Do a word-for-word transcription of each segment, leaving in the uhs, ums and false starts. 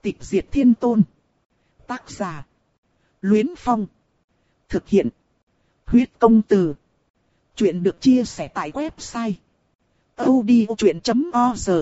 Tịch diệt thiên tôn. Tác giả. Luyến Phong. Thực hiện. Huyết công từ. Chuyện được chia sẻ tại website audiochuyện chấm org.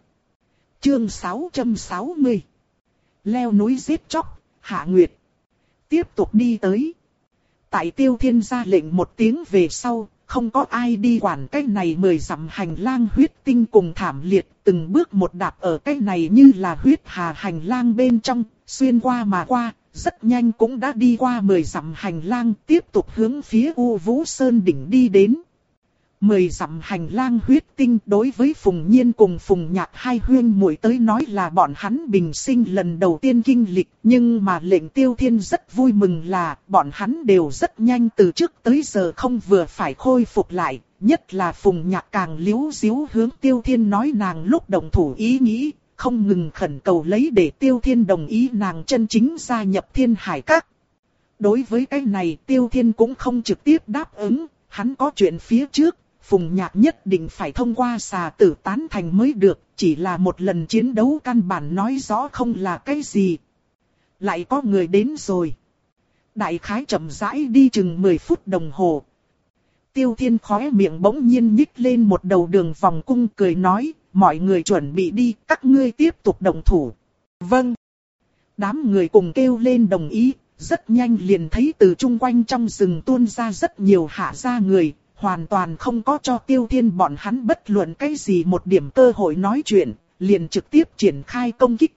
Chương sáu trăm sáu mươi. Leo núi giết chóc, Hạ Nguyệt. Tiếp tục đi tới. Tại Tiêu Thiên ra lệnh một tiếng về sau, không có ai đi quản cái này mười dặm hành lang huyết tinh cùng thảm liệt, từng bước một đạp ở cái này như là huyết hà hành lang bên trong, xuyên qua mà qua, rất nhanh cũng đã đi qua mười dặm hành lang, tiếp tục hướng phía U Vũ Sơn đỉnh đi đến. Mười dặm hành lang huyết tinh đối với Phùng Nhiên cùng Phùng Nhạc hai huyên muội tới nói là bọn hắn bình sinh lần đầu tiên kinh lịch, nhưng mà lệnh Tiêu Thiên rất vui mừng là bọn hắn đều rất nhanh từ trước tới giờ không vừa phải khôi phục lại, nhất là Phùng Nhạc càng liếu díu hướng Tiêu Thiên nói nàng lúc động thủ ý nghĩ, không ngừng khẩn cầu lấy để Tiêu Thiên đồng ý nàng chân chính gia nhập Thiên Hải Các. Đối với cái này Tiêu Thiên cũng không trực tiếp đáp ứng, hắn có chuyện phía trước. Phùng Nhạc nhất định phải thông qua xà tử tán thành mới được, chỉ là một lần chiến đấu căn bản nói rõ không là cái gì. Lại có người đến rồi. Đại khái chậm rãi đi chừng mười phút đồng hồ. Tiêu Thiên khóe miệng bỗng nhiên nhích lên một đầu đường vòng cung cười nói, mọi người chuẩn bị đi, các ngươi tiếp tục động thủ. Vâng. Đám người cùng kêu lên đồng ý, rất nhanh liền thấy từ chung quanh trong rừng tuôn ra rất nhiều hạ gia người. Hoàn toàn không có cho Tiêu Thiên bọn hắn bất luận cái gì một điểm cơ hội nói chuyện, liền trực tiếp triển khai công kích.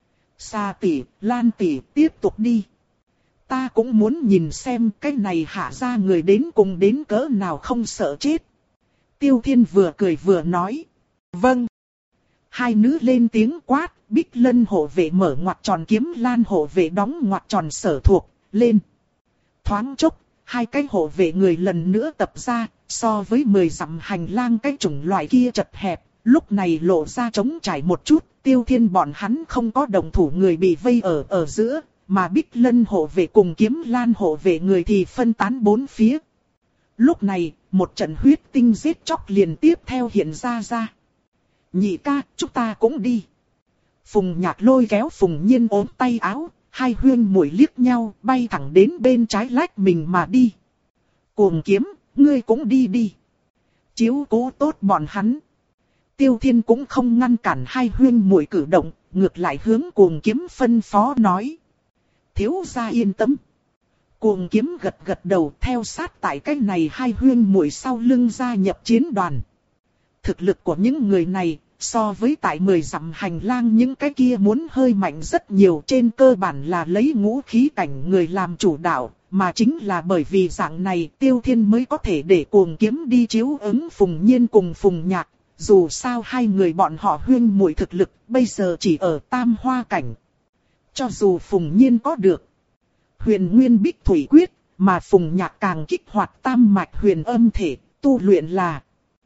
Sa tỷ, Lan tỷ, tiếp tục đi. Ta cũng muốn nhìn xem cái này hạ ra người đến cùng đến cỡ nào không sợ chết. Tiêu Thiên vừa cười vừa nói. Vâng. Hai nữ lên tiếng quát, Bích Lân hộ vệ mở ngoặc tròn kiếm, Lan hộ vệ đóng ngoặc tròn sở thuộc, lên. Thoáng chốc. Hai cái hộ vệ người lần nữa tập ra, so với mười dặm hành lang cái chủng loại kia chật hẹp, lúc này lộ ra trống trải một chút, Tiêu Thiên bọn hắn không có đồng thủ người bị vây ở ở giữa, mà Bích Lân hộ vệ cùng Kiếm Lan hộ vệ người thì phân tán bốn phía. Lúc này, một trận huyết tinh giết chóc liền tiếp theo hiện ra ra. Nhị ca, chúng ta cũng đi. Phùng Nhạc lôi kéo Phùng Nhiên ốm tay áo. Hai huyên muội liếc nhau, bay thẳng đến bên trái lách mình mà đi. Cuồng Kiếm, ngươi cũng đi đi. Chiếu cố tốt bọn hắn. Tiêu Thiên cũng không ngăn cản hai huyên muội cử động, ngược lại hướng Cuồng Kiếm phân phó nói. Thiếu gia yên tâm. Cuồng Kiếm gật gật đầu theo sát tại cái này hai huyên muội sau lưng gia nhập chiến đoàn. Thực lực của những người này so với tại mười dặm hành lang những cái kia muốn hơi mạnh rất nhiều, trên cơ bản là lấy ngũ khí cảnh người làm chủ đạo, mà chính là bởi vì dạng này Tiêu Thiên mới có thể để Cuồng Kiếm đi chiếu ứng Phùng Nhiên cùng Phùng Nhạc, dù sao hai người bọn họ huyên muội thực lực bây giờ chỉ ở tam hoa cảnh. Cho dù Phùng Nhiên có được Huyền Nguyên Bích Thủy Quyết, mà Phùng Nhạc càng kích hoạt tam mạch huyền âm thể, tu luyện là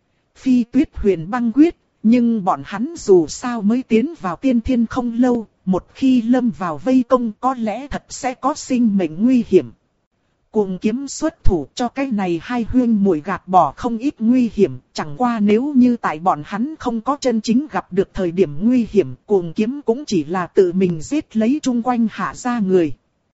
Phi Tuyết Huyền Băng Quyết. Nhưng bọn hắn dù sao mới tiến vào tiên thiên không lâu, một khi lâm vào vây công có lẽ thật sẽ có sinh mệnh nguy hiểm. Cuồng Kiếm xuất thủ cho cái này hai huyên muội gạt bỏ không ít nguy hiểm, chẳng qua nếu như tại bọn hắn không có chân chính gặp được thời điểm nguy hiểm, Cuồng Kiếm cũng chỉ là tự mình giết lấy chung quanh hạ ra người.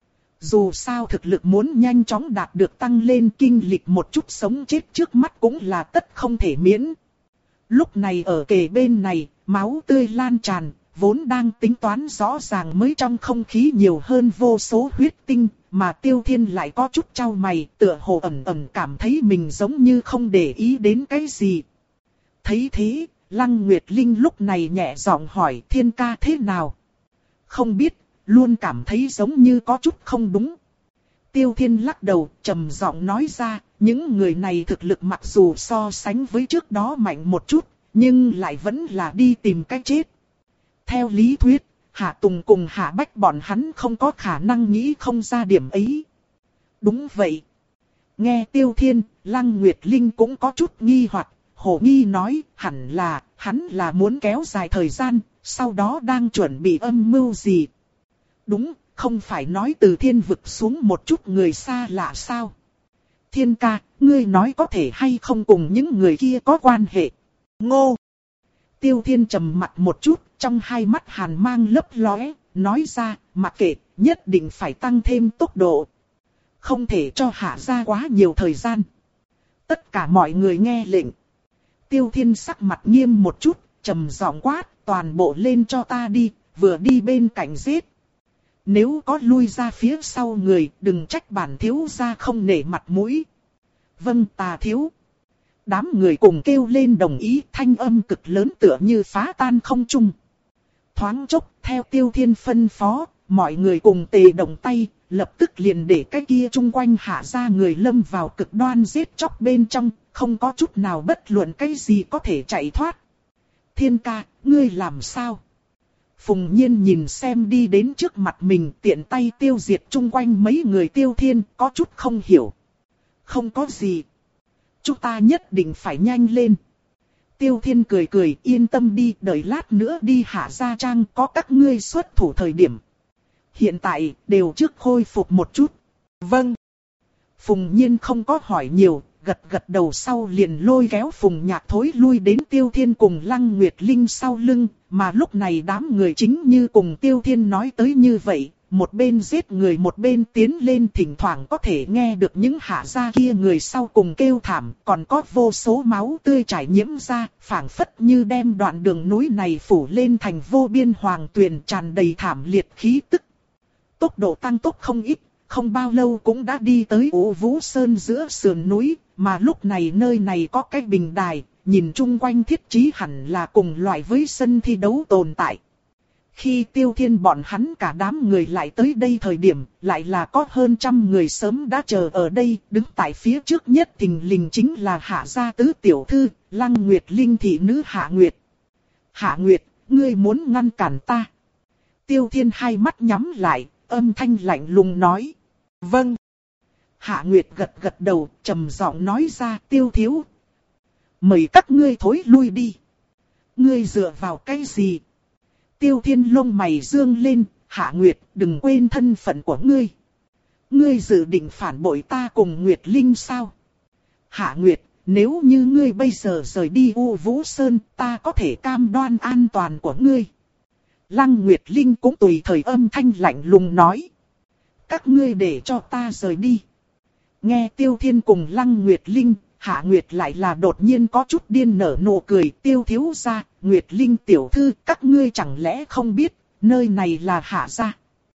Dù sao thực lực muốn nhanh chóng đạt được tăng lên, kinh lịch một chút sống chết trước mắt cũng là tất không thể miễn. Lúc này ở kề bên này, máu tươi lan tràn, vốn đang tính toán rõ ràng mới trong không khí nhiều hơn vô số huyết tinh, mà Tiêu Thiên lại có chút chau mày, tựa hồ ẩn ẩn cảm thấy mình giống như không để ý đến cái gì. Thấy thế, Lăng Nguyệt Linh lúc này nhẹ giọng hỏi Thiên ca thế nào? Không biết, luôn cảm thấy giống như có chút không đúng. Tiêu Thiên lắc đầu, trầm giọng nói ra, những người này thực lực mặc dù so sánh với trước đó mạnh một chút, nhưng lại vẫn là đi tìm cái chết. Theo lý thuyết, Hạ Tùng cùng Hạ Bách bọn hắn không có khả năng nghĩ không ra điểm ấy. Đúng vậy. Nghe Tiêu Thiên, Lăng Nguyệt Linh cũng có chút nghi hoặc, hồ nghi nói, hẳn là, hắn là muốn kéo dài thời gian, sau đó đang chuẩn bị âm mưu gì. Đúng, không phải nói từ thiên vực xuống một chút người xa lạ sao? Thiên ca, ngươi nói có thể hay không cùng những người kia có quan hệ? Ngô! Tiêu Thiên trầm mặt một chút, trong hai mắt hàn mang lấp lóe, nói ra, mặc kệ, nhất định phải tăng thêm tốc độ. Không thể cho Hạ gia quá nhiều thời gian. Tất cả mọi người nghe lệnh. Tiêu Thiên sắc mặt nghiêm một chút, trầm giọng quát, toàn bộ lên cho ta đi, vừa đi bên cạnh giết. Nếu có lui ra phía sau người, đừng trách bản thiếu gia không nể mặt mũi. Vâng tà thiếu. Đám người cùng kêu lên đồng ý, thanh âm cực lớn tựa như phá tan không trung. Thoáng chốc, theo Tiêu Thiên phân phó, mọi người cùng tề động tay, lập tức liền để cái kia chung quanh Hạ gia người lâm vào cực đoan giết chóc bên trong, không có chút nào bất luận cái gì có thể chạy thoát. Thiên ca, ngươi làm sao? Phùng Nhiên nhìn xem đi đến trước mặt mình, tiện tay tiêu diệt chung quanh mấy người Tiêu Thiên, có chút không hiểu. Không có gì. Chúng ta nhất định phải nhanh lên. Tiêu Thiên cười cười, yên tâm đi, đợi lát nữa đi Hạ gia trang, có các ngươi xuất thủ thời điểm. Hiện tại, đều trước khôi phục một chút. Vâng. Phùng Nhiên không có hỏi nhiều, gật gật đầu sau liền lôi kéo Phùng Nhạc thối lui đến Tiêu Thiên cùng Lăng Nguyệt Linh sau lưng, mà lúc này đám người chính như cùng Tiêu Thiên nói tới như vậy, một bên giết người một bên tiến lên, thỉnh thoảng có thể nghe được những Hạ gia kia người sau cùng kêu thảm, còn có vô số máu tươi chảy nhiễm ra, phảng phất như đem đoạn đường núi này phủ lên thành vô biên hoàng tuyền, tràn đầy thảm liệt khí tức. Tốc độ tăng tốc không ít, không bao lâu cũng đã đi tới Ú Vũ Sơn giữa sườn núi, mà lúc này nơi này có cái bình đài, nhìn chung quanh thiết trí hẳn là cùng loại với sân thi đấu tồn tại. Khi Tiêu Thiên bọn hắn cả đám người lại tới đây thời điểm, lại là có hơn trăm người sớm đã chờ ở đây, đứng tại phía trước nhất thình lình chính là Hạ gia tứ tiểu thư, Lăng Nguyệt Linh thị nữ Hạ Nguyệt. Hạ Nguyệt, ngươi muốn ngăn cản ta? Tiêu Thiên hai mắt nhắm lại, âm thanh lạnh lùng nói. Vâng. Hạ Nguyệt gật gật đầu, trầm giọng nói ra, Tiêu thiếu. Mời các ngươi thối lui đi. Ngươi dựa vào cái gì? Tiêu Thiên lông mày dương lên, Hạ Nguyệt, đừng quên thân phận của ngươi. Ngươi dự định phản bội ta cùng Nguyệt Linh sao? Hạ Nguyệt, nếu như ngươi bây giờ rời đi U Vũ Sơn, ta có thể cam đoan an toàn của ngươi. Lăng Nguyệt Linh cũng tùy thời âm thanh lạnh lùng nói. Các ngươi để cho ta rời đi. Nghe Tiêu Thiên cùng Lăng Nguyệt Linh, Hạ Nguyệt lại là đột nhiên có chút điên nở nụ cười. Tiêu thiếu gia, Nguyệt Linh tiểu thư, các ngươi chẳng lẽ không biết, nơi này là Hạ gia.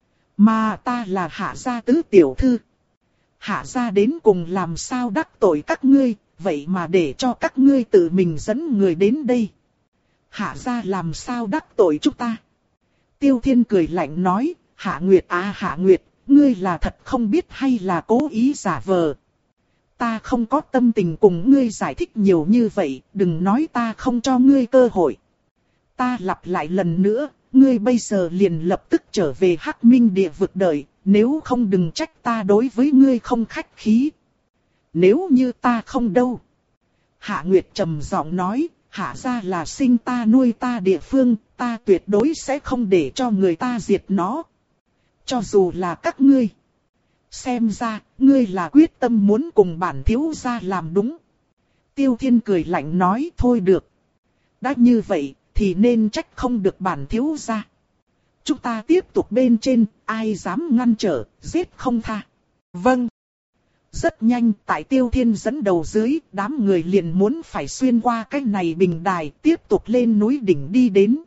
Mà ta là Hạ gia tứ tiểu thư. Hạ gia đến cùng làm sao đắc tội các ngươi, vậy mà để cho các ngươi tự mình dẫn người đến đây. Hạ gia làm sao đắc tội chúng ta? Tiêu Thiên cười lạnh nói, Hạ Nguyệt à Hạ Nguyệt, ngươi là thật không biết hay là cố ý giả vờ. Ta không có tâm tình cùng ngươi giải thích nhiều như vậy, đừng nói ta không cho ngươi cơ hội. Ta lặp lại lần nữa, ngươi bây giờ liền lập tức trở về Hắc Minh địa vực đợi, nếu không đừng trách ta đối với ngươi không khách khí. Nếu như ta không đâu. Hạ Nguyệt trầm giọng nói, Hạ gia là sinh ta nuôi ta địa phương, ta tuyệt đối sẽ không để cho người ta diệt nó. Cho dù là các ngươi. Xem ra, ngươi là quyết tâm muốn cùng bản thiếu gia làm đúng. Tiêu Thiên cười lạnh nói, thôi được. Đã như vậy, thì nên trách không được bản thiếu gia. Chúng ta tiếp tục bên trên, ai dám ngăn trở, giết không tha. Vâng. Rất nhanh, tại Tiêu Thiên dẫn đầu dưới, đám người liền muốn phải xuyên qua cái này bình đài, tiếp tục lên núi đỉnh đi đến.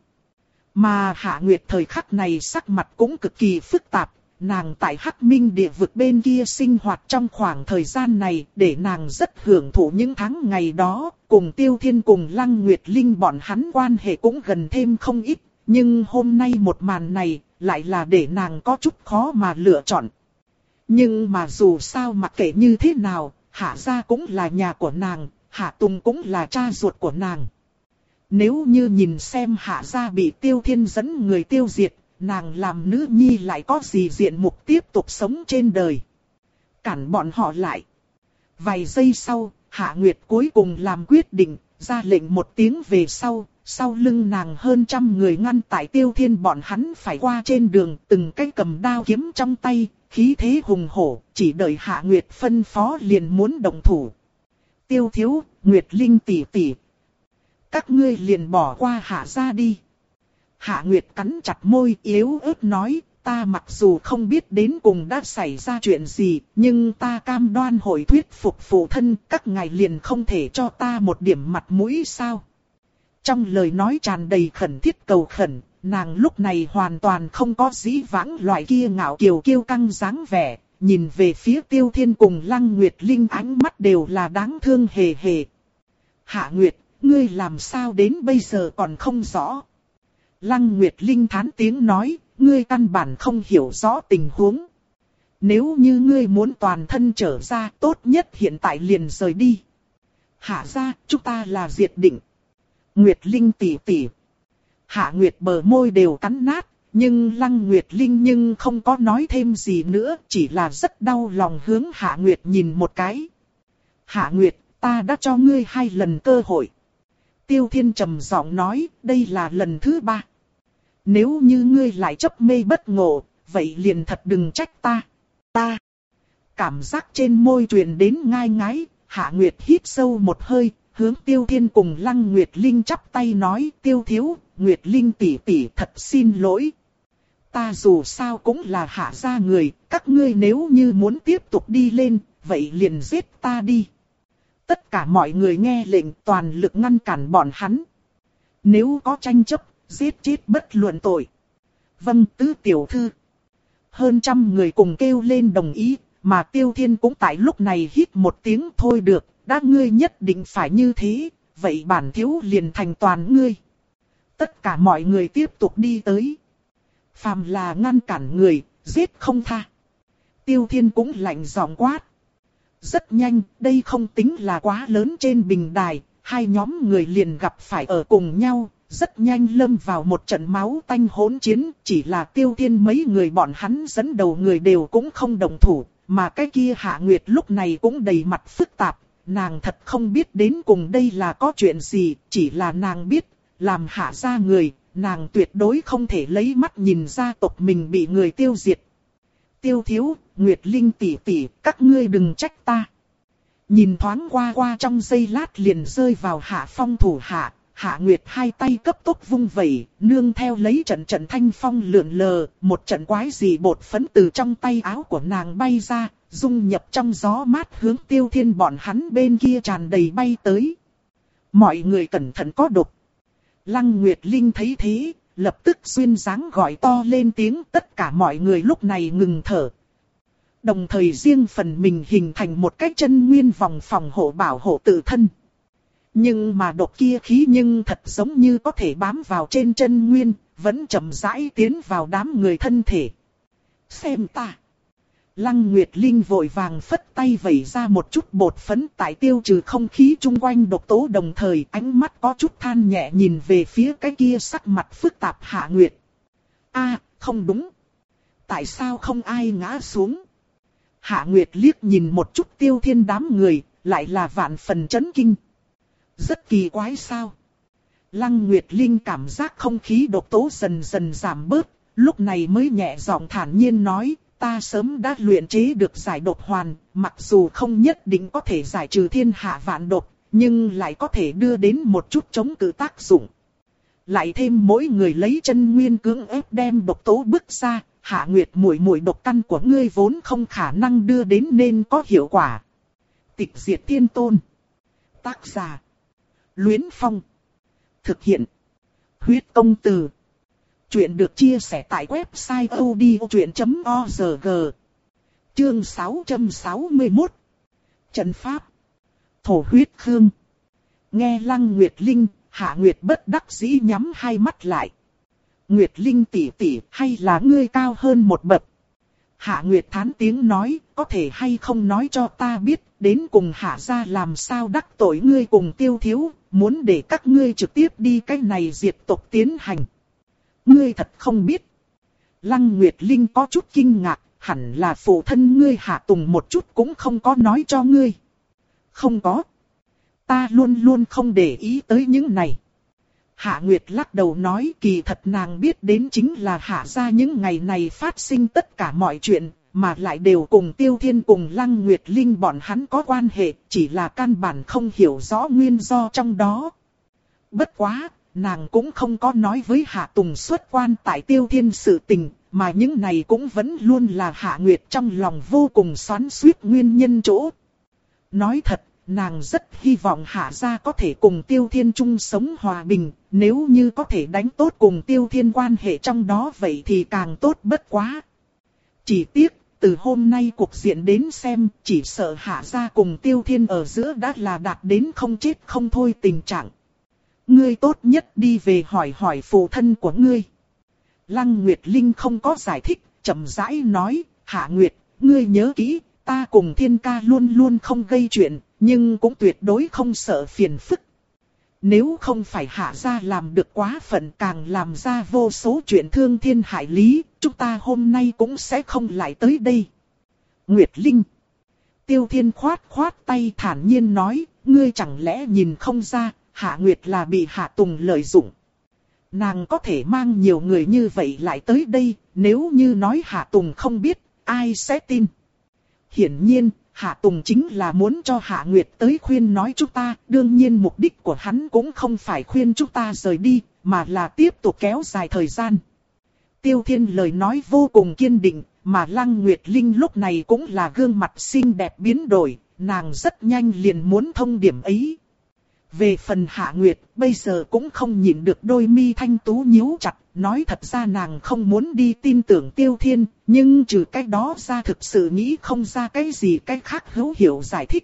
Mà Hạ Nguyệt thời khắc này sắc mặt cũng cực kỳ phức tạp, nàng tại Hắc Minh địa vực bên kia sinh hoạt trong khoảng thời gian này, để nàng rất hưởng thụ những tháng ngày đó, cùng Tiêu Thiên cùng Lăng Nguyệt Linh bọn hắn quan hệ cũng gần thêm không ít, nhưng hôm nay một màn này, lại là để nàng có chút khó mà lựa chọn. Nhưng mà dù sao mặc kệ như thế nào, Hạ gia cũng là nhà của nàng, Hạ Tùng cũng là cha ruột của nàng. Nếu như nhìn xem Hạ gia bị Tiêu Thiên dẫn người tiêu diệt, nàng làm nữ nhi lại có gì diện mục tiếp tục sống trên đời. Cản bọn họ lại. Vài giây sau, Hạ Nguyệt cuối cùng làm quyết định, ra lệnh một tiếng về sau, sau lưng nàng hơn trăm người ngăn tại Tiêu Thiên bọn hắn phải qua trên đường, từng cái cầm đao kiếm trong tay, khí thế hùng hổ, chỉ đợi Hạ Nguyệt phân phó liền muốn động thủ. Tiêu thiếu, Nguyệt Linh tỷ tỷ, các ngươi liền bỏ qua Hạ gia đi. Hạ Nguyệt cắn chặt môi yếu ớt nói, ta mặc dù không biết đến cùng đã xảy ra chuyện gì, nhưng ta cam đoan hội thuyết phục phụ thân, các ngài liền không thể cho ta một điểm mặt mũi sao. Trong lời nói tràn đầy khẩn thiết cầu khẩn, nàng lúc này hoàn toàn không có dĩ vãng loại kia ngạo kiều kiêu căng dáng vẻ, nhìn về phía Tiêu Thiên cùng Lăng Nguyệt Linh ánh mắt đều là đáng thương hề hề. Hạ Nguyệt, ngươi làm sao đến bây giờ còn không rõ. Lăng Nguyệt Linh thán tiếng nói, ngươi căn bản không hiểu rõ tình huống. Nếu như ngươi muốn toàn thân trở ra, tốt nhất hiện tại liền rời đi. Hạ gia, chúng ta là diệt định. Nguyệt Linh tỷ tỷ. Hạ Nguyệt bờ môi đều cắn nát, nhưng Lăng Nguyệt Linh nhưng không có nói thêm gì nữa, chỉ là rất đau lòng hướng Hạ Nguyệt nhìn một cái. Hạ Nguyệt, ta đã cho ngươi hai lần cơ hội. Tiêu Thiên trầm giọng nói, đây là lần thứ ba. Nếu như ngươi lại chấp mê bất ngộ, vậy liền thật đừng trách ta. Ta. Cảm giác trên môi truyền đến ngai ngái, Hạ Nguyệt hít sâu một hơi, hướng Tiêu Thiên cùng Lăng Nguyệt Linh chắp tay nói, Tiêu thiếu, Nguyệt Linh tỷ tỷ thật xin lỗi. Ta dù sao cũng là Hạ gia người, các ngươi nếu như muốn tiếp tục đi lên, vậy liền giết ta đi. Tất cả mọi người nghe lệnh toàn lực ngăn cản bọn hắn. Nếu có tranh chấp, giết chết bất luận tội. Vâng, tứ tiểu thư. Hơn trăm người cùng kêu lên đồng ý, mà Tiêu Thiên cũng tại lúc này hít một tiếng thôi được, đã ngươi nhất định phải như thế, vậy bản thiếu liền thành toàn ngươi. Tất cả mọi người tiếp tục đi tới. Phàm là ngăn cản người, giết không tha. Tiêu Thiên cũng lạnh giọng quát. Rất nhanh, đây không tính là quá lớn trên bình đài, hai nhóm người liền gặp phải ở cùng nhau, rất nhanh lâm vào một trận máu tanh hỗn chiến, chỉ là Tiêu Thiên mấy người bọn hắn dẫn đầu người đều cũng không đồng thủ, mà cái kia Hạ Nguyệt lúc này cũng đầy mặt phức tạp, nàng thật không biết đến cùng đây là có chuyện gì, chỉ là nàng biết, làm Hạ gia người, nàng tuyệt đối không thể lấy mắt nhìn gia tộc mình bị người tiêu diệt. Tiêu thiếu, Nguyệt Linh tỷ tỷ, các ngươi đừng trách ta. Nhìn thoáng qua qua trong giây lát liền rơi vào Hạ Phong thủ hạ, Hạ Nguyệt hai tay cấp tốc vung vẩy, nương theo lấy trận trận thanh phong lượn lờ, một trận quái dị bột phấn từ trong tay áo của nàng bay ra, dung nhập trong gió mát hướng Tiêu Thiên bọn hắn bên kia tràn đầy bay tới. Mọi người cẩn thận có độc. Lăng Nguyệt Linh thấy thế, lập tức xuyên dáng gọi to lên tiếng, tất cả mọi người lúc này ngừng thở. Đồng thời riêng phần mình hình thành một cái chân nguyên vòng phòng hộ bảo hộ tự thân. Nhưng mà độc kia khí nhưng thật giống như có thể bám vào trên chân nguyên, vẫn chậm rãi tiến vào đám người thân thể. Xem ta. Lăng Nguyệt Linh vội vàng phất tay vẩy ra một chút bột phấn tại tiêu trừ không khí chung quanh độc tố, đồng thời ánh mắt có chút than nhẹ nhìn về phía cái kia sắc mặt phức tạp Hạ Nguyệt. A, không đúng. Tại sao không ai ngã xuống? Hạ Nguyệt liếc nhìn một chút Tiêu Thiên đám người, lại là vạn phần chấn kinh. Rất kỳ quái sao? Lăng Nguyệt Linh cảm giác không khí độc tố dần dần giảm bớt, lúc này mới nhẹ giọng thản nhiên nói, ta sớm đã luyện chế được giải độc hoàn, mặc dù không nhất định có thể giải trừ thiên hạ vạn độc, nhưng lại có thể đưa đến một chút chống cự tác dụng. Lại thêm mỗi người lấy chân nguyên cưỡng ép đem độc tố bức ra, Hạ Nguyệt muội muội độc căn của ngươi vốn không khả năng đưa đến nên có hiệu quả. Tịch diệt thiên tôn. Tác giả. Luyến Phong. Thực hiện. Huyết công từ. Chuyện được chia sẻ tại website odchuyện chấm org. Chương sáu trăm sáu mươi mốt. Trận Pháp. Thổ huyết khương. Nghe Lăng Nguyệt Linh, Hạ Nguyệt bất đắc dĩ nhắm hai mắt lại. Nguyệt Linh tỷ tỷ, hay là ngươi cao hơn một bậc? Hạ Nguyệt thán tiếng nói, có thể hay không nói cho ta biết, đến cùng Hạ gia làm sao đắc tội ngươi cùng Tiêu thiếu, muốn để các ngươi trực tiếp đi cái này diệt tộc tiến hành. Ngươi thật không biết. Lăng Nguyệt Linh có chút kinh ngạc, hẳn là phụ thân ngươi Hạ Tùng một chút cũng không có nói cho ngươi. Không có. Ta luôn luôn không để ý tới những này. Hạ Nguyệt lắc đầu nói, kỳ thật nàng biết đến chính là Hạ gia những ngày này phát sinh tất cả mọi chuyện, mà lại đều cùng Tiêu Thiên cùng Lăng Nguyệt Linh bọn hắn có quan hệ, chỉ là căn bản không hiểu rõ nguyên do trong đó. Bất quá, nàng cũng không có nói với Hạ Tùng xuất quan tại Tiêu Thiên sự tình, mà những này cũng vẫn luôn là Hạ Nguyệt trong lòng vô cùng xoắn xuýt nguyên nhân chỗ. Nói thật, nàng rất hy vọng Hạ gia có thể cùng Tiêu Thiên chung sống hòa bình, nếu như có thể đánh tốt cùng Tiêu Thiên quan hệ trong đó vậy thì càng tốt bất quá. Chỉ tiếc, từ hôm nay cuộc diện đến xem, chỉ sợ Hạ gia cùng Tiêu Thiên ở giữa đã là đạt đến không chết không thôi tình trạng. Ngươi tốt nhất đi về hỏi hỏi phụ thân của ngươi. Lăng Nguyệt Linh không có giải thích, chậm rãi nói, Hạ Nguyệt, ngươi nhớ kỹ, ta cùng Thiên ca luôn luôn không gây chuyện, nhưng cũng tuyệt đối không sợ phiền phức. Nếu không phải Hạ gia làm được quá phận càng làm ra vô số chuyện thương thiên hại lý, chúng ta hôm nay cũng sẽ không lại tới đây. Nguyệt Linh. Tiêu Thiên khoát khoát tay thản nhiên nói, ngươi chẳng lẽ nhìn không ra, Hạ Nguyệt là bị Hạ Tùng lợi dụng. Nàng có thể mang nhiều người như vậy lại tới đây, nếu như nói Hạ Tùng không biết, ai sẽ tin. Hiển nhiên, Hạ Tùng chính là muốn cho Hạ Nguyệt tới khuyên nói chúng ta, đương nhiên mục đích của hắn cũng không phải khuyên chúng ta rời đi, mà là tiếp tục kéo dài thời gian. Tiêu Thiên lời nói vô cùng kiên định, mà Lăng Nguyệt Linh lúc này cũng là gương mặt xinh đẹp biến đổi, nàng rất nhanh liền muốn thông điểm ấy. Về phần Hạ Nguyệt, bây giờ cũng không nhịn được đôi mi thanh tú nhíu chặt, nói thật ra nàng không muốn đi tin tưởng Tiêu Thiên, nhưng trừ cái đó ra thực sự nghĩ không ra cái gì cái khác hữu hiệu giải thích.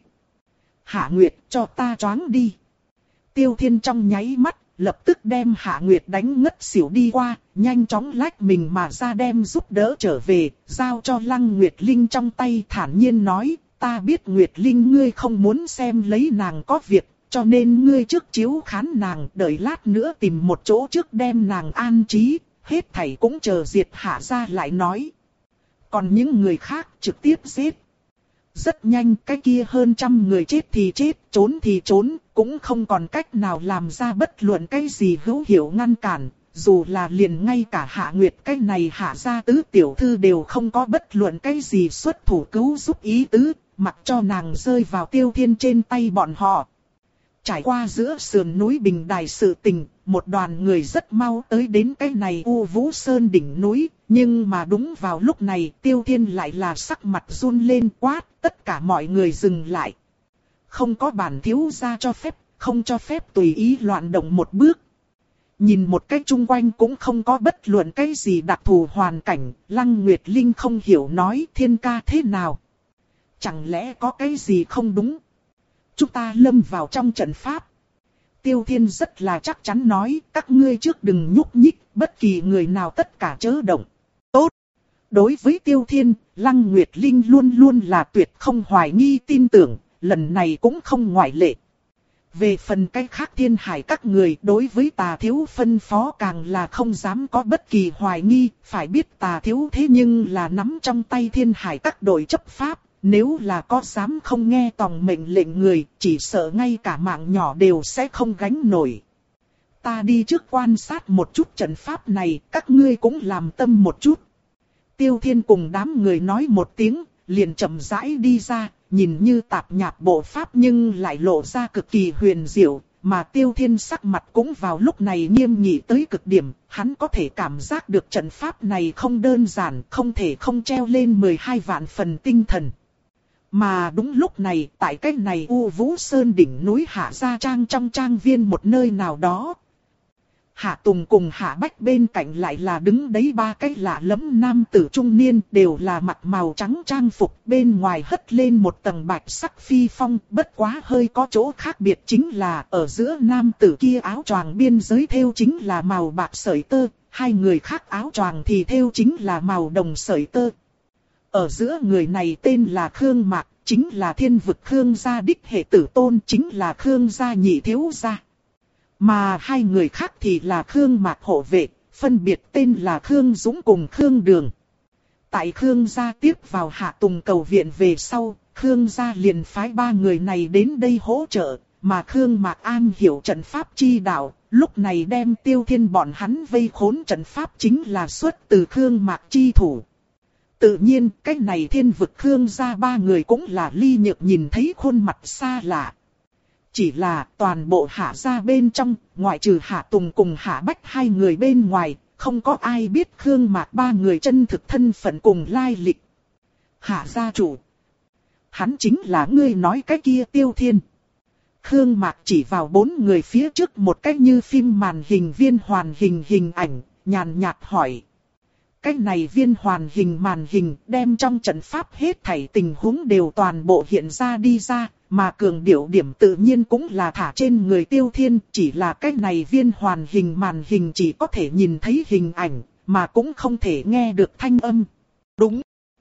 Hạ Nguyệt, cho ta choáng đi. Tiêu Thiên trong nháy mắt, lập tức đem Hạ Nguyệt đánh ngất xỉu đi qua, nhanh chóng lách mình mà ra đem giúp đỡ trở về, giao cho Lăng Nguyệt Linh trong tay thản nhiên nói, ta biết Nguyệt Linh ngươi không muốn xem lấy nàng có việc. Cho nên ngươi trước chiếu khán nàng, đợi lát nữa tìm một chỗ trước đem nàng an trí, hết thảy cũng chờ diệt Hạ gia lại nói. Còn những người khác trực tiếp giết. Rất nhanh cái kia hơn trăm người chết thì chết, trốn thì trốn, cũng không còn cách nào làm ra bất luận cái gì hữu hiệu ngăn cản. Dù là liền ngay cả Hạ Nguyệt cái này Hạ gia tứ tiểu thư đều không có bất luận cái gì xuất thủ cứu giúp ý tứ, mặc cho nàng rơi vào Tiêu Thiên trên tay bọn họ. Trải qua giữa sườn núi Bình Đài sự tình, một đoàn người rất mau tới đến cái này U Vũ Sơn đỉnh núi, nhưng mà đúng vào lúc này Tiêu Thiên lại là sắc mặt run lên quát, tất cả mọi người dừng lại. Không có bản thiếu gia cho phép, không cho phép tùy ý loạn động một bước. Nhìn một cách chung quanh cũng không có bất luận cái gì đặc thù hoàn cảnh, Lăng Nguyệt Linh không hiểu nói Thiên ca thế nào. Chẳng lẽ có cái gì không đúng? Chúng ta lâm vào trong trận pháp. Tiêu Thiên rất là chắc chắn nói, các ngươi trước đừng nhúc nhích, bất kỳ người nào tất cả chớ động. Tốt. Đối với Tiêu Thiên, Lăng Nguyệt Linh luôn luôn là tuyệt không hoài nghi tin tưởng, lần này cũng không ngoại lệ. Về phần cách khác Thiên Hải các người đối với Tà Thiếu phân phó càng là không dám có bất kỳ hoài nghi, phải biết Tà Thiếu thế nhưng là nắm trong tay Thiên Hải các đội chấp pháp. Nếu là có dám không nghe tòng mệnh lệnh người, chỉ sợ ngay cả mạng nhỏ đều sẽ không gánh nổi. Ta đi trước quan sát một chút trận pháp này, các ngươi cũng làm tâm một chút. Tiêu Thiên cùng đám người nói một tiếng, liền chậm rãi đi ra, nhìn như tạp nhạp bộ pháp nhưng lại lộ ra cực kỳ huyền diệu, mà Tiêu Thiên sắc mặt cũng vào lúc này nghiêm nghị tới cực điểm, hắn có thể cảm giác được trận pháp này không đơn giản, không thể không treo lên mười hai vạn phần tinh thần. Mà đúng lúc này, tại cái này U Vũ Sơn đỉnh núi Hạ Gia Trang trong trang viên một nơi nào đó. Hạ Tùng cùng Hạ Bách bên cạnh lại là đứng đấy ba cái lạ lẫm nam tử trung niên, đều là mặt màu trắng trang phục, bên ngoài hất lên một tầng bạch sắc phi phong, bất quá hơi có chỗ khác biệt chính là ở giữa nam tử kia áo choàng biên giới thêu chính là màu bạc sợi tơ, hai người khác áo choàng thì thêu chính là màu đồng sợi tơ. Ở giữa người này tên là Khương Mạc, chính là thiên vực Khương gia đích hệ tử tôn, chính là Khương gia nhị thiếu gia. Mà hai người khác thì là Khương Mạc hộ vệ, phân biệt tên là Khương Dũng cùng Khương Đường. Tại Khương gia tiếp vào Hạ Tùng cầu viện về sau, Khương gia liền phái ba người này đến đây hỗ trợ, mà Khương Mạc an hiểu trận pháp chi đạo, lúc này đem Tiêu Thiên bọn hắn vây khốn trận pháp chính là xuất từ Khương Mạc chi thủ. Tự nhiên, cái này thiên vực Khương gia ba người cũng là ly nhược nhìn thấy khuôn mặt xa lạ. Chỉ là toàn bộ Hạ gia bên trong, ngoại trừ Hạ Tùng cùng Hạ Bách hai người bên ngoài, không có ai biết Khương Mạc ba người chân thực thân phận cùng lai lịch. Hạ gia chủ. Hắn chính là ngươi nói cái kia Tiêu Thiên. Khương Mạc chỉ vào bốn người phía trước một cách như phim màn hình viên hoàn hình hình ảnh, nhàn nhạt hỏi. Cái này viên hoàn hình màn hình đem trong trận pháp hết thảy tình huống đều toàn bộ hiện ra đi ra, mà cường điệu điểm tự nhiên cũng là thả trên người Tiêu Thiên, chỉ là cái này viên hoàn hình màn hình chỉ có thể nhìn thấy hình ảnh, mà cũng không thể nghe được thanh âm. Đúng.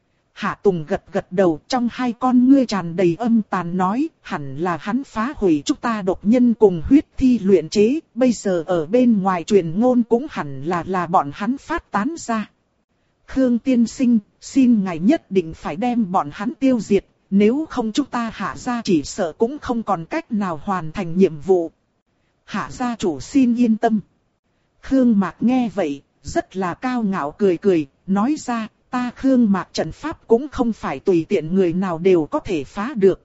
Hạ Tùng gật gật đầu, trong hai con ngươi tràn đầy âm tàn nói, hẳn là hắn phá hủy chúng ta độc nhân cùng huyết thi luyện chế, bây giờ ở bên ngoài truyền ngôn cũng hẳn là là bọn hắn phát tán ra. Khương tiên sinh, xin ngài nhất định phải đem bọn hắn tiêu diệt, nếu không chúng ta Hạ gia chỉ sợ cũng không còn cách nào hoàn thành nhiệm vụ. Hạ gia chủ xin yên tâm. Khương Mạc nghe vậy, rất là cao ngạo cười cười, nói ra, ta Khương Mạc trận pháp cũng không phải tùy tiện người nào đều có thể phá được.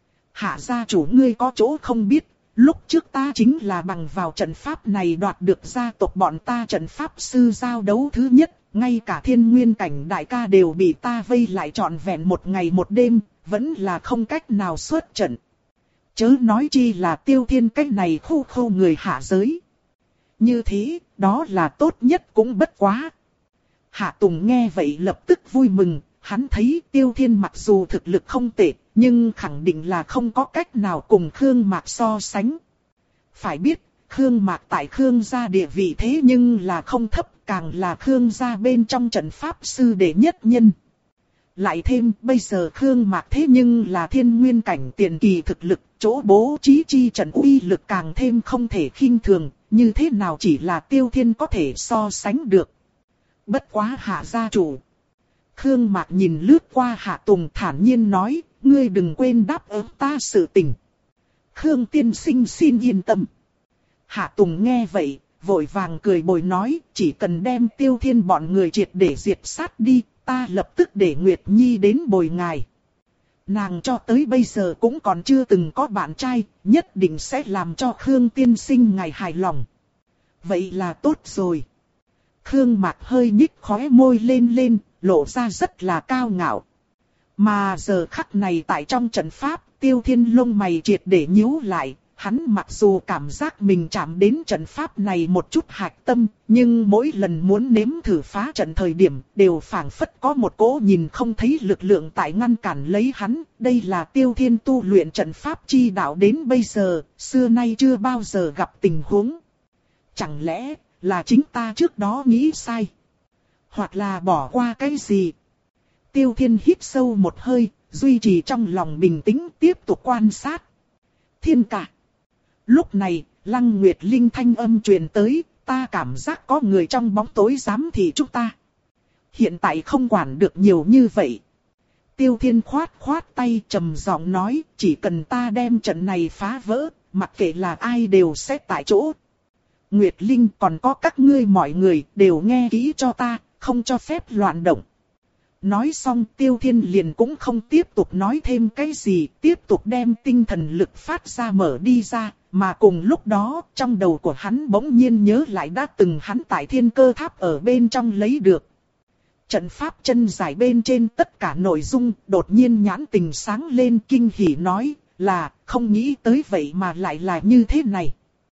Hạ gia chủ ngươi có chỗ không biết, lúc trước ta chính là bằng vào trận pháp này đoạt được gia tộc bọn ta trận pháp sư giao đấu thứ nhất, ngay cả thiên nguyên cảnh đại ca đều bị ta vây lại trọn vẹn một ngày một đêm, vẫn là không cách nào xuất trận. Chớ nói chi là Tiêu Thiên cách này khu khâu người hạ giới. Như thế, đó là tốt nhất cũng bất quá. Hạ Tùng nghe vậy lập tức vui mừng, hắn thấy Tiêu Thiên mặc dù thực lực không tệ, nhưng khẳng định là không có cách nào cùng Khương Mạc so sánh. Phải biết, Khương Mạc tại Khương gia địa vị thế nhưng là không thấp, càng là Khương gia bên trong trận pháp sư đệ nhất nhân. Lại thêm, bây giờ Khương Mạc thế nhưng là thiên nguyên cảnh tiền kỳ thực lực, chỗ bố trí chi trận uy lực càng thêm không thể khinh thường, như thế nào chỉ là Tiêu Thiên có thể so sánh được. Bất quá Hạ gia chủ. Khương Mạc nhìn lướt qua Hạ Tùng thản nhiên nói, ngươi đừng quên đáp ứng ta sự tình. Khương tiên sinh xin yên tâm. Hạ Tùng nghe vậy, vội vàng cười bồi nói, chỉ cần đem Tiêu Thiên bọn người triệt để diệt sát đi, ta lập tức để Nguyệt Nhi đến bồi ngài. Nàng cho tới bây giờ cũng còn chưa từng có bạn trai, nhất định sẽ làm cho Khương tiên sinh ngài hài lòng. Vậy là tốt rồi. Khương Mạc hơi nhích khóe môi lên lên, lộ ra rất là cao ngạo. Mà giờ khắc này tại trong trận pháp, Tiêu Thiên lông mày triệt để nhíu lại. Hắn mặc dù cảm giác mình chạm đến trận pháp này một chút hạch tâm, nhưng mỗi lần muốn nếm thử phá trận thời điểm, đều phảng phất có một cỗ nhìn không thấy lực lượng tại ngăn cản lấy hắn. Đây là Tiêu Thiên tu luyện trận pháp chi đạo đến bây giờ, xưa nay chưa bao giờ gặp tình huống. Chẳng lẽ là chính ta trước đó nghĩ sai? Hoặc là bỏ qua cái gì? Tiêu Thiên hít sâu một hơi, duy trì trong lòng bình tĩnh tiếp tục quan sát. Thiên cả. Lúc này, Lăng Nguyệt Linh thanh âm truyền tới, ta cảm giác có người trong bóng tối giám thị chúng ta. Hiện tại không quản được nhiều như vậy. Tiêu Thiên khoát khoát tay trầm giọng nói, chỉ cần ta đem trận này phá vỡ, mặc kệ là ai đều sẽ tại chỗ. Nguyệt Linh còn có các ngươi mọi người đều nghe kỹ cho ta, không cho phép loạn động. Nói xong Tiêu Thiên liền cũng không tiếp tục nói thêm cái gì, tiếp tục đem tinh thần lực phát ra mở đi ra, mà cùng lúc đó trong đầu của hắn bỗng nhiên nhớ lại đã từng hắn tại Thiên Cơ Tháp ở bên trong lấy được. Trận pháp chân giải bên trên tất cả nội dung, đột nhiên nhãn tình sáng lên kinh hỉ nói là không nghĩ tới vậy mà lại là như thế này.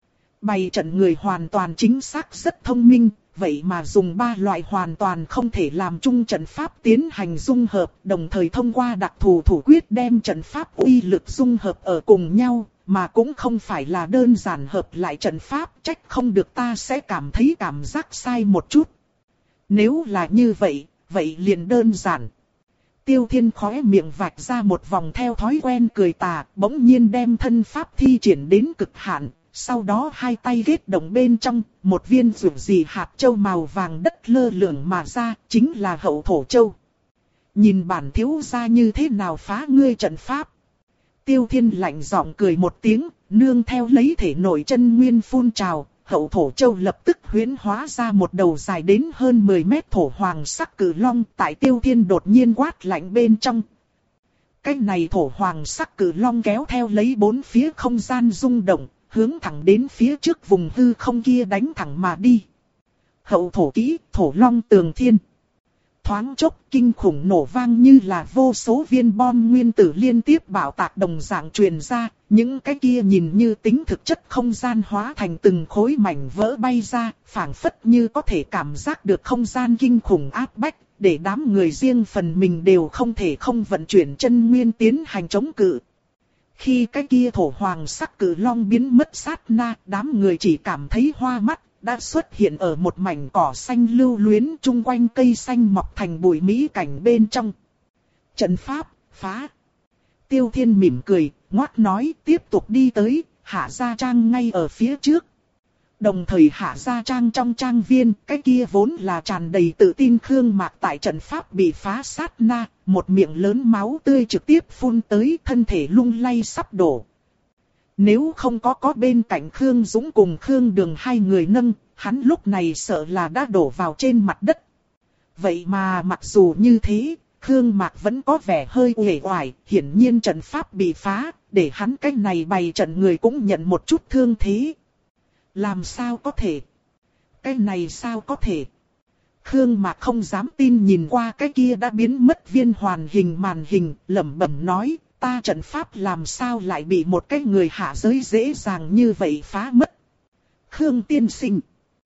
Bày trận người hoàn toàn chính xác rất thông minh, vậy mà dùng ba loại hoàn toàn không thể làm chung trận pháp tiến hành dung hợp, đồng thời thông qua đặc thù thủ quyết đem trận pháp uy lực dung hợp ở cùng nhau, mà cũng không phải là đơn giản hợp lại trận pháp, trách không được ta sẽ cảm thấy cảm giác sai một chút. Nếu là như vậy, vậy liền đơn giản. Tiêu Thiên khóe miệng vạch ra một vòng theo thói quen cười tà, bỗng nhiên đem thân pháp thi triển đến cực hạn. Sau đó hai tay ghét động bên trong, một viên rượu gì hạt châu màu vàng đất lơ lửng mà ra, chính là hậu thổ châu. Nhìn bản thiếu gia như thế nào phá ngươi trận pháp. Tiêu Thiên lạnh giọng cười một tiếng, nương theo lấy thể nội chân nguyên phun trào, hậu thổ châu lập tức huyễn hóa ra một đầu dài đến hơn mười mét thổ hoàng sắc cử long, tại Tiêu Thiên đột nhiên quát lạnh bên trong. cái này thổ hoàng sắc cử long kéo theo lấy bốn phía không gian rung động, hướng thẳng đến phía trước vùng hư không kia đánh thẳng mà đi. Hậu thổ kỹ, thổ long tường thiên. Thoáng chốc kinh khủng nổ vang như là vô số viên bom nguyên tử liên tiếp bạo tạc đồng dạng truyền ra, những cái kia nhìn như tính thực chất không gian hóa thành từng khối mảnh vỡ bay ra, phảng phất như có thể cảm giác được không gian kinh khủng áp bách, để đám người riêng phần mình đều không thể không vận chuyển chân nguyên tiến hành chống cự. Khi cái kia thổ hoàng sắc cử long biến mất sát na, đám người chỉ cảm thấy hoa mắt, đã xuất hiện ở một mảnh cỏ xanh lưu luyến chung quanh cây xanh mọc thành bụi mỹ cảnh bên trong. Trận pháp, phá. Tiêu Thiên mỉm cười, ngoát nói tiếp tục đi tới, Hạ Gia Trang ngay ở phía trước. Đồng thời Hạ Gia Trang trong trang viên, cái kia vốn là tràn đầy tự tin Khương Mạc tại trận pháp bị phá sát na, một miệng lớn máu tươi trực tiếp phun tới, thân thể lung lay sắp đổ. Nếu không có có bên cạnh Khương Dũng cùng Khương Đường hai người nâng, hắn lúc này sợ là đã đổ vào trên mặt đất. Vậy mà mặc dù như thế, Khương Mạc vẫn có vẻ hơi uể oải, hiển nhiên trận pháp bị phá, để hắn cách này bày trận người cũng nhận một chút thương thế. Làm sao có thể? Cái này sao có thể? Khương Mạc không dám tin nhìn qua cái kia đã biến mất viên hoàn hình màn hình, lẩm bẩm nói, ta trận pháp làm sao lại bị một cái người hạ giới dễ dàng như vậy phá mất. Khương tiên sinh.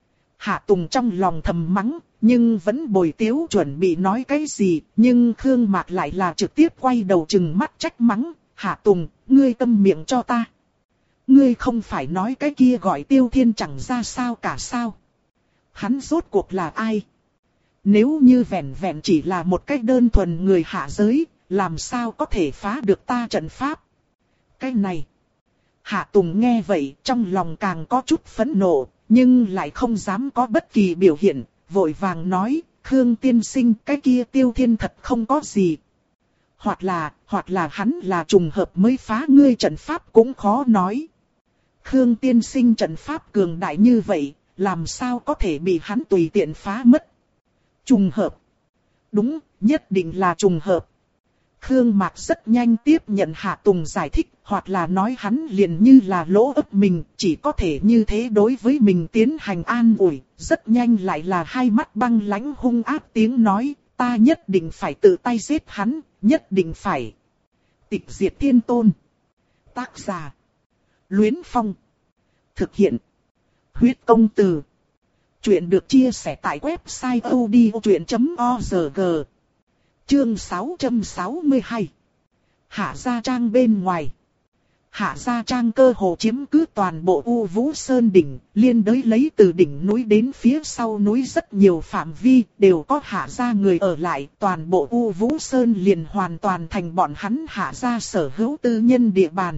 Hạ Tùng trong lòng thầm mắng, nhưng vẫn bồi tiếu chuẩn bị nói cái gì, nhưng Khương Mạc lại là trực tiếp quay đầu trừng mắt trách mắng, Hạ Tùng, ngươi câm miệng cho ta. Ngươi không phải nói cái kia gọi Tiêu Thiên chẳng ra sao cả sao. Hắn rốt cuộc là ai? Nếu như vẹn vẹn chỉ là một cách đơn thuần người hạ giới, làm sao có thể phá được ta trận pháp? Cái này. Hạ Tùng nghe vậy trong lòng càng có chút phẫn nộ, nhưng lại không dám có bất kỳ biểu hiện, vội vàng nói, Khương tiên sinh cái kia Tiêu Thiên thật không có gì. Hoặc là, hoặc là hắn là trùng hợp mới phá ngươi trận pháp cũng khó nói. Khương tiên sinh trận pháp cường đại như vậy, làm sao có thể bị hắn tùy tiện phá mất? Trùng hợp. Đúng, nhất định là trùng hợp. Khương Mạc rất nhanh tiếp nhận Hạ Tùng giải thích, hoặc là nói hắn liền như là lỗ ấp mình, chỉ có thể như thế đối với mình tiến hành an ủi, rất nhanh lại là hai mắt băng lãnh hung ác tiếng nói, ta nhất định phải tự tay giết hắn, nhất định phải. Tịch diệt thiên tôn. Tác giả. Luyến Phong. Thực hiện. Huyết công từ. Chuyện được chia sẻ tại website odchuyện chấm org. Chương sáu trăm sáu mươi hai. Hạ Gia Trang bên ngoài. Hạ Gia Trang cơ hồ chiếm cứ toàn bộ U Vũ Sơn đỉnh, liên đới lấy từ đỉnh núi đến phía sau núi rất nhiều phạm vi, đều có Hạ Gia người ở lại, toàn bộ U Vũ Sơn liền hoàn toàn thành bọn hắn Hạ Gia sở hữu tư nhân địa bàn.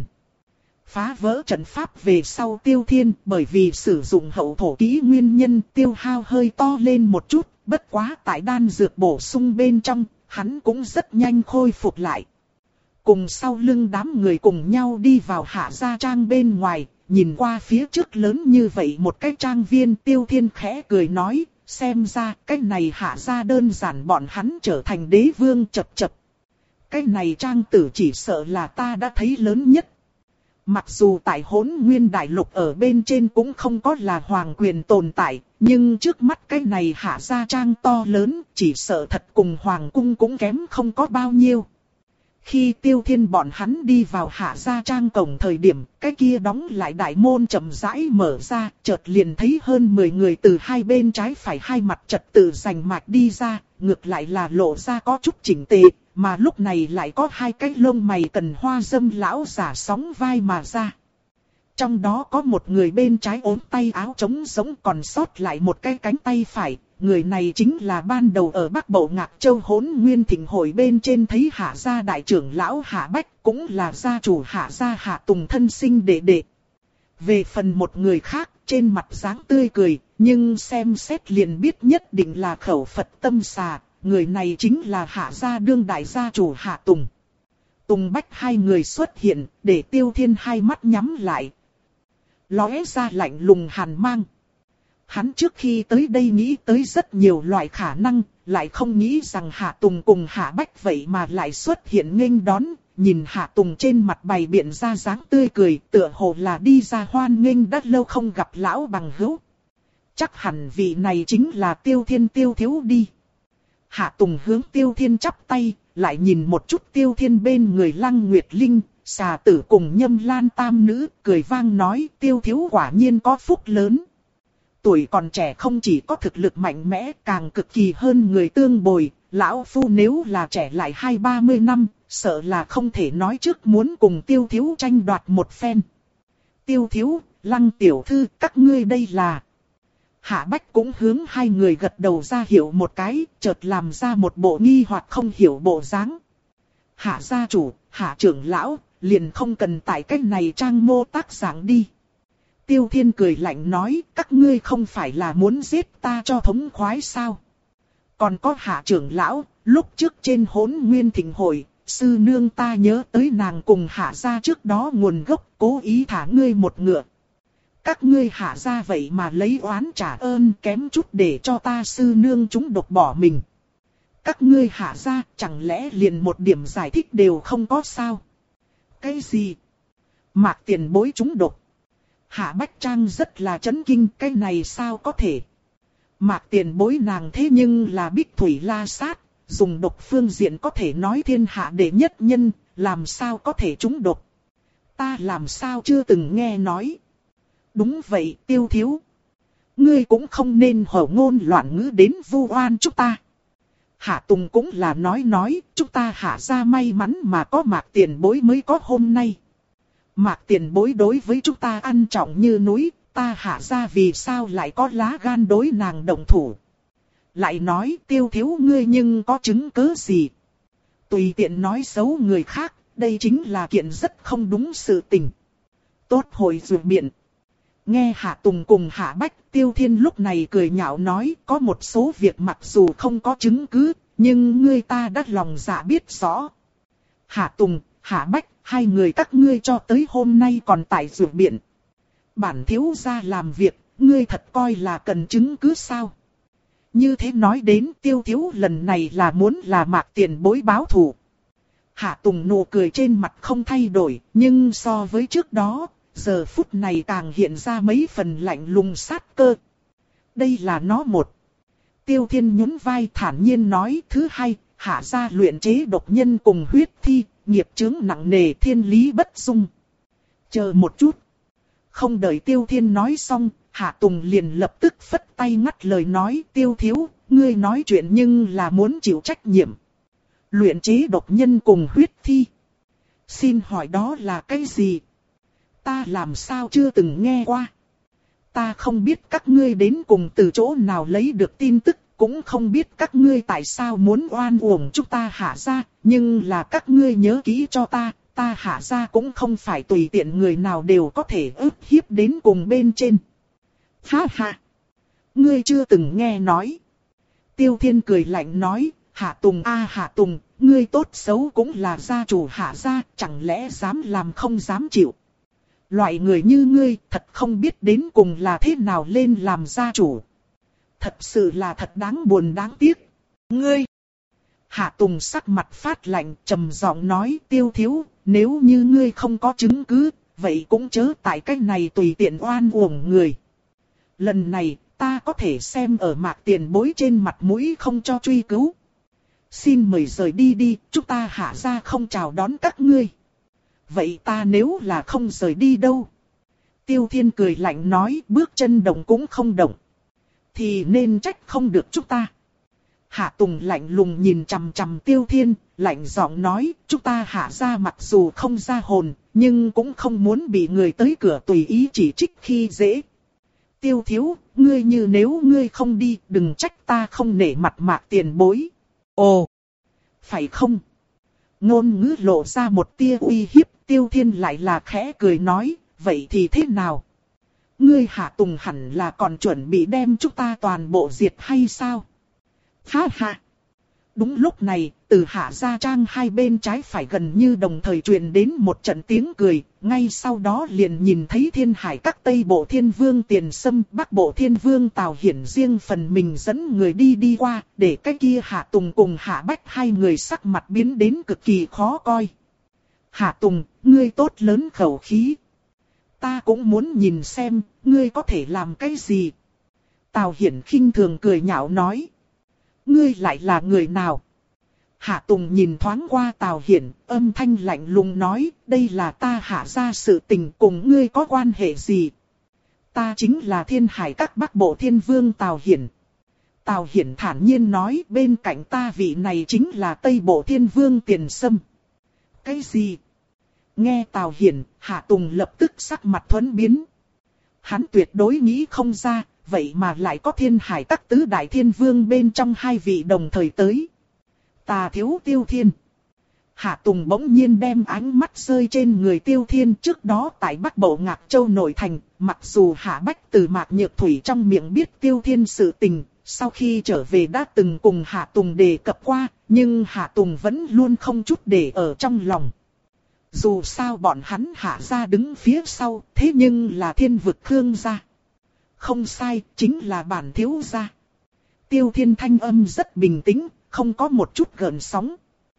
Phá vỡ trận pháp về sau Tiêu Thiên, bởi vì sử dụng hậu thổ kỹ nguyên nhân tiêu hao hơi to lên một chút, bất quá tại đan dược bổ sung bên trong, hắn cũng rất nhanh khôi phục lại. Cùng sau lưng đám người cùng nhau đi vào Hạ Gia Trang bên ngoài, nhìn qua phía trước lớn như vậy một cái trang viên, Tiêu Thiên khẽ cười nói, xem ra cái này Hạ Gia đơn giản bọn hắn trở thành đế vương chập chập. Cái này trang tử chỉ sợ là ta đã thấy lớn nhất. Mặc dù tại Hỗn Nguyên Đại Lục ở bên trên cũng không có là hoàng quyền tồn tại, nhưng trước mắt cái này Hạ Gia Trang to lớn, chỉ sợ thật cùng hoàng cung cũng kém không có bao nhiêu. Khi Tiêu Thiên bọn hắn đi vào Hạ Gia Trang cổng thời điểm, cái kia đóng lại đại môn chậm rãi mở ra, chợt liền thấy hơn mười người từ hai bên trái phải hai mặt trật tự rành mạch đi ra, ngược lại là lộ ra có chút chỉnh tề, mà lúc này lại có hai cái lông mày cần hoa dâm lão giả sóng vai mà ra. Trong đó có một người bên trái ốm tay áo trống giống còn sót lại một cái cánh tay phải. Người này chính là ban đầu ở Bắc Bộ Ngạc Châu Hỗn Nguyên Thịnh Hội bên trên thấy Hạ Gia đại trưởng lão Hạ Bách, cũng là gia chủ Hạ Gia Hạ Tùng thân sinh đệ đệ. Về phần một người khác, trên mặt dáng tươi cười, nhưng xem xét liền biết nhất định là khẩu Phật tâm xà, người này chính là Hạ Gia đương đại gia chủ Hạ Tùng. Tùng Bách hai người xuất hiện, để Tiêu Thiên hai mắt nhắm lại. Lóe ra lạnh lùng hàn mang. Hắn trước khi tới đây nghĩ tới rất nhiều loại khả năng, lại không nghĩ rằng Hạ Tùng cùng Hạ Bách vậy mà lại xuất hiện nghênh đón, nhìn Hạ Tùng trên mặt bày biện ra dáng tươi cười, tựa hồ là đi ra hoan nghênh đã lâu không gặp lão bằng hữu. Chắc hẳn vị này chính là Tiêu Thiên Tiêu thiếu đi. Hạ Tùng hướng Tiêu Thiên chắp tay, lại nhìn một chút Tiêu Thiên bên người Lăng Nguyệt Linh, xà tử cùng Nhâm Lan tam nữ, cười vang nói Tiêu thiếu quả nhiên có phúc lớn. Tuổi còn trẻ không chỉ có thực lực mạnh mẽ, càng cực kỳ hơn người tương bồi. Lão phu nếu là trẻ lại hai ba mươi năm, sợ là không thể nói trước muốn cùng Tiêu thiếu tranh đoạt một phen. Tiêu thiếu, Lăng tiểu thư, các ngươi đây là... Hạ Bách cũng hướng hai người gật đầu ra hiệu một cái, chợt làm ra một bộ nghi hoặc không hiểu bộ dáng. Hạ gia chủ, Hạ trưởng lão, liền không cần tại cách này trang mô tác giảng đi. Tiêu Thiên cười lạnh nói, các ngươi không phải là muốn giết ta cho thống khoái sao? Còn có Hạ trưởng lão, lúc trước trên Hỗn Nguyên Thịnh hội, sư nương ta nhớ tới nàng cùng Hạ gia trước đó nguồn gốc, cố ý thả ngươi một ngựa. Các ngươi Hạ gia vậy mà lấy oán trả ơn, kém chút để cho ta sư nương chúng độc bỏ mình. Các ngươi Hạ gia chẳng lẽ liền một điểm giải thích đều không có sao? Cái gì? Mạc tiền bối chúng độc. Hạ Bách Trang rất là chấn kinh, cái này sao có thể? Mạc tiền bối nàng thế nhưng là Bích Thủy La Sát, dùng độc phương diện có thể nói thiên hạ đệ nhất nhân, làm sao có thể trúng độc? Ta làm sao chưa từng nghe nói? Đúng vậy, Tiêu thiếu. Ngươi cũng không nên hổ ngôn loạn ngữ đến vu oan chúng ta. Hạ Tùng cũng là nói nói, chúng ta Hạ gia may mắn mà có Mạc tiền bối mới có hôm nay. Mạc tiền bối đối với chúng ta ăn trọng như núi, ta Hạ gia vì sao lại có lá gan đối nàng động thủ. Lại nói Tiêu thiếu ngươi nhưng có chứng cứ gì? Tùy tiện nói xấu người khác, đây chính là kiện rất không đúng sự tình. Tốt hồi dù biện. Nghe Hạ Tùng cùng Hạ Bách, Tiêu Thiên lúc này cười nhạo nói, có một số việc mặc dù không có chứng cứ, nhưng ngươi ta đã lòng dạ biết rõ. Hạ Tùng, Hạ Bách, hai người các ngươi cho tới hôm nay còn tại rượu biện. Bản thiếu gia làm việc, ngươi thật coi là cần chứng cứ sao? Như thế nói đến Tiêu thiếu lần này là muốn là Mạc tiền bối báo thù. Hạ Tùng nụ cười trên mặt không thay đổi, nhưng so với trước đó, giờ phút này càng hiện ra mấy phần lạnh lùng sát cơ. Đây là nó một. Tiêu Thiên nhún vai thản nhiên nói, thứ hai, Hạ gia luyện chế độc nhân cùng huyết thi, nghiệp chướng nặng nề, thiên lý bất dung. Chờ một chút. Không đợi Tiêu Thiên nói xong, Hạ Tùng liền lập tức phất tay ngắt lời nói, Tiêu thiếu, ngươi nói chuyện nhưng là muốn chịu trách nhiệm. Luyện chế độc nhân cùng huyết thi. Xin hỏi đó là cái gì? Ta làm sao chưa từng nghe qua. Ta không biết các ngươi đến cùng từ chỗ nào lấy được tin tức, cũng không biết các ngươi tại sao muốn oan uổng chúng ta Hạ gia, nhưng là các ngươi nhớ kỹ cho ta, ta Hạ gia cũng không phải tùy tiện người nào đều có thể ức hiếp đến cùng bên trên. Ha ha! Ngươi chưa từng nghe nói. Tiêu Thiên cười lạnh nói, Hạ Tùng a à, Hạ Tùng, ngươi tốt xấu cũng là gia chủ Hạ gia, chẳng lẽ dám làm không dám chịu. Loại người như ngươi thật không biết đến cùng là thế nào lên làm gia chủ. Thật sự là thật đáng buồn đáng tiếc. Ngươi! Hạ Tùng sắc mặt phát lạnh trầm giọng nói, Tiêu thiếu, nếu như ngươi không có chứng cứ, vậy cũng chớ tại cách này tùy tiện oan uổng người. Lần này, ta có thể xem ở Mạc tiền bối trên mặt mũi không cho truy cứu. Xin mời rời đi đi, chúng ta Hạ gia không chào đón các ngươi. Vậy ta nếu là không rời đi đâu? Tiêu Thiên cười lạnh nói, bước chân động cũng không động. Thì nên trách không được chúng ta. Hạ Tùng lạnh lùng nhìn chằm chằm Tiêu Thiên, lạnh giọng nói, chúng ta Hạ gia mặc dù không ra hồn, nhưng cũng không muốn bị người tới cửa tùy ý chỉ trích khi dễ. Tiêu thiếu, ngươi như nếu ngươi không đi, đừng trách ta không nể mặt Mạc tiền bối. Ồ, phải không? Ngôn ngữ lộ ra một tia uy hiếp, Tiêu Thiên lại là khẽ cười nói, vậy thì thế nào? Ngươi Hạ Tùng hẳn là còn chuẩn bị đem chúng ta toàn bộ diệt hay sao? Ha ha! Đúng lúc này, từ Hạ gia trang hai bên trái phải gần như đồng thời truyền đến một trận tiếng cười, ngay sau đó liền nhìn thấy Thiên Hải các Tây Bộ Thiên Vương Tiền Sâm, Bắc Bộ Thiên Vương Tào Hiển riêng phần mình dẫn người đi đi qua, để cái kia Hạ Tùng cùng Hạ Bách hai người sắc mặt biến đến cực kỳ khó coi. Hạ Tùng, ngươi tốt lớn khẩu khí. Ta cũng muốn nhìn xem, ngươi có thể làm cái gì. Tào Hiển khinh thường cười nhạo nói. Ngươi lại là người nào? Hạ Tùng nhìn thoáng qua Tào Hiển, âm thanh lạnh lùng nói, đây là ta Hạ gia sự tình, cùng ngươi có quan hệ gì? Ta chính là Thiên Hải Các Bắc Bộ Thiên Vương Tào Hiển. Tào Hiển thản nhiên nói, bên cạnh ta vị này chính là Tây Bộ Thiên Vương Tiền Sâm. Cái gì? Nghe Tào Hiển, Hạ Tùng lập tức sắc mặt thuẫn biến. Hắn tuyệt đối nghĩ không ra, vậy mà lại có Thiên Hải Các tứ đại thiên vương bên trong hai vị đồng thời tới. Tà thiếu Tiêu Thiên. Hạ Tùng bỗng nhiên đem ánh mắt rơi trên người Tiêu Thiên, trước đó tại Bắc Bộ Ngạc Châu nội thành, mặc dù Hạ Bách từ Mạc Nhược Thủy trong miệng biết Tiêu Thiên sự tình, sau khi trở về đã từng cùng Hạ Tùng đề cập qua, nhưng Hạ Tùng vẫn luôn không chút để ở trong lòng. Dù sao bọn hắn Hạ gia đứng phía sau, thế nhưng là Thiên Vực Khương gia. Không sai, chính là bản thiếu gia. Tiêu Thiên thanh âm rất bình tĩnh, không có một chút gợn sóng.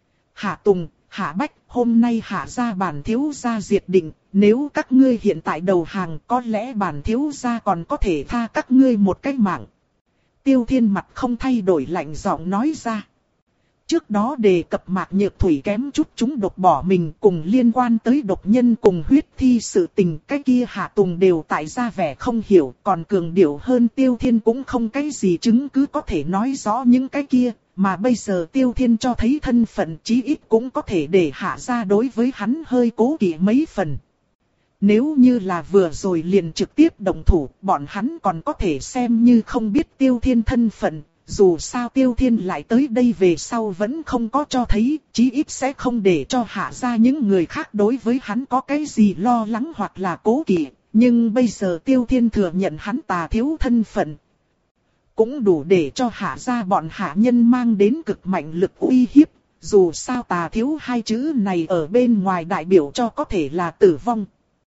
Hạ Tùng, Hạ Bách, hôm nay Hạ gia bản thiếu gia diệt định, nếu các ngươi hiện tại đầu hàng có lẽ bản thiếu gia còn có thể tha các ngươi một cái mạng. Tiêu Thiên mặt không thay đổi lạnh giọng nói ra. Trước đó đề cập Mạc Nhược Thủy kém chút chúng độc bỏ mình cùng liên quan tới độc nhân cùng huyết thi sự tình, cái kia Hạ Tùng đều tại ra vẻ không hiểu, còn cường điệu hơn Tiêu Thiên cũng không cái gì chứng cứ có thể nói rõ những cái kia, mà bây giờ Tiêu Thiên cho thấy thân phận chí ít cũng có thể để Hạ gia đối với hắn hơi cố kỵ mấy phần. Nếu như là vừa rồi liền trực tiếp động thủ, bọn hắn còn có thể xem như không biết Tiêu Thiên thân phận. Dù sao Tiêu Thiên lại tới đây về sau vẫn không có cho thấy, chí ít sẽ không để cho Hạ gia những người khác đối với hắn có cái gì lo lắng hoặc là cố kỵ. Nhưng bây giờ Tiêu Thiên thừa nhận hắn tà thiếu thân phận, cũng đủ để cho Hạ gia bọn hạ nhân mang đến cực mạnh lực uy hiếp. Dù sao tà thiếu hai chữ này ở bên ngoài đại biểu cho có thể là tử vong.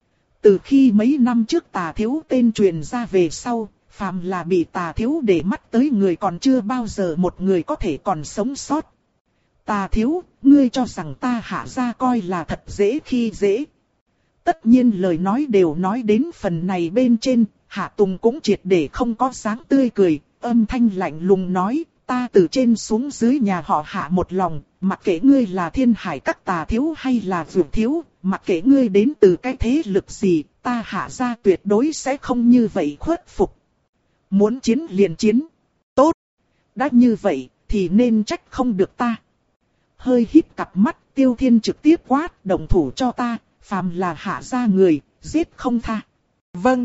Từ khi mấy năm trước tà thiếu tên truyền ra về sau, phàm là bị tà thiếu để mắt tới người còn chưa bao giờ một người có thể còn sống sót. Tà thiếu, ngươi cho rằng ta Hạ gia coi là thật dễ khi dễ. Tất nhiên lời nói đều nói đến phần này bên trên, Hạ Tùng cũng triệt để không có dáng tươi cười, âm thanh lạnh lùng nói, ta từ trên xuống dưới nhà họ Hạ một lòng, mặc kệ ngươi là Thiên Hải Các tà thiếu hay là Dược thiếu, mặc kệ ngươi đến từ cái thế lực gì, ta Hạ gia tuyệt đối sẽ không như vậy khuất phục. Muốn chiến liền chiến. Tốt. Đã như vậy, thì nên trách không được ta. Hơi híp cặp mắt, Tiêu Thiên trực tiếp quát, động thủ cho ta, phàm là Hạ gia người, giết không tha. Vâng.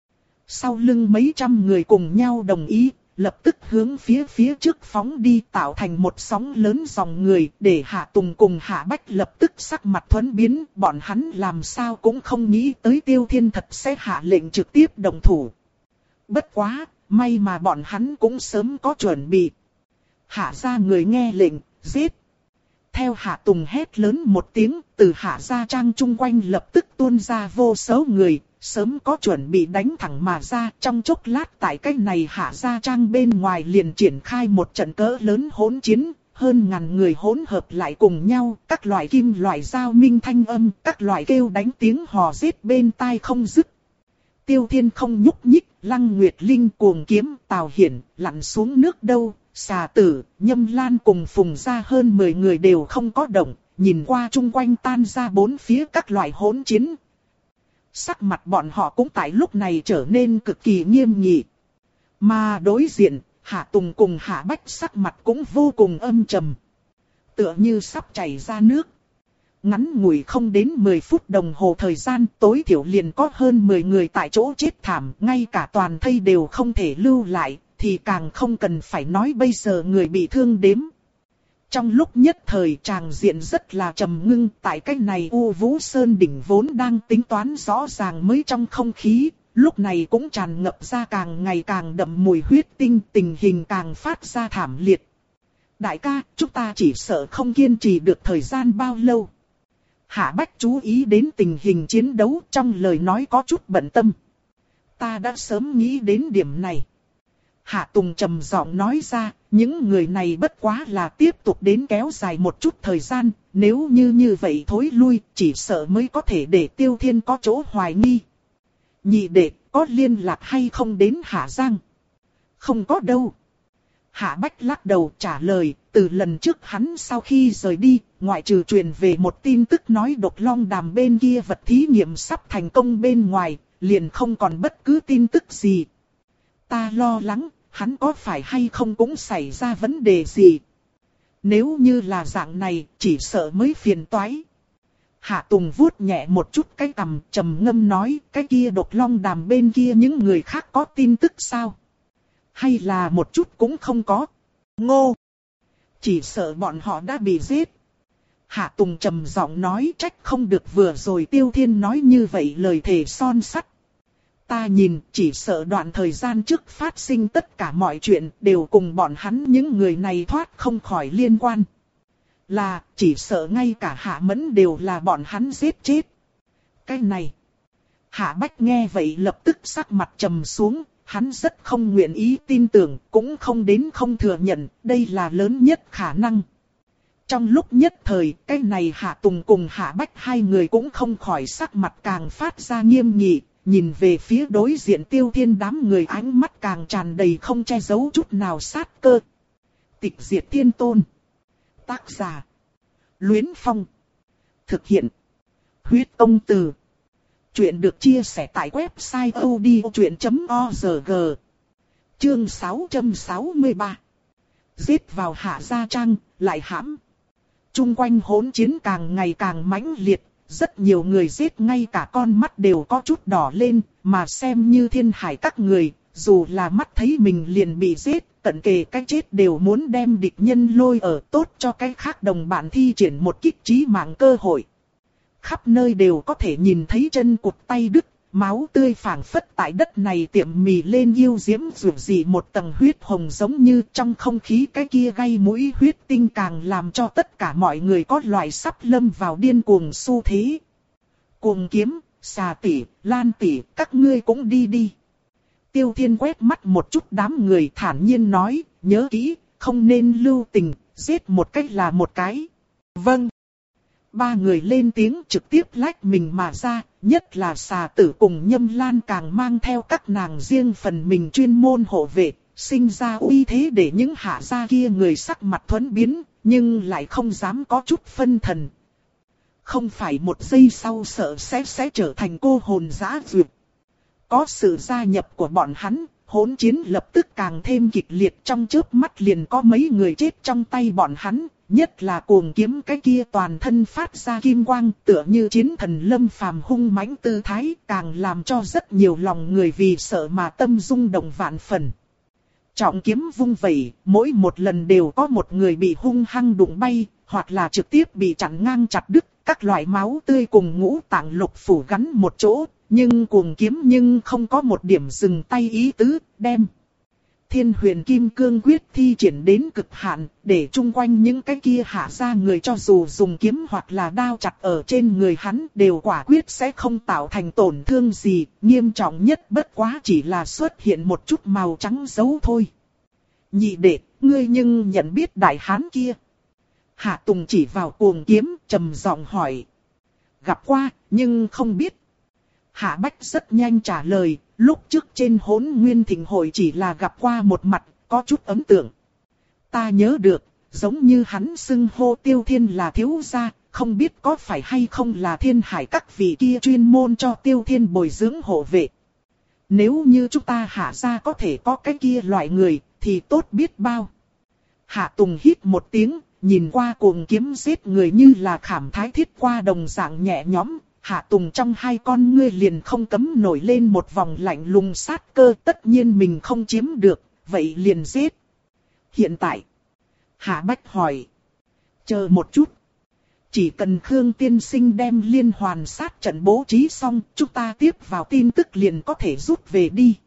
Sau lưng mấy trăm người cùng nhau đồng ý, lập tức hướng phía phía trước phóng đi, tạo thành một sóng lớn dòng người, để Hạ Tùng cùng Hạ Bách lập tức sắc mặt thuẫn biến, bọn hắn làm sao cũng không nghĩ tới Tiêu Thiên thật sẽ hạ lệnh trực tiếp động thủ. Bất quá, may mà bọn hắn cũng sớm có chuẩn bị. Hạ gia người nghe lệnh, giết. Theo Hạ Tùng hét lớn một tiếng, từ Hạ gia trang chung quanh lập tức tuôn ra vô số người, sớm có chuẩn bị đánh thẳng mà ra. Trong chốc lát tại cái này Hạ gia trang bên ngoài liền triển khai một trận cỡ lớn hỗn chiến, hơn ngàn người hỗn hợp lại cùng nhau, các loại kim loại giao minh thanh âm, các loại kêu đánh tiếng hò giết bên tai không dứt. Tiêu Thiên không nhúc nhích, Lăng Nguyệt Linh cuồng kiếm, Tào Hiển lặn xuống nước đâu, Xà Tử, Nhâm Lan cùng Phùng gia hơn mười người đều không có động, nhìn qua chung quanh tan ra bốn phía các loại hỗn chiến. Sắc mặt bọn họ cũng tại lúc này trở nên cực kỳ nghiêm nghị. Mà đối diện, Hạ Tùng cùng Hạ Bách sắc mặt cũng vô cùng âm trầm. Tựa như sắp chảy ra nước. Ngắn ngủi không đến mười phút đồng hồ thời gian, tối thiểu liền có hơn mười người tại chỗ chết thảm, ngay cả toàn thây đều không thể lưu lại, thì càng không cần phải nói bây giờ người bị thương đếm. Trong lúc nhất thời tràng diện rất là trầm ngưng, tại cái này U Vũ Sơn đỉnh vốn đang tính toán rõ ràng mới trong không khí, lúc này cũng tràn ngập ra càng ngày càng đậm mùi huyết tinh, tình hình càng phát ra thảm liệt. Đại ca, chúng ta chỉ sợ không kiên trì được thời gian bao lâu. Hạ Bách chú ý đến tình hình chiến đấu, trong lời nói có chút bận tâm. Ta đã sớm nghĩ đến điểm này. Hạ Tùng trầm giọng nói ra, những người này bất quá là tiếp tục đến kéo dài một chút thời gian, nếu như như vậy thối lui, chỉ sợ mới có thể để Tiêu Thiên có chỗ hoài nghi. Nhị đệ, có liên lạc hay không đến Hạ Giang? Không có đâu. Hạ Bách lắc đầu trả lời, từ lần trước hắn sau khi rời đi, ngoại trừ truyền về một tin tức nói độc long đàm bên kia vật thí nghiệm sắp thành công bên ngoài, liền không còn bất cứ tin tức gì. Ta lo lắng, hắn có phải hay không cũng xảy ra vấn đề gì. Nếu như là dạng này, chỉ sợ mới phiền toái. Hạ Tùng vuốt nhẹ một chút cái cằm, trầm ngâm nói, cái kia độc long đàm bên kia những người khác có tin tức sao? Hay là một chút cũng không có? Ngô! Chỉ sợ bọn họ đã bị giết. Hạ Tùng trầm giọng nói, trách không được vừa rồi Tiêu Thiên nói như vậy lời thề son sắt. Ta nhìn, chỉ sợ đoạn thời gian trước phát sinh tất cả mọi chuyện đều cùng bọn hắn những người này thoát không khỏi liên quan. Là, chỉ sợ ngay cả Hạ Mẫn đều là bọn hắn giết chết. Cái này. Hạ Bách nghe vậy lập tức sắc mặt trầm xuống, hắn rất không nguyện ý tin tưởng, cũng không đến không thừa nhận, đây là lớn nhất khả năng. Trong lúc nhất thời, cái này Hạ Tùng cùng Hạ Bách hai người cũng không khỏi sắc mặt càng phát ra nghiêm nghị, nhìn về phía đối diện Tiêu Thiên đám người ánh mắt càng tràn đầy không che giấu chút nào sát cơ. Tịch diệt thiên tôn. Tác giả. Luyến Phong. Thực hiện. Huyết công từ. Chuyện được chia sẻ tại website odchuyện chấm org. Chương sáu trăm sáu mươi ba. Giết vào Hạ Gia Trang, lại hãm. Trung quanh hỗn chiến càng ngày càng mãnh liệt. Rất nhiều người giết ngay cả con mắt đều có chút đỏ lên, mà xem như Thiên Hải các người, dù là mắt thấy mình liền bị giết, cận kề cái chết đều muốn đem địch nhân lôi ở tốt cho cái khác đồng bạn thi triển một kích chí mạng cơ hội. Khắp nơi đều có thể nhìn thấy chân cụt tay đứt, máu tươi phảng phất tại đất này tiệm mì lên yêu diễm dù gì một tầng huyết hồng giống như trong không khí cái kia gây mũi huyết tinh càng làm cho tất cả mọi người có loại sắp lâm vào điên cuồng xu thế. Cuồng kiếm, xà tỷ, lan tỷ, các ngươi cũng đi đi. Tiêu Thiên quét mắt một chút đám người thản nhiên nói, nhớ kỹ, không nên lưu tình, giết một cách là một cái. Vâng. Ba người lên tiếng trực tiếp lách mình mà ra, nhất là xà tử cùng Nhâm Lan càng mang theo các nàng riêng phần mình chuyên môn hộ vệ, sinh ra uy thế để những hạ gia kia người sắc mặt thuẫn biến, nhưng lại không dám có chút phân thần. Không phải một giây sau sợ sẽ sẽ trở thành cô hồn dã duyệt. Có sự gia nhập của bọn hắn, hỗn chiến lập tức càng thêm kịch liệt, trong chớp mắt liền có mấy người chết trong tay bọn hắn. Nhất là cuồng kiếm cái kia toàn thân phát ra kim quang tựa như chiến thần lâm phàm hung mãnh tư thái, càng làm cho rất nhiều lòng người vì sợ mà tâm rung động vạn phần. Trọng kiếm vung vẩy, mỗi một lần đều có một người bị hung hăng đụng bay, hoặc là trực tiếp bị chặn ngang chặt đứt, các loại máu tươi cùng ngũ tạng lục phủ gắn một chỗ, nhưng cuồng kiếm nhưng không có một điểm dừng tay ý tứ, đem Thiên Huyền Kim Cương Quyết thi triển đến cực hạn, để chung quanh những cái kia hạ ra người cho dù dùng kiếm hoặc là đao chặt ở trên người hắn đều quả quyết sẽ không tạo thành tổn thương gì, nghiêm trọng nhất bất quá chỉ là xuất hiện một chút màu trắng dấu thôi. Nhị đệ, ngươi nhưng nhận biết đại hán kia? Hạ Tùng chỉ vào cuồng kiếm, trầm giọng hỏi. Gặp qua, nhưng không biết. Hạ Bách rất nhanh trả lời, lúc trước trên Hỗn Nguyên Thịnh Hội chỉ là gặp qua một mặt, có chút ấn tượng. Ta nhớ được, giống như hắn xưng hô Tiêu Thiên là thiếu gia, không biết có phải hay không là Thiên Hải các vị kia chuyên môn cho Tiêu Thiên bồi dưỡng hộ vệ. Nếu như chúng ta Hạ gia có thể có cái kia loại người, thì tốt biết bao. Hạ Tùng hít một tiếng, nhìn qua cuồng kiếm giết người như là khảm thái thiết qua đồng dạng nhẹ nhõm. Hạ Tùng trong hai con ngươi liền không cấm nổi lên một vòng lạnh lùng sát cơ, tất nhiên mình không chiếm được, vậy liền giết. Hiện tại, Hạ Bách hỏi. Chờ một chút. Chỉ cần Khương tiên sinh đem liên hoàn sát trận bố trí xong, chúng ta tiếp vào tin tức liền có thể rút về đi.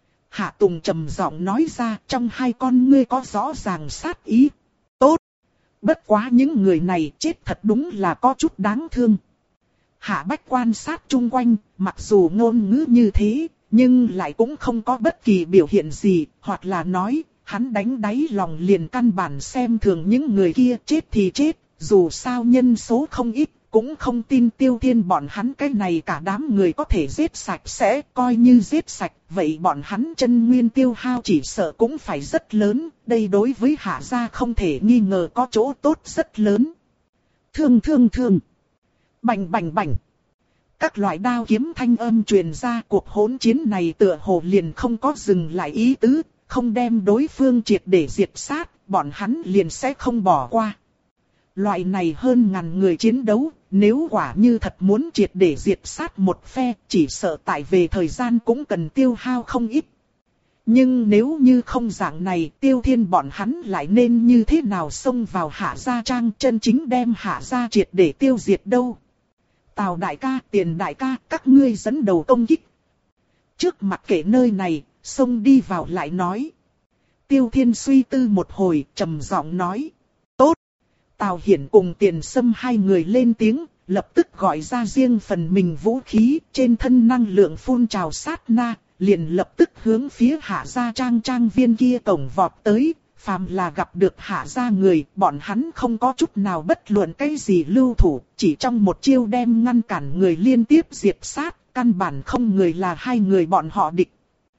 Hạ Tùng trầm giọng nói ra, trong hai con ngươi có rõ ràng sát ý. Tốt. Bất quá những người này chết thật đúng là có chút đáng thương. Hạ Bách quan sát chung quanh, mặc dù ngôn ngữ như thế, nhưng lại cũng không có bất kỳ biểu hiện gì, hoặc là nói, hắn đánh đáy lòng liền căn bản xem thường những người kia, chết thì chết, dù sao nhân số không ít, cũng không tin Tiêu Thiên bọn hắn cái này cả đám người có thể giết sạch sẽ, coi như giết sạch, vậy bọn hắn chân nguyên tiêu hao chỉ sợ cũng phải rất lớn, đây đối với Hạ gia không thể nghi ngờ có chỗ tốt rất lớn. Thương thương thương, bành bành bành. Các loại đao kiếm thanh âm truyền ra, cuộc hỗn chiến này tựa hồ liền không có dừng lại ý tứ, không đem đối phương triệt để diệt sát, bọn hắn liền sẽ không bỏ qua. Loại này hơn ngàn người chiến đấu, nếu quả như thật muốn triệt để diệt sát một phe, chỉ sợ tại về thời gian cũng cần tiêu hao không ít. Nhưng nếu như không dạng này, Tiêu Thiên bọn hắn lại nên như thế nào xông vào Hạ gia trang chân chính đem Hạ gia triệt để tiêu diệt đâu? Tào đại ca, Tiền đại ca, các ngươi dẫn đầu công kích. Trước mặt kể nơi này, xông đi vào lại nói. Tiêu Thiên suy tư một hồi, trầm giọng nói. Tốt. Tào Hiển cùng Tiền Sâm hai người lên tiếng, lập tức gọi ra riêng phần mình vũ khí, trên thân năng lượng phun trào sát na, liền lập tức hướng phía Hạ gia trang trang viên kia cổng vọt tới. Phàm là gặp được Hạ gia người, bọn hắn không có chút nào bất luận cái gì lưu thủ, chỉ trong một chiêu đem ngăn cản người liên tiếp diệt sát, căn bản không người là hai người bọn họ địch.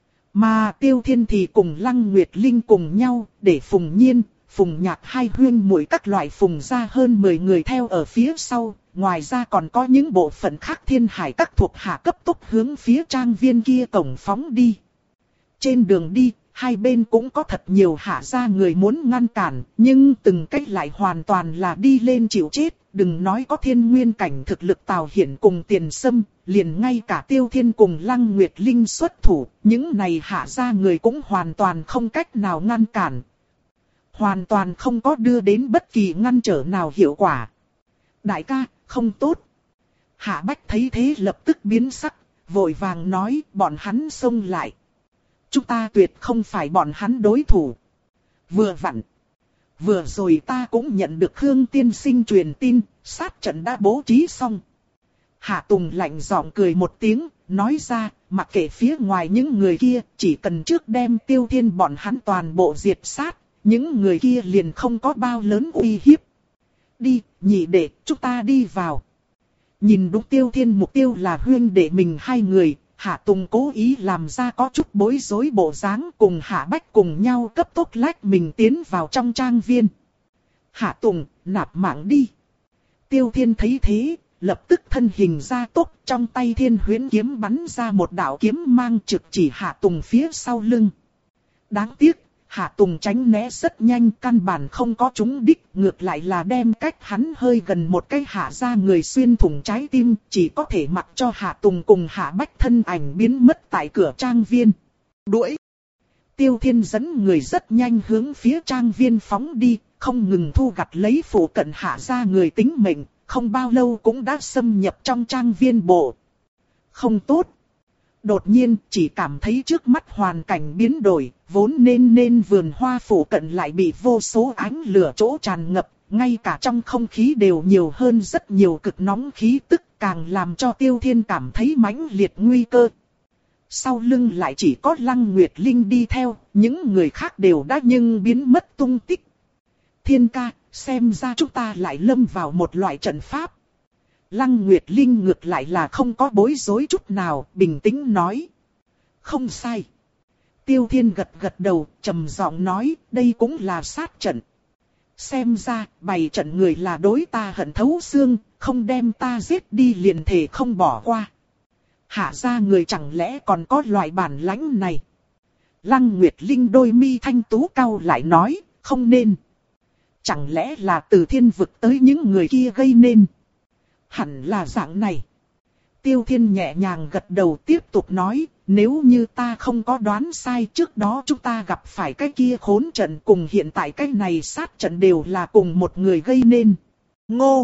Mà Tiêu Thiên thì cùng Lăng Nguyệt Linh cùng nhau, để Phùng Nhiên, Phùng Nhạc hai huyên muội các loại phùng ra hơn mười người theo ở phía sau, ngoài ra còn có những bộ phận khác Thiên Hải các thuộc hạ cấp tốc hướng phía trang viên kia cổng phóng đi. Trên đường đi, hai bên cũng có thật nhiều Hạ gia người muốn ngăn cản, nhưng từng cách lại hoàn toàn là đi lên chịu chết, đừng nói có thiên nguyên cảnh thực lực Tào Hiển cùng Tiền Sâm, liền ngay cả Tiêu Thiên cùng Lăng Nguyệt Linh xuất thủ, những này Hạ gia người cũng hoàn toàn không cách nào ngăn cản. Hoàn toàn không có đưa đến bất kỳ ngăn trở nào hiệu quả. Đại ca, không tốt. Hạ Bách thấy thế lập tức biến sắc, vội vàng nói bọn hắn xông lại. Chúng ta tuyệt không phải bọn hắn đối thủ. Vừa vặn. Vừa rồi ta cũng nhận được Khương tiên sinh truyền tin, sát trận đã bố trí xong. Hạ Tùng lạnh giọng cười một tiếng, nói ra, mặc kệ phía ngoài những người kia, chỉ cần trước đem Tiêu Thiên bọn hắn toàn bộ diệt sát, những người kia liền không có bao lớn uy hiếp. Đi, nhị đệ, chúng ta đi vào. Nhìn đúng Tiêu Thiên mục tiêu là huyên đệ mình hai người. Hạ Tùng cố ý làm ra có chút bối rối bộ dáng cùng Hạ Bách cùng nhau cấp tốc lách mình tiến vào trong trang viên. Hạ Tùng, nạp mạng đi. Tiêu Thiên thấy thế, lập tức thân hình ra tốc, trong tay Thiên Huyễn kiếm bắn ra một đạo kiếm mang trực chỉ Hạ Tùng phía sau lưng. Đáng tiếc, Hạ Tùng tránh né rất nhanh, căn bản không có trúng đích, ngược lại là đem cách hắn hơi gần một cái Hạ gia người xuyên thủng trái tim, chỉ có thể mặc cho Hạ Tùng cùng Hạ Bách thân ảnh biến mất tại cửa trang viên. Đuổi! Tiêu Thiên dẫn người rất nhanh hướng phía trang viên phóng đi, không ngừng thu gặt lấy phủ cận Hạ gia người tính mệnh, không bao lâu cũng đã xâm nhập trong trang viên bộ. Không tốt! Đột nhiên chỉ cảm thấy trước mắt hoàn cảnh biến đổi, vốn nên nên vườn hoa phủ cận lại bị vô số ánh lửa chỗ tràn ngập, ngay cả trong không khí đều nhiều hơn rất nhiều cực nóng khí tức, càng làm cho Tiêu Thiên cảm thấy mãnh liệt nguy cơ. Sau lưng lại chỉ có Lăng Nguyệt Linh đi theo, những người khác đều đã nhưng biến mất tung tích. Thiên ca, xem ra chúng ta lại lâm vào một loại trận pháp. Lăng Nguyệt Linh ngược lại là không có bối rối chút nào, bình tĩnh nói. Không sai. Tiêu Thiên gật gật đầu, trầm giọng nói, đây cũng là sát trận. Xem ra, bày trận người là đối ta hận thấu xương, không đem ta giết đi liền thể không bỏ qua. Hạ gia người chẳng lẽ còn có loại bản lãnh này? Lăng Nguyệt Linh đôi mi thanh tú cau lại nói, không nên. Chẳng lẽ là từ thiên vực tới những người kia gây nên? Hẳn là dạng này. Tiêu Thiên nhẹ nhàng gật đầu tiếp tục nói, nếu như ta không có đoán sai trước đó chúng ta gặp phải cái kia khốn trận cùng hiện tại cái này sát trận đều là cùng một người gây nên. Ngô!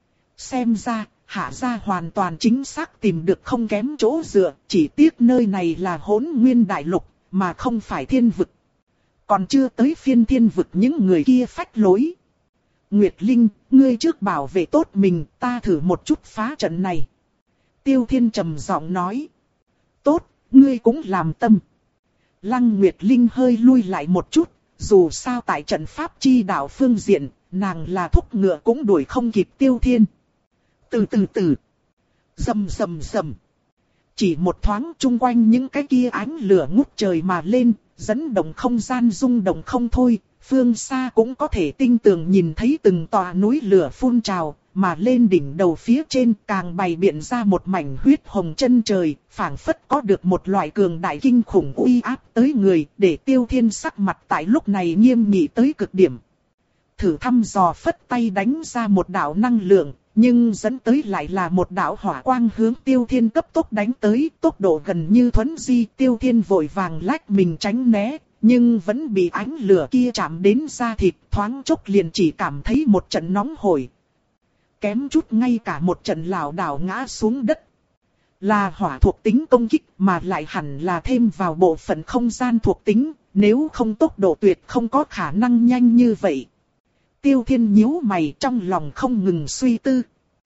Xem ra, Hạ gia hoàn toàn chính xác tìm được không kém chỗ dựa, chỉ tiếc nơi này là Hỗn Nguyên Đại Lục, mà không phải thiên vực. Còn chưa tới phiên thiên vực những người kia phách lối. Nguyệt Linh, ngươi trước bảo vệ tốt mình, ta thử một chút phá trận này. Tiêu Thiên trầm giọng nói. Tốt, ngươi cũng làm tâm. Lăng Nguyệt Linh hơi lui lại một chút, dù sao tại trận pháp chi đạo phương diện, nàng là thúc ngựa cũng đuổi không kịp Tiêu Thiên. Từ từ từ, rầm rầm rầm. Chỉ một thoáng chung quanh những cái kia ánh lửa ngút trời mà lên, dẫn động không gian rung động không thôi, phương xa cũng có thể tinh tường nhìn thấy từng tòa núi lửa phun trào, mà lên đỉnh đầu phía trên càng bày biện ra một mảnh huyết hồng chân trời, phảng phất có được một loại cường đại kinh khủng uy áp tới người, để Tiêu Thiên sắc mặt tại lúc này nghiêm nghị tới cực điểm. Thử thăm dò phất tay đánh ra một đạo năng lượng, nhưng dẫn tới lại là một đạo hỏa quang hướng Tiêu Thiên cấp tốc đánh tới, tốc độ gần như thuấn di. Tiêu Thiên vội vàng lách mình tránh né, nhưng vẫn bị ánh lửa kia chạm đến da thịt, thoáng chốc liền chỉ cảm thấy một trận nóng hổi. Kém chút ngay cả một trận lảo đảo ngã xuống đất. Là hỏa thuộc tính công kích mà lại hẳn là thêm vào bộ phận không gian thuộc tính, nếu không tốc độ tuyệt không có khả năng nhanh như vậy. Tiêu Thiên nhíu mày trong lòng không ngừng suy tư.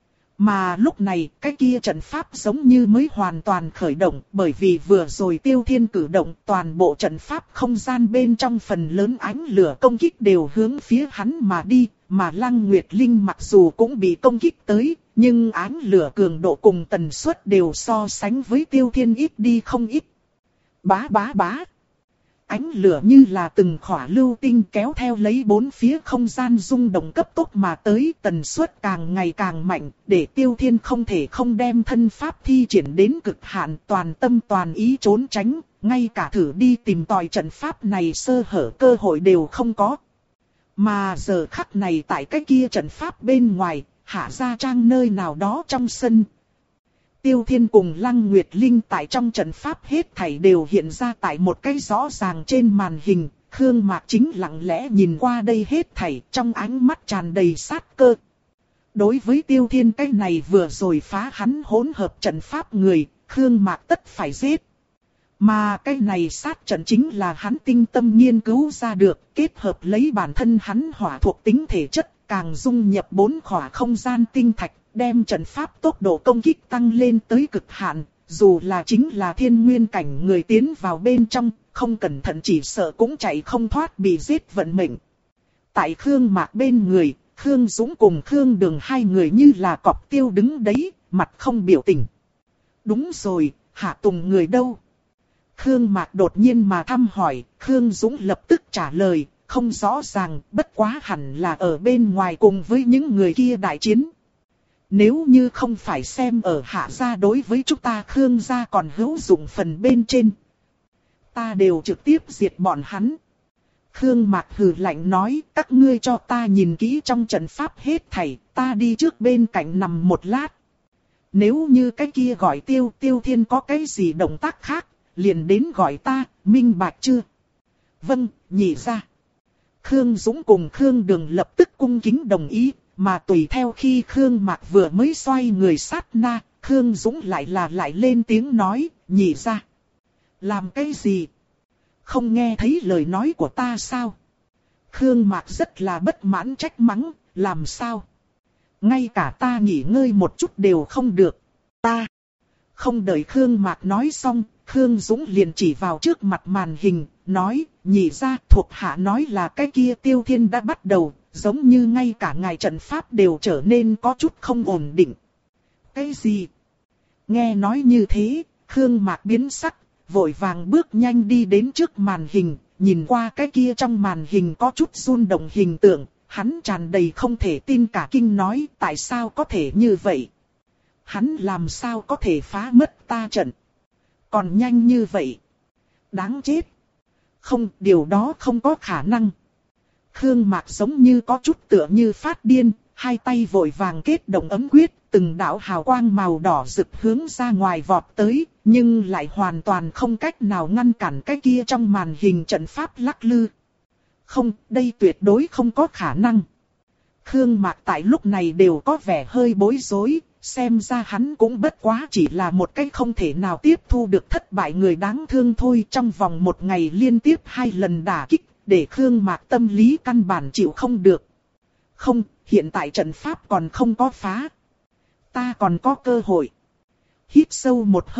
Mà lúc này cái kia trận pháp giống như mới hoàn toàn khởi động, bởi vì vừa rồi Tiêu Thiên cử động toàn bộ trận pháp không gian bên trong phần lớn ánh lửa công kích đều hướng phía hắn mà đi, mà Lăng Nguyệt Linh mặc dù cũng bị công kích tới, nhưng ánh lửa cường độ cùng tần suất đều so sánh với Tiêu Thiên ít đi không ít. Bá bá bá. Ánh lửa như là từng khỏa lưu tinh kéo theo lấy bốn phía không gian rung động cấp tốc mà tới, tần suất càng ngày càng mạnh, để Tiêu Thiên không thể không đem thân pháp thi triển đến cực hạn, toàn tâm toàn ý trốn tránh, ngay cả thử đi tìm tòi trận pháp này sơ hở cơ hội đều không có. Mà giờ khắc này tại cái kia trận pháp bên ngoài, Hạ Gia Trang nơi nào đó trong sân. Tiêu Thiên cùng Lăng Nguyệt Linh tại trong trận pháp hết thảy đều hiện ra tại một cái rõ ràng trên màn hình. Khương Mạc Chính lặng lẽ nhìn qua đây hết thảy trong ánh mắt tràn đầy sát cơ. Đối với Tiêu Thiên cái này vừa rồi phá hắn hỗn hợp trận pháp người, Khương Mạc tất phải giết. Mà cái này sát trận chính là hắn tinh tâm nghiên cứu ra được, kết hợp lấy bản thân hắn hỏa thuộc tính thể chất, càng dung nhập bốn khỏa không gian tinh thạch, đem trận pháp tốc độ công kích tăng lên tới cực hạn, dù là chính là thiên nguyên cảnh người tiến vào bên trong, không cẩn thận chỉ sợ cũng chạy không thoát bị giết vận mệnh. Tại Khương Mạc bên người, Khương Dũng cùng Khương Đường hai người như là cọp tiêu đứng đấy, mặt không biểu tình. Đúng rồi, Hạ Tùng người đâu? Khương Mạc đột nhiên mà thăm hỏi, Khương Dũng lập tức trả lời, không rõ ràng, bất quá hẳn là ở bên ngoài cùng với những người kia đại chiến. Nếu như không phải xem ở Hạ gia đối với chúng ta Khương gia còn hữu dụng phần bên trên, ta đều trực tiếp diệt bọn hắn. Khương Mạc hừ lạnh nói, các ngươi cho ta nhìn kỹ trong trận pháp hết thảy, ta đi trước bên cạnh nằm một lát. Nếu như cái kia gọi Tiêu Tiêu Thiên có cái gì động tác khác, liền đến gọi ta, minh bạch chưa? Vâng, nhị gia. Khương Dũng cùng Khương Đường lập tức cung kính đồng ý, mà tùy theo khi Khương Mạc vừa mới xoay người sát na, Khương Dũng lại là lại lên tiếng nói, nhị gia. Làm cái gì? Không nghe thấy lời nói của ta sao? Khương Mạc rất là bất mãn trách mắng, làm sao? Ngay cả ta nghỉ ngơi một chút đều không được. Ta. Không đợi Khương Mạc nói xong, Khương Dũng liền chỉ vào trước mặt màn hình, nói, nhị gia thuộc hạ nói là cái kia Tiêu Thiên đã bắt đầu, giống như ngay cả ngài trận pháp đều trở nên có chút không ổn định. Cái gì? Nghe nói như thế, Khương Mạc biến sắc, vội vàng bước nhanh đi đến trước màn hình, nhìn qua cái kia trong màn hình có chút run động hình tượng, hắn tràn đầy không thể tin cả kinh nói, tại sao có thể như vậy? Hắn làm sao có thể phá mất ta trận? Còn nhanh như vậy? Đáng chết! Không, điều đó không có khả năng. Khương Mạc giống như có chút tựa như phát điên, hai tay vội vàng kết động ấm quyết, từng đạo hào quang màu đỏ rực hướng ra ngoài vọt tới, nhưng lại hoàn toàn không cách nào ngăn cản cái kia trong màn hình trận pháp lắc lư. Không, đây tuyệt đối không có khả năng. Khương Mạc tại lúc này đều có vẻ hơi bối rối, xem ra hắn cũng bất quá chỉ là một cái không thể nào tiếp thu được thất bại người đáng thương thôi. Trong vòng một ngày liên tiếp hai lần đả kích, để Khương Mạc tâm lý căn bản chịu không được. Không, hiện tại trận pháp còn không có phá. Ta còn có cơ hội. Hít sâu một hơi,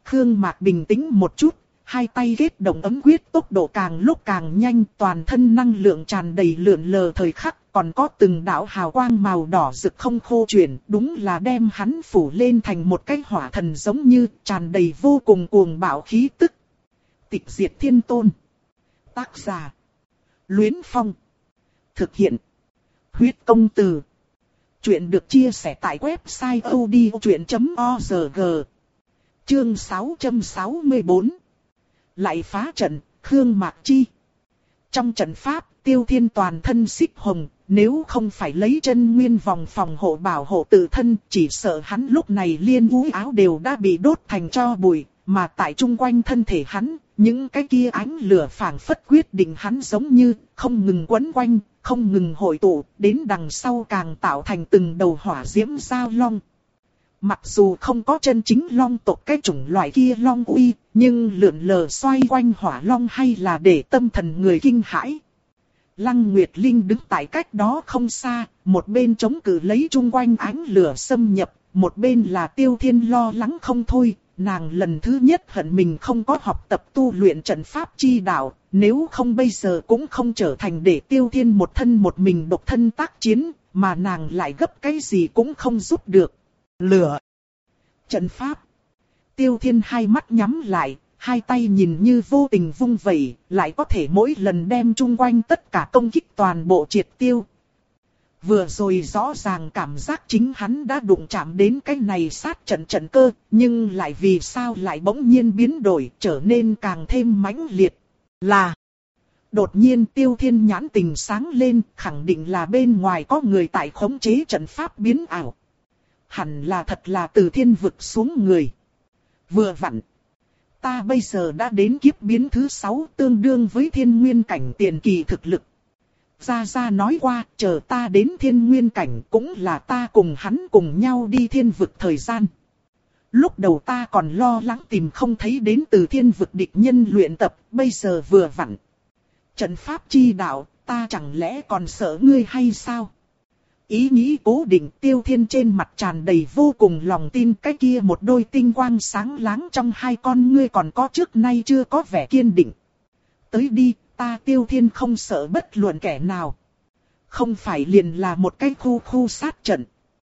Khương Mạc bình tĩnh một chút, hai tay kết động ấm quyết tốc độ càng lúc càng nhanh, toàn thân năng lượng tràn đầy lượn lờ thời khắc, còn có từng đạo hào quang màu đỏ rực không khô chuyển, đúng là đem hắn phủ lên thành một cái hỏa thần giống như tràn đầy vô cùng cuồng bạo khí tức. Tịch diệt thiên tôn. Tác giả: Luyến Phong. Thực hiện: Huyết Công Từ. Chuyện được chia sẻ tại website odchuyện chấm org. Chương sáu trăm sáu mươi tư. Lại phá trận, Khương Mạc Chi. Trong trận pháp, Tiêu Thiên toàn thân xích hồng, nếu không phải lấy chân nguyên vòng phòng hộ bảo hộ tự thân, chỉ sợ hắn lúc này liên vũ áo đều đã bị đốt thành tro bụi, mà tại chung quanh thân thể hắn, những cái kia ánh lửa phảng phất quyết định hắn giống như không ngừng quấn quanh, không ngừng hội tụ, đến đằng sau càng tạo thành từng đầu hỏa diễm giao long. Mặc dù không có chân chính long tộc cái chủng loại kia long uy, nhưng lượn lờ xoay quanh hỏa long hay là để tâm thần người kinh hãi. Lăng Nguyệt Linh đứng tại cách đó không xa, một bên chống cự lấy chung quanh ánh lửa xâm nhập, một bên là Tiêu Thiên lo lắng không thôi. Nàng lần thứ nhất hận mình không có học tập tu luyện trận pháp chi đạo, nếu không bây giờ cũng không trở thành để Tiêu Thiên một thân một mình độc thân tác chiến, mà nàng lại gấp cái gì cũng không giúp được. Lửa. Trận pháp. Tiêu Thiên hai mắt nhắm lại, hai tay nhìn như vô tình vung vẩy, lại có thể mỗi lần đem chung quanh tất cả công kích toàn bộ triệt tiêu. Vừa rồi rõ ràng cảm giác chính hắn đã đụng chạm đến cái này sát trận trận cơ, nhưng lại vì sao lại bỗng nhiên biến đổi, trở nên càng thêm mãnh liệt. Là... Đột nhiên Tiêu Thiên nhãn tình sáng lên, khẳng định là bên ngoài có người tại khống chế trận pháp biến ảo. Hẳn là thật là từ thiên vực xuống người. Vừa vặn. Ta bây giờ đã đến kiếp biến thứ sáu, tương đương với thiên nguyên cảnh tiền kỳ thực lực. Gia Gia nói qua, chờ ta đến thiên nguyên cảnh cũng là ta cùng hắn cùng nhau đi thiên vực thời gian. Lúc đầu ta còn lo lắng tìm không thấy đến từ thiên vực địch nhân luyện tập, bây giờ vừa vặn. Trận pháp chi đạo, ta chẳng lẽ còn sợ ngươi hay sao? Ý nghĩ cố định, Tiêu Thiên trên mặt tràn đầy vô cùng lòng tin, cái kia một đôi tinh quang sáng láng trong hai con ngươi còn có trước nay chưa có vẻ kiên định. Tới đi, ta Tiêu Thiên không sợ bất luận kẻ nào. Không phải liền là một cái khu khu sát trận.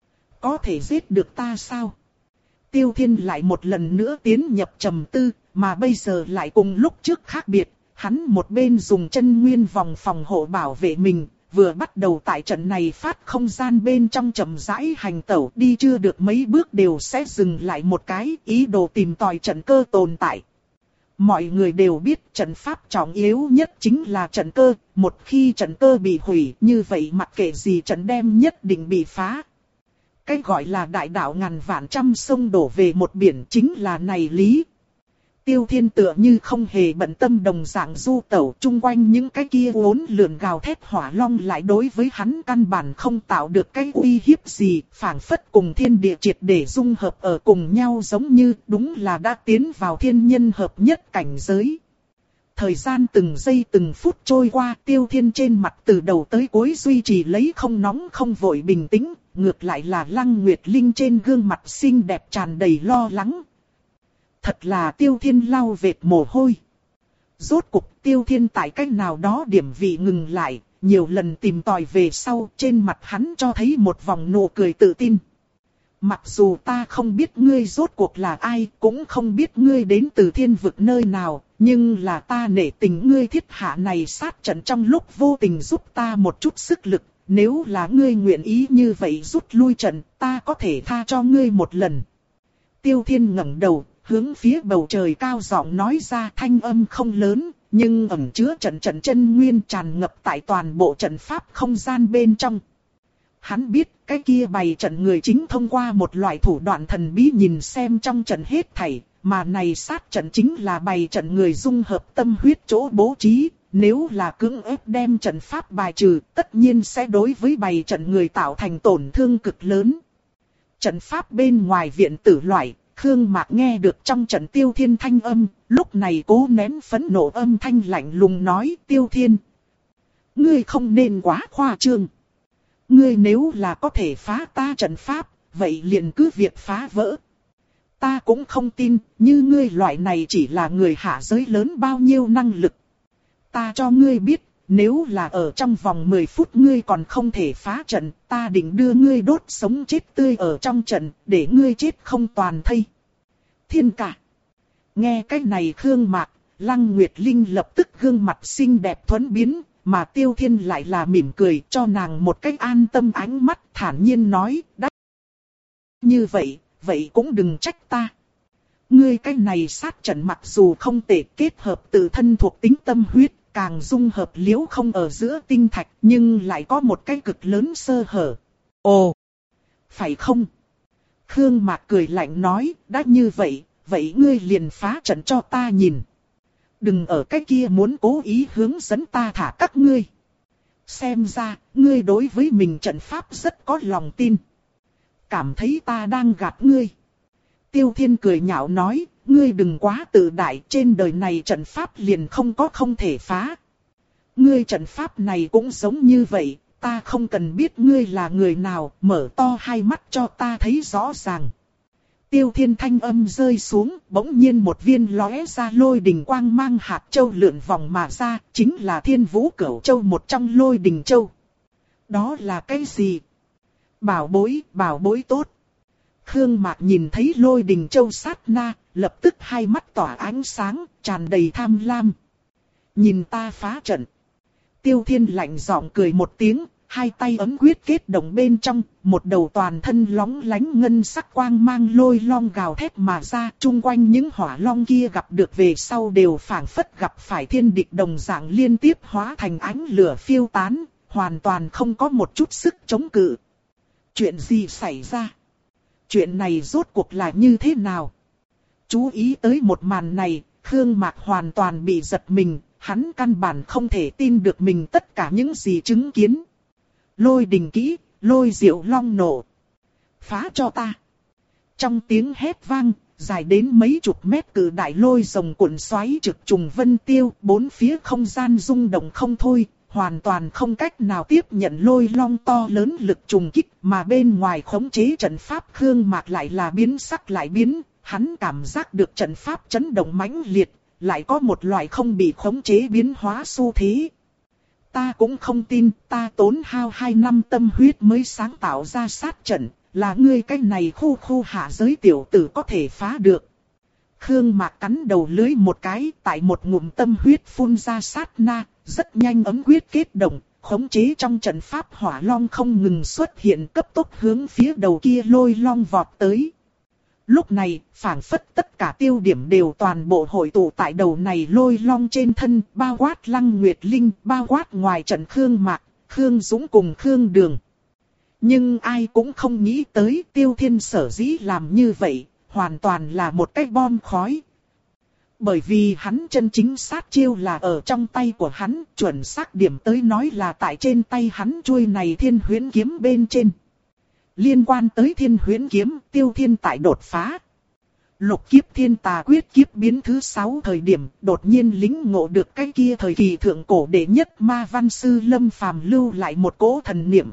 Có thể giết được ta sao? Tiêu Thiên lại một lần nữa tiến nhập trầm tư, mà bây giờ lại cùng lúc trước khác biệt. Hắn một bên dùng chân nguyên vòng phòng hộ bảo vệ mình, vừa bắt đầu tại trận này phát không gian bên trong chậm rãi hành tẩu, đi chưa được mấy bước đều sẽ dừng lại một cái, ý đồ tìm tòi trận cơ tồn tại. Mọi người đều biết trận pháp trọng yếu nhất chính là trận cơ, một khi trận cơ bị hủy, như vậy mặc kệ gì trận đem nhất định bị phá. Cái gọi là đại đạo ngàn vạn trăm sông đổ về một biển chính là này lý. Tiêu Thiên tựa như không hề bận tâm đồng dạng du tẩu, chung quanh những cái kia uốn lượn gào thét hỏa long lại đối với hắn căn bản không tạo được cái uy hiếp gì, phảng phất cùng thiên địa triệt để dung hợp ở cùng nhau, giống như đúng là đã tiến vào thiên nhân hợp nhất cảnh giới. Thời gian từng giây từng phút trôi qua, Tiêu Thiên trên mặt từ đầu tới cuối duy trì lấy không nóng không vội bình tĩnh, ngược lại là Lăng Nguyệt Linh trên gương mặt xinh đẹp tràn đầy lo lắng. Thật là Tiêu Thiên lau vệt mồ hôi. Rốt cục Tiêu Thiên tại cách nào đó điểm vị ngừng lại, nhiều lần tìm tòi về sau, trên mặt hắn cho thấy một vòng nụ cười tự tin. Mặc dù ta không biết ngươi rốt cuộc là ai, cũng không biết ngươi đến từ thiên vực nơi nào, nhưng là ta nể tình ngươi thiết hạ này sát trận trong lúc vô tình giúp ta một chút sức lực. Nếu là ngươi nguyện ý như vậy rút lui trận, ta có thể tha cho ngươi một lần. Tiêu Thiên ngẩng đầu, hướng phía bầu trời cao giọng nói ra, thanh âm không lớn, nhưng ẩn chứa trận trận chân nguyên tràn ngập tại toàn bộ trận pháp không gian bên trong. Hắn biết cái kia bày trận người chính thông qua một loại thủ đoạn thần bí nhìn xem trong trận hết thảy, mà này sát trận chính là bày trận người dung hợp tâm huyết chỗ bố trí. Nếu là cưỡng ép đem trận pháp bài trừ, tất nhiên sẽ đối với bày trận người tạo thành tổn thương cực lớn. Trận pháp bên ngoài viện tử loại, Khương Mạc nghe được trong trận Tiêu Thiên thanh âm, lúc này cố nén phẫn nộ âm thanh lạnh lùng nói, Tiêu Thiên, ngươi không nên quá khoa trương. Ngươi nếu là có thể phá ta trận pháp, vậy liền cứ việc phá vỡ. ta cũng không tin, như ngươi loại này chỉ là người hạ giới lớn bao nhiêu năng lực. Ta cho ngươi biết, nếu là ở trong vòng mười phút ngươi còn không thể phá trận, ta định đưa ngươi đốt sống chết tươi ở trong trận, để ngươi chết không toàn thây. Thiên cả. Nghe cái này Khương Mạc, Lăng Nguyệt Linh lập tức gương mặt xinh đẹp thuẫn biến, mà Tiêu Thiên lại là mỉm cười cho nàng một cách an tâm ánh mắt, thản nhiên nói, đắc. Như vậy, vậy cũng đừng trách ta. Ngươi cái này sát trận mặc dù không tệ, kết hợp tự thân thuộc tính tâm huyết, càng dung hợp liễu không ở giữa tinh thạch, nhưng lại có một cái cực lớn sơ hở. Ồ, phải không? Khương Mạc cười lạnh nói, đã như vậy, vậy ngươi liền phá trận cho ta nhìn. Đừng ở cái kia muốn cố ý hướng dẫn ta thả các ngươi. Xem ra, ngươi đối với mình trận pháp rất có lòng tin. Cảm thấy ta đang gạt ngươi. Tiêu Thiên cười nhạo nói, ngươi đừng quá tự đại, trên đời này trận pháp liền không có không thể phá. Ngươi trận pháp này cũng giống như vậy, ta không cần biết ngươi là người nào, mở to hai mắt cho ta thấy rõ ràng. Tiêu Thiên thanh âm rơi xuống, bỗng nhiên một viên lóe ra lôi đình quang mang hạt châu lượn vòng mà ra, chính là Thiên Vũ Cửu Châu, một trong lôi đình châu. Đó là cái gì? Bảo bối, bảo bối tốt. Khương Mạc nhìn thấy lôi đình châu sát na, lập tức hai mắt tỏa ánh sáng, tràn đầy tham lam. Nhìn ta phá trận. Tiêu Thiên lạnh giọng cười một tiếng, hai tay ấm quyết kết động bên trong, một đầu toàn thân lóng lánh ngân sắc quang mang lôi long gào thét mà ra, chung quanh những hỏa long kia gặp được về sau đều phảng phất gặp phải thiên địch đồng dạng liên tiếp hóa thành ánh lửa phiêu tán, hoàn toàn không có một chút sức chống cự. Chuyện gì xảy ra? Chuyện này rốt cuộc là như thế nào? Chú ý tới một màn này, Khương Mạc hoàn toàn bị giật mình, hắn căn bản không thể tin được mình tất cả những gì chứng kiến. Lôi đình kỹ, lôi diệu long nổ. Phá cho ta. Trong tiếng hét vang, dài đến mấy chục mét cử đại lôi rồng cuộn xoáy trực trùng vân tiêu, bốn phía không gian rung động không thôi, hoàn toàn không cách nào tiếp nhận lôi long to lớn lực trùng kích, mà bên ngoài khống chế trận pháp Khương Mạc lại là biến sắc lại biến, hắn cảm giác được trận pháp chấn động mãnh liệt, lại có một loại không bị khống chế biến hóa xu thế. Ta cũng không tin, ta tốn hao hai năm tâm huyết mới sáng tạo ra sát trận, là ngươi cái này khu khu hạ giới tiểu tử có thể phá được. Khương Mạc cắn đầu lưới một cái, tại một ngụm tâm huyết phun ra sát na, rất nhanh ấm quyết kết động, khống chế trong trận pháp hỏa long không ngừng xuất hiện, cấp tốc hướng phía đầu kia lôi long vọt tới. Lúc này, phảng phất tất cả tiêu điểm đều toàn bộ hội tụ tại đầu này lôi long trên thân, bao quát Lăng Nguyệt Linh, bao quát ngoài trận Khương Mạc, Khương Dũng cùng Khương Đường. Nhưng ai cũng không nghĩ tới Tiêu Thiên sở dĩ làm như vậy, hoàn toàn là một cái bom khói. Bởi vì hắn chân chính sát chiêu là ở trong tay của hắn, chuẩn xác điểm tới nói là tại trên tay hắn chuôi này Thiên Huyễn kiếm bên trên. Liên quan tới Thiên Huyễn kiếm, Tiêu Thiên tại đột phá. Lục kiếp thiên tà quyết kiếp biến thứ sáu thời điểm, đột nhiên lĩnh ngộ được cái kia thời kỳ thượng cổ đệ nhất ma văn sư Lâm Phàm lưu lại một cỗ thần niệm.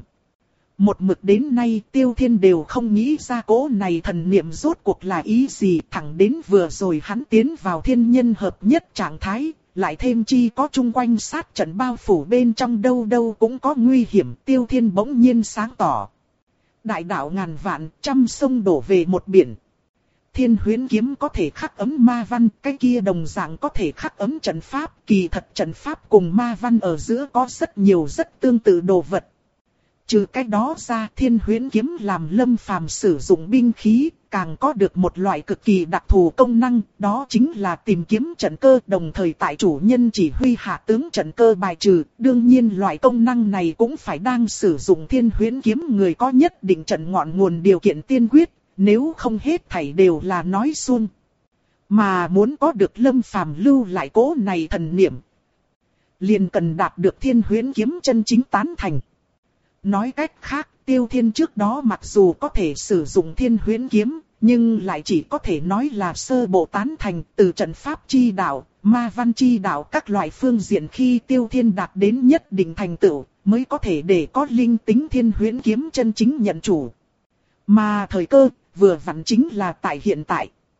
Một mực đến nay Tiêu Thiên đều không nghĩ ra cỗ này thần niệm rốt cuộc là ý gì, thẳng đến vừa rồi hắn tiến vào thiên nhân hợp nhất trạng thái, lại thêm chi có chung quanh sát trận bao phủ bên trong đâu đâu cũng có nguy hiểm, Tiêu Thiên bỗng nhiên sáng tỏ. Đại đạo ngàn vạn, trăm sông đổ về một biển. Thiên Huyễn kiếm có thể khắc ấm ma văn, cái kia đồng dạng có thể khắc ấm trận pháp, kỳ thật trận pháp cùng ma văn ở giữa có rất nhiều rất tương tự đồ vật. Trừ cái đó ra, Thiên Huyễn kiếm làm Lâm Phàm sử dụng binh khí, càng có được một loại cực kỳ đặc thù công năng, đó chính là tìm kiếm trận cơ, đồng thời tại chủ nhân chỉ huy hạ tướng trận cơ bài trừ. Đương nhiên loại công năng này cũng phải đang sử dụng Thiên Huyễn kiếm người có nhất định trận ngọn nguồn điều kiện tiên quyết, nếu không hết thảy đều là nói suông. Mà muốn có được Lâm Phàm lưu lại cỗ này thần niệm, liền cần đạt được Thiên Huyễn kiếm chân chính tán thành. Nói cách khác, Tiêu Thiên trước đó mặc dù có thể sử dụng Thiên Huyễn kiếm, nhưng lại chỉ có thể nói là sơ bộ tán thành, từ trận pháp chi đạo, ma văn chi đạo các loại phương diện khi Tiêu Thiên đạt đến nhất định thành tựu, mới có thể để có linh tính Thiên Huyễn kiếm chân chính nhận chủ. Mà thời cơ, vừa vặn chính là tại hiện tại.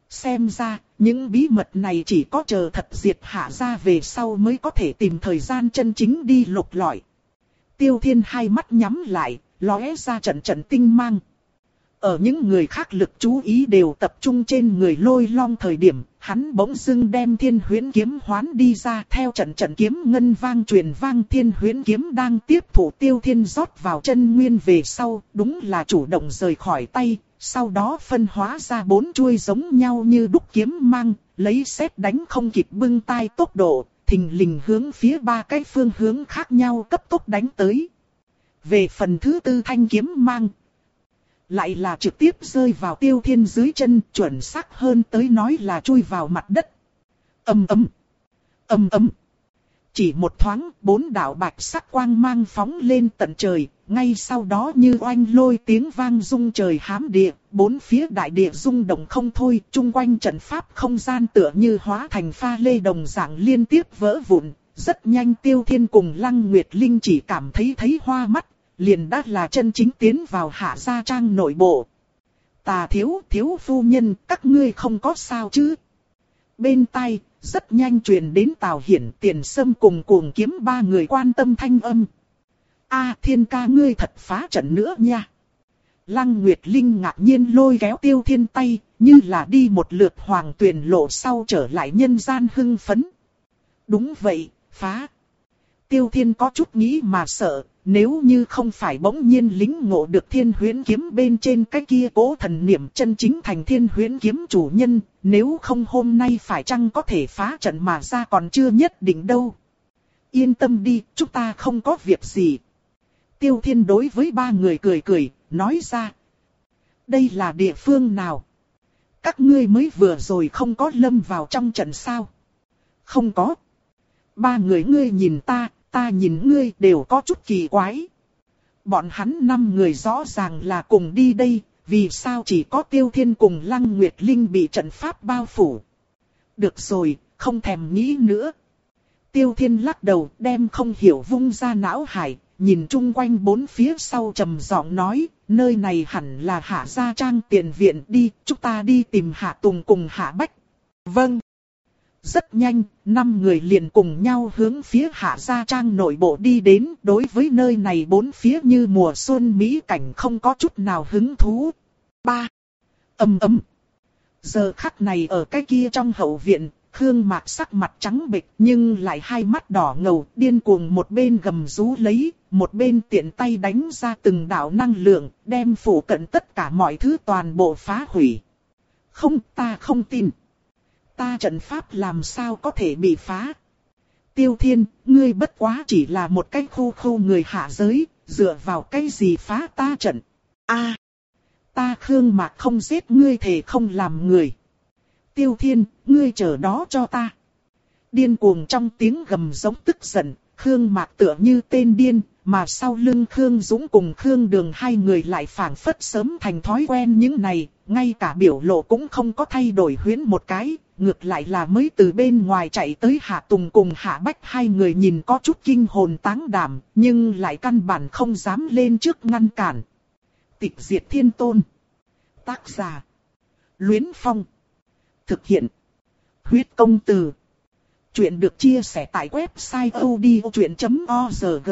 Xem ra, những bí mật này chỉ có chờ thật diệt Hạ gia về sau mới có thể tìm thời gian chân chính đi lục lọi. Tiêu Thiên hai mắt nhắm lại, lóe ra trận trận tinh mang. Ở những người khác lực chú ý đều tập trung trên người Lôi Long thời điểm, hắn bỗng dưng đem Thiên Huyễn kiếm hoán đi ra, theo trận trận kiếm ngân vang truyền vang, Thiên Huyễn kiếm đang tiếp thụ Tiêu Thiên rót vào chân nguyên về sau, đúng là chủ động rời khỏi tay, sau đó phân hóa ra bốn chuôi giống nhau như đúc kiếm mang, lấy sét đánh không kịp bưng tay tốc độ, thình lình hướng phía ba cái phương hướng khác nhau cấp tốc đánh tới. Về phần thứ tư thanh kiếm mang, lại là trực tiếp rơi vào Tiêu Thiên dưới chân, chuẩn xác hơn tới nói là chui vào mặt đất. Ầm ầm, ầm ầm. Chỉ một thoáng, bốn đạo bạch sắc quang mang phóng lên tận trời, ngay sau đó như oanh lôi tiếng vang rung trời hám địa, bốn phía đại địa rung động không thôi, chung quanh trận pháp không gian tựa như hóa thành pha lê đồng dạng liên tiếp vỡ vụn. Rất nhanh Tiêu Thiên cùng Lăng Nguyệt Linh chỉ cảm thấy thấy hoa mắt, liền đã là chân chính tiến vào Hạ gia trang nội bộ. Tà thiếu, thiếu phu nhân, các ngươi không có sao chứ? Bên tai, rất nhanh truyền đến Tào Hiển, Tiền Sâm cùng Cuồng Kiếm ba người quan tâm thanh âm. A Thiên ca ngươi thật phá trận nữa nha. Lăng Nguyệt Linh ngạc nhiên lôi kéo Tiêu Thiên tay, như là đi một lượt hoàng tuyển lộ sau trở lại nhân gian hưng phấn. Đúng vậy, phá. Tiêu Thiên có chút nghĩ mà sợ, nếu như không phải bỗng nhiên lính ngộ được Thiên Huyễn kiếm bên trên cái kia cố thần niệm chân chính thành Thiên Huyễn kiếm chủ nhân, nếu không hôm nay phải chăng có thể phá trận mà ra còn chưa nhất định đâu. Yên tâm đi, chúng ta không có việc gì. Tiêu Thiên đối với ba người cười cười, nói ra. Đây là địa phương nào? Các ngươi mới vừa rồi không có lâm vào trong trận sao? Không có. Ba người ngươi nhìn ta, ta nhìn ngươi đều có chút kỳ quái. Bọn hắn năm người rõ ràng là cùng đi đây, vì sao chỉ có Tiêu Thiên cùng Lăng Nguyệt Linh bị trận pháp bao phủ? Được rồi, không thèm nghĩ nữa. Tiêu Thiên lắc đầu đem không hiểu vung ra não hải, nhìn chung quanh bốn phía sau trầm giọng nói, nơi này hẳn là Hạ gia trang tiền viện, đi, chúng ta đi tìm Hạ Tùng cùng Hạ Bách. Vâng. Rất nhanh, năm người liền cùng nhau hướng phía Hạ gia trang nội bộ đi đến, đối với nơi này bốn phía như mùa xuân mỹ cảnh không có chút nào hứng thú. Ba. Ầm ầm. Giờ khắc này ở cái kia trong hậu viện, Khương Mạc sắc mặt trắng bệch nhưng lại hai mắt đỏ ngầu, điên cuồng một bên gầm rú lấy, một bên tiện tay đánh ra từng đạo năng lượng, đem phủ cận tất cả mọi thứ toàn bộ phá hủy. Không, ta không tin. Ta trận pháp làm sao có thể bị phá? Tiêu Thiên, ngươi bất quá chỉ là một cái khu khu người hạ giới, dựa vào cái gì phá ta trận? A, ta Khương Mạc không giết ngươi thề không làm người. Tiêu Thiên, ngươi chờ đó cho ta. Điên cuồng trong tiếng gầm giống tức giận, Khương Mạc tựa như tên điên, mà sau lưng Khương Dũng cùng Khương Đường hai người lại phảng phất sớm thành thói quen những này, ngay cả biểu lộ cũng không có thay đổi huyễn một cái, ngược lại là mới từ bên ngoài chạy tới Hạ Tùng cùng Hạ Bách hai người nhìn có chút kinh hồn táng đảm, nhưng lại căn bản không dám lên trước ngăn cản. Tịch diệt thiên tôn. Tác giả. Luyến Phong. Thực hiện. Huyết công từ. Chuyện được chia sẻ tại website odchuyện chấm org.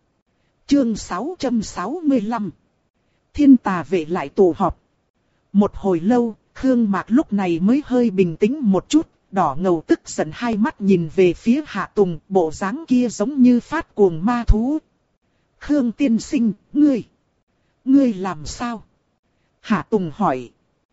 Chương sáu trăm sáu mươi lăm. Thiên tà vệ lại tụ họp. Một hồi lâu, Khương Mạc lúc này mới hơi bình tĩnh một chút, đỏ ngầu tức giận hai mắt nhìn về phía Hạ Tùng, bộ dáng kia giống như phát cuồng ma thú. Khương tiên sinh, ngươi, ngươi làm sao? Hạ Tùng hỏi.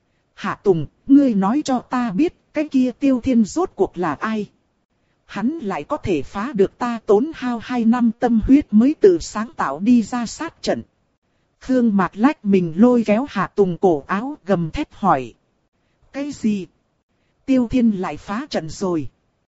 Hạ Tùng, ngươi nói cho ta biết, cái kia Tiêu Thiên rốt cuộc là ai? Hắn lại có thể phá được ta tốn hao hai năm tâm huyết mới tự sáng tạo đi ra sát trận. Khương Mạc lách mình lôi kéo Hạ Tùng cổ áo gầm thét hỏi. Cái gì? Tiêu Thiên lại phá trận rồi.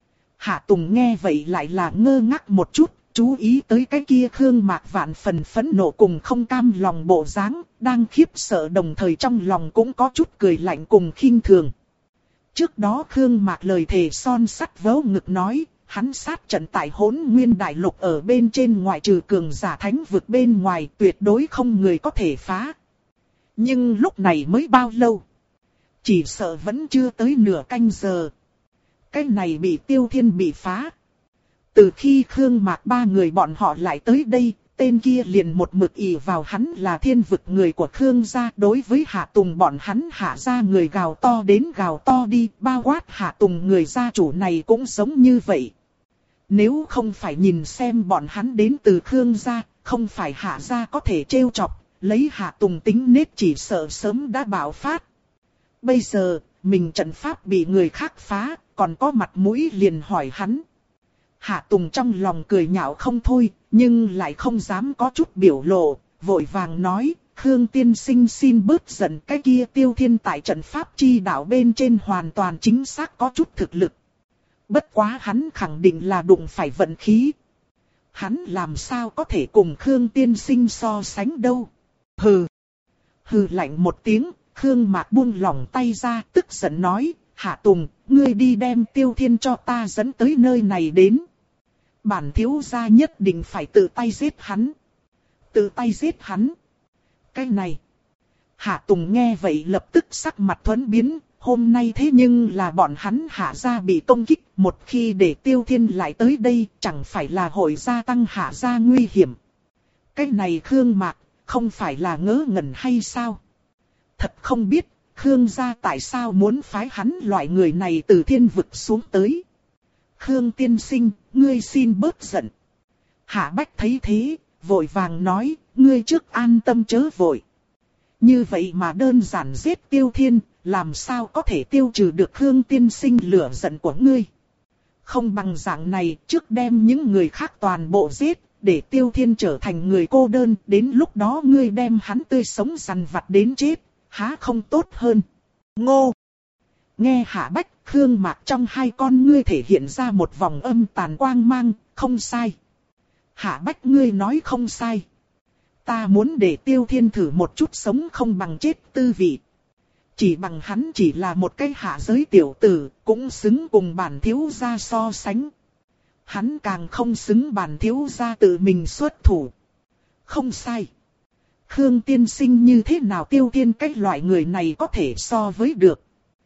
Hạ Tùng nghe vậy lại là ngơ ngác một chút, chú ý tới cái kia Khương Mạc vạn phần phẫn nộ cùng không cam lòng bộ dáng, đang khiếp sợ đồng thời trong lòng cũng có chút cười lạnh cùng khinh thường. Trước đó Khương Mạc lời thề son sắt vớ ngực nói, hắn sát trận tại Hỗn Nguyên Đại Lục ở bên trên ngoại trừ cường giả thánh vực bên ngoài tuyệt đối không người có thể phá. Nhưng lúc này mới bao lâu? Chỉ sợ vẫn chưa tới nửa canh giờ. Cái này bị Tiêu Thiên bị phá. Từ khi Khương Mạc ba người bọn họ lại tới đây, tên kia liền một mực ỷ vào hắn là thiên vực người của Khương gia. Đối với Hạ Tùng bọn hắn hạ gia người gào to đến gào to đi, bao quát Hạ Tùng người gia chủ này cũng giống như vậy. Nếu không phải nhìn xem bọn hắn đến từ Khương gia, không phải Hạ gia có thể trêu chọc, lấy Hạ Tùng tính nết chỉ sợ sớm đã bạo phát. Bây giờ, mình trận pháp bị người khác phá, còn có mặt mũi liền hỏi hắn. Hạ Tùng trong lòng cười nhạo không thôi, nhưng lại không dám có chút biểu lộ, vội vàng nói, Khương tiên sinh xin bớt giận, cái kia Tiêu Thiên tại trận pháp chi đạo bên trên hoàn toàn chính xác có chút thực lực. Bất quá hắn khẳng định là đụng phải vận khí. Hắn làm sao có thể cùng Khương tiên sinh so sánh đâu. Hừ. Hừ lạnh một tiếng, Khương Mạc buông lỏng tay ra, tức giận nói, Hạ Tùng, ngươi đi đem Tiêu Thiên cho ta dẫn tới nơi này đến. Bản thiếu gia nhất định phải tự tay giết hắn. Tự tay giết hắn. Cái này. Hạ Tùng nghe vậy lập tức sắc mặt thuẫn biến. Hôm nay thế nhưng là bọn hắn Hạ gia bị công kích. Một khi để Tiêu Thiên lại tới đây chẳng phải là hội gia tăng Hạ gia nguy hiểm. Cái này Khương Mạc không phải là ngớ ngẩn hay sao? Thật không biết Khương gia tại sao muốn phái hắn loại người này từ thiên vực xuống tới. Khương tiên sinh, ngươi xin bớt giận. Hạ Bách thấy thế, vội vàng nói, ngươi trước an tâm chớ vội. Như vậy mà đơn giản giết Tiêu Thiên, làm sao có thể tiêu trừ được Khương tiên sinh lửa giận của ngươi. Không bằng dạng này, trước đem những người khác toàn bộ giết, để Tiêu Thiên trở thành người cô đơn, đến lúc đó ngươi đem hắn tươi sống săn vặt đến chết, há không tốt hơn. Ngô! Nghe Hạ Bách, Khương Mạc trong hai con ngươi thể hiện ra một vòng âm tàn quang mang, không sai. Hạ Bách ngươi nói không sai. Ta muốn để Tiêu Thiên thử một chút sống không bằng chết tư vị. Chỉ bằng hắn chỉ là một cái hạ giới tiểu tử, cũng xứng cùng bản thiếu gia so sánh. Hắn càng không xứng bản thiếu gia tự mình xuất thủ. Không sai. Khương tiên sinh như thế nào Tiêu Thiên cái loại người này có thể so với được.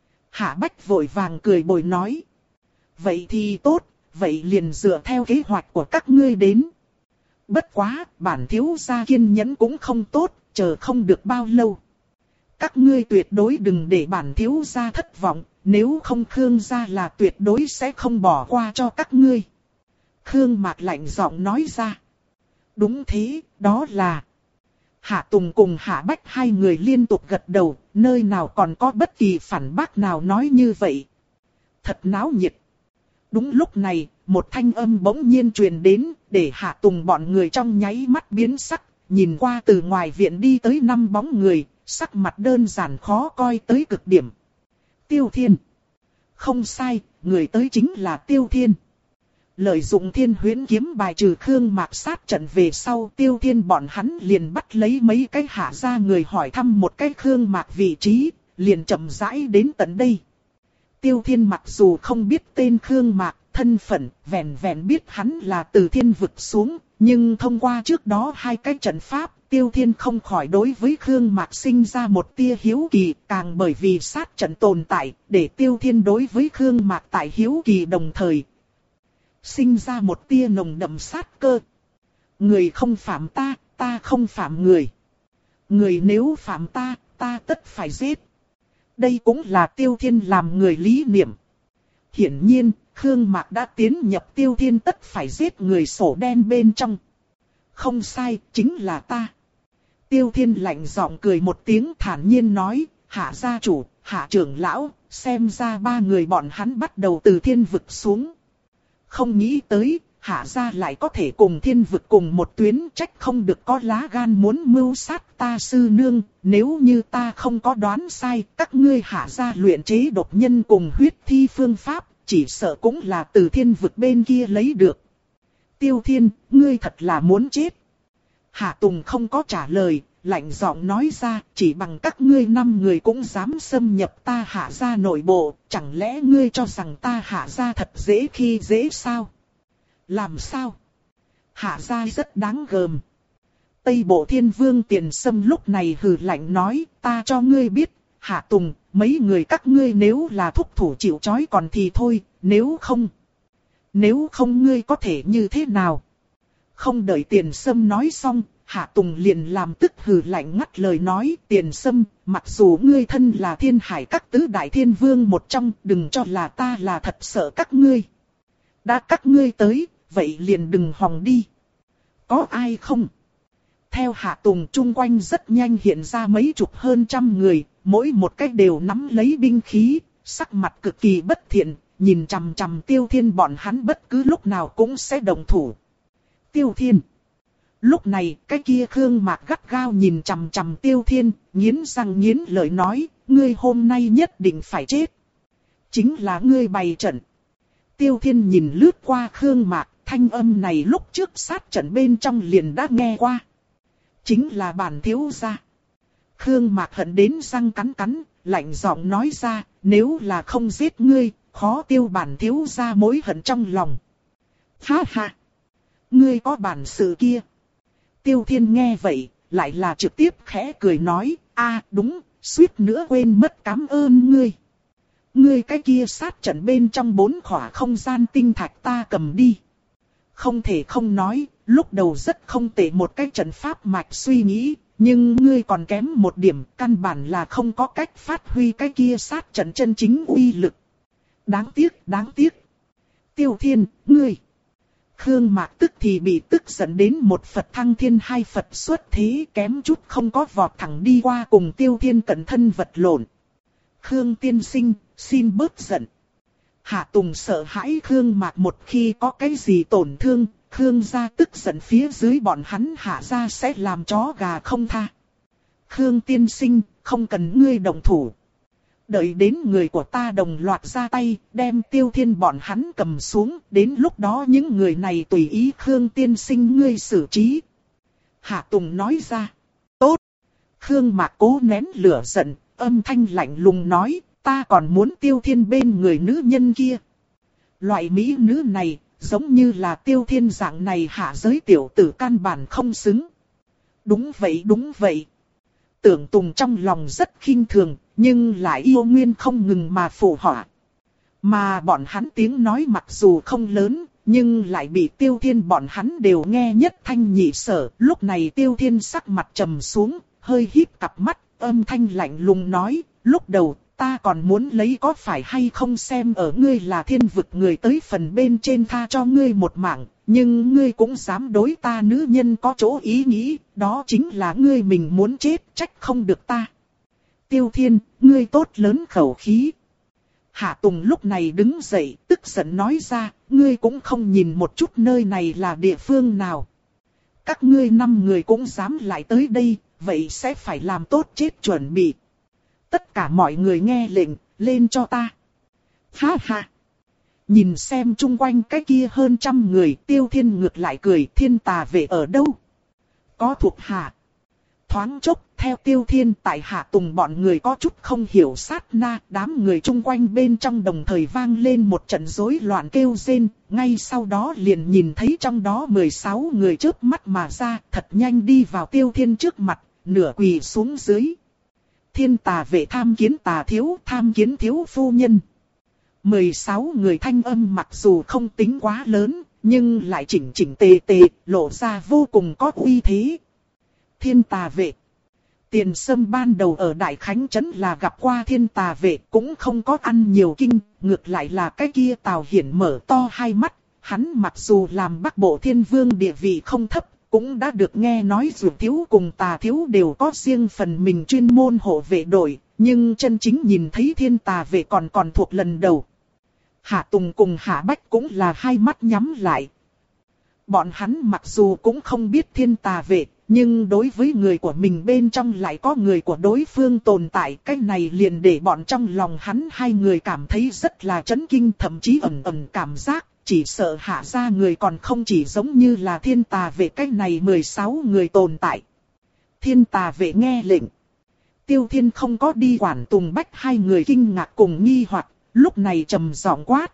Hạ Bách vội vàng cười bồi nói. Vậy thì tốt, vậy liền dựa theo kế hoạch của các ngươi đến. Bất quá, bản thiếu gia kiên nhẫn cũng không tốt, chờ không được bao lâu. Các ngươi tuyệt đối đừng để bản thiếu gia thất vọng, nếu không Khương gia là tuyệt đối sẽ không bỏ qua cho các ngươi. Khương Mạc lạnh giọng nói ra. Đúng thế, đó là... Hạ Tùng cùng Hạ Bách hai người liên tục gật đầu, nơi nào còn có bất kỳ phản bác nào nói như vậy. Thật náo nhiệt. Đúng lúc này, một thanh âm bỗng nhiên truyền đến, để Hạ Tùng bọn người trong nháy mắt biến sắc, nhìn qua từ ngoài viện đi tới năm bóng người, sắc mặt đơn giản khó coi tới cực điểm. Tiêu Thiên. Không sai, người tới chính là Tiêu Thiên. Lợi dụng Thiên Huyễn kiếm bài trừ Khương Mạc sát trận về sau, Tiêu Thiên bọn hắn liền bắt lấy mấy cái hạ gia người hỏi thăm một cái Khương Mạc vị trí, liền chậm rãi đến tận đây. Tiêu Thiên mặc dù không biết tên Khương Mạc, thân phận, vẹn vẹn biết hắn là từ thiên vực xuống, nhưng thông qua trước đó hai cái trận pháp, Tiêu Thiên không khỏi đối với Khương Mạc sinh ra một tia hiếu kỳ, càng bởi vì sát trận tồn tại, để Tiêu Thiên đối với Khương Mạc tại hiếu kỳ đồng thời sinh ra một tia nồng đậm sát cơ. Người không phạm ta, ta không phạm người. Người nếu phạm ta, ta tất phải giết. Đây cũng là Tiêu Thiên làm người lý niệm. Hiển nhiên, Khương Mạc đã tiến nhập Tiêu Thiên tất phải giết người sổ đen bên trong. Không sai, chính là ta. Tiêu Thiên lạnh giọng cười một tiếng thản nhiên nói, Hạ gia chủ, Hạ trưởng lão, xem ra ba người bọn hắn bắt đầu từ thiên vực xuống. Không nghĩ tới, Hạ gia lại có thể cùng thiên vực cùng một tuyến, trách không được có lá gan muốn mưu sát ta sư nương. Nếu như ta không có đoán sai, các ngươi Hạ gia luyện chế độc nhân cùng huyết thi phương pháp, chỉ sợ cũng là từ thiên vực bên kia lấy được. Tiêu Thiên, ngươi thật là muốn chết. Hạ Tùng không có trả lời, lạnh giọng nói ra, chỉ bằng các ngươi năm người cũng dám xâm nhập ta Hạ gia nội bộ, chẳng lẽ ngươi cho rằng ta Hạ gia thật dễ khi dễ sao? Làm sao? Hạ gia rất đáng gờm. Tây Bộ Thiên Vương Tiền Sâm lúc này hừ lạnh nói, ta cho ngươi biết, Hạ Tùng, mấy người các ngươi nếu là thúc thủ chịu trói còn thì thôi, nếu không... Nếu không ngươi có thể như thế nào? Không đợi Tiền Sâm nói xong, Hạ Tùng liền làm tức hừ lạnh ngắt lời nói, Tiền Sâm, mặc dù ngươi thân là thiên hải các tứ đại thiên vương một trong, đừng cho là ta là thật sợ các ngươi. Đã các ngươi tới, vậy liền đừng hòng đi. Có ai không? Theo Hạ Tùng chung quanh rất nhanh hiện ra mấy chục hơn trăm người, mỗi một cách đều nắm lấy binh khí, sắc mặt cực kỳ bất thiện, nhìn chằm chằm Tiêu Thiên bọn hắn bất cứ lúc nào cũng sẽ động thủ. Tiêu Thiên. Lúc này, cái kia Khương Mạc gắt gao nhìn chằm chằm Tiêu Thiên, nghiến răng nghiến lợi nói, ngươi hôm nay nhất định phải chết. Chính là ngươi bày trận. Tiêu Thiên nhìn lướt qua Khương Mạc, thanh âm này lúc trước sát trận bên trong liền đã nghe qua. Chính là bản thiếu gia. Khương Mạc hận đến răng cắn cắn, lạnh giọng nói ra, nếu là không giết ngươi, khó tiêu bản thiếu gia mối hận trong lòng. Ha ha! Ngươi có bản sự kia. Tiêu Thiên nghe vậy, lại là trực tiếp khẽ cười nói, a đúng, suýt nữa quên mất cảm ơn ngươi. Ngươi cái kia sát trận bên trong bốn khỏa không gian tinh thạch ta cầm đi. Không thể không nói, lúc đầu rất không tệ một cái trận pháp mạch suy nghĩ, nhưng ngươi còn kém một điểm, căn bản là không có cách phát huy cái kia sát trận chân chính uy lực. Đáng tiếc, đáng tiếc. Tiêu Thiên, ngươi. Khương Mạc tức thì bị tức giận đến một Phật thăng thiên hai Phật xuất thế, kém chút không có vọt thẳng đi qua cùng Tiêu Thiên cẩn thân vật lộn. Khương tiên sinh, xin bớt giận. Hạ Tùng sợ hãi Khương Mạc một khi có cái gì tổn thương, Khương gia tức giận phía dưới bọn hắn Hạ gia sẽ làm chó gà không tha. Khương tiên sinh, không cần ngươi động thủ. Đợi đến người của ta đồng loạt ra tay, đem Tiêu Thiên bọn hắn cầm xuống, đến lúc đó những người này tùy ý Khương tiên sinh ngươi xử trí. Hạ Tùng nói ra. Tốt. Khương Mạc cố nén lửa giận, âm thanh lạnh lùng nói, ta còn muốn Tiêu Thiên bên người nữ nhân kia. Loại mỹ nữ này, giống như là Tiêu Thiên dạng này hạ giới tiểu tử căn bản không xứng. Đúng vậy, đúng vậy. Tưởng Tùng trong lòng rất khinh thường, nhưng lại yêu nguyên không ngừng mà phụ họa. Mà bọn hắn tiếng nói mặc dù không lớn, nhưng lại bị Tiêu Thiên bọn hắn đều nghe nhất thanh nhị sở. Lúc này Tiêu Thiên sắc mặt trầm xuống, hơi híp cặp mắt, âm thanh lạnh lùng nói, lúc đầu ta còn muốn lấy có phải hay không xem ở ngươi là thiên vực người tới phần bên trên tha cho ngươi một mạng, nhưng ngươi cũng dám đối ta nữ nhân có chỗ ý nghĩ, đó chính là ngươi mình muốn chết, trách không được ta. Tiêu Thiên, ngươi tốt lớn khẩu khí. Hạ Tùng lúc này đứng dậy, tức giận nói ra, ngươi cũng không nhìn một chút nơi này là địa phương nào. Các ngươi năm người cũng dám lại tới đây, vậy sẽ phải làm tốt chết chuẩn bị. Tất cả mọi người nghe lệnh, lên cho ta. Ha ha. Nhìn xem chung quanh cái kia hơn trăm người, Tiêu Thiên ngược lại cười, Thiên Tà Vệ ở đâu? Có thuộc hạ. Thoáng chốc, theo Tiêu Thiên tại Hạ Tùng bọn người có chút không hiểu sát na, đám người chung quanh bên trong đồng thời vang lên một trận rối loạn kêu rên, ngay sau đó liền nhìn thấy trong đó mười sáu người chớp mắt mà ra, thật nhanh đi vào Tiêu Thiên trước mặt, nửa quỳ xuống dưới. Thiên Tà Vệ tham kiến Tà thiếu, tham kiến thiếu phu nhân. mười sáu người thanh âm mặc dù không tính quá lớn, nhưng lại chỉnh chỉnh tề tề, lộ ra vô cùng có uy thế. Thiên Tà Vệ. Tiền Sâm ban đầu ở Đại Khánh Trấn là gặp qua Thiên Tà Vệ, cũng không có ăn nhiều kinh, ngược lại là cái kia Tào Hiển mở to hai mắt, hắn mặc dù làm Bắc Bộ Thiên Vương địa vị không thấp, cũng đã được nghe nói Dụ thiếu cùng Tà thiếu đều có riêng phần mình chuyên môn hộ vệ đội, nhưng chân chính nhìn thấy Thiên Tà Vệ còn còn thuộc lần đầu. Hạ Tùng cùng Hạ Bách cũng là hai mắt nhắm lại. Bọn hắn mặc dù cũng không biết Thiên Tà Vệ, nhưng đối với người của mình bên trong lại có người của đối phương tồn tại, cái này liền để bọn trong lòng hắn hai người cảm thấy rất là chấn kinh, thậm chí ẩn ẩn cảm giác, chỉ sợ Hạ gia người còn không chỉ giống như là Thiên Tà Vệ, cái này mười sáu người tồn tại. Thiên Tà Vệ nghe lệnh. Tiêu Thiên không có đi quản Tùng Bách hai người kinh ngạc cùng nghi hoặc, lúc này trầm giọng quát.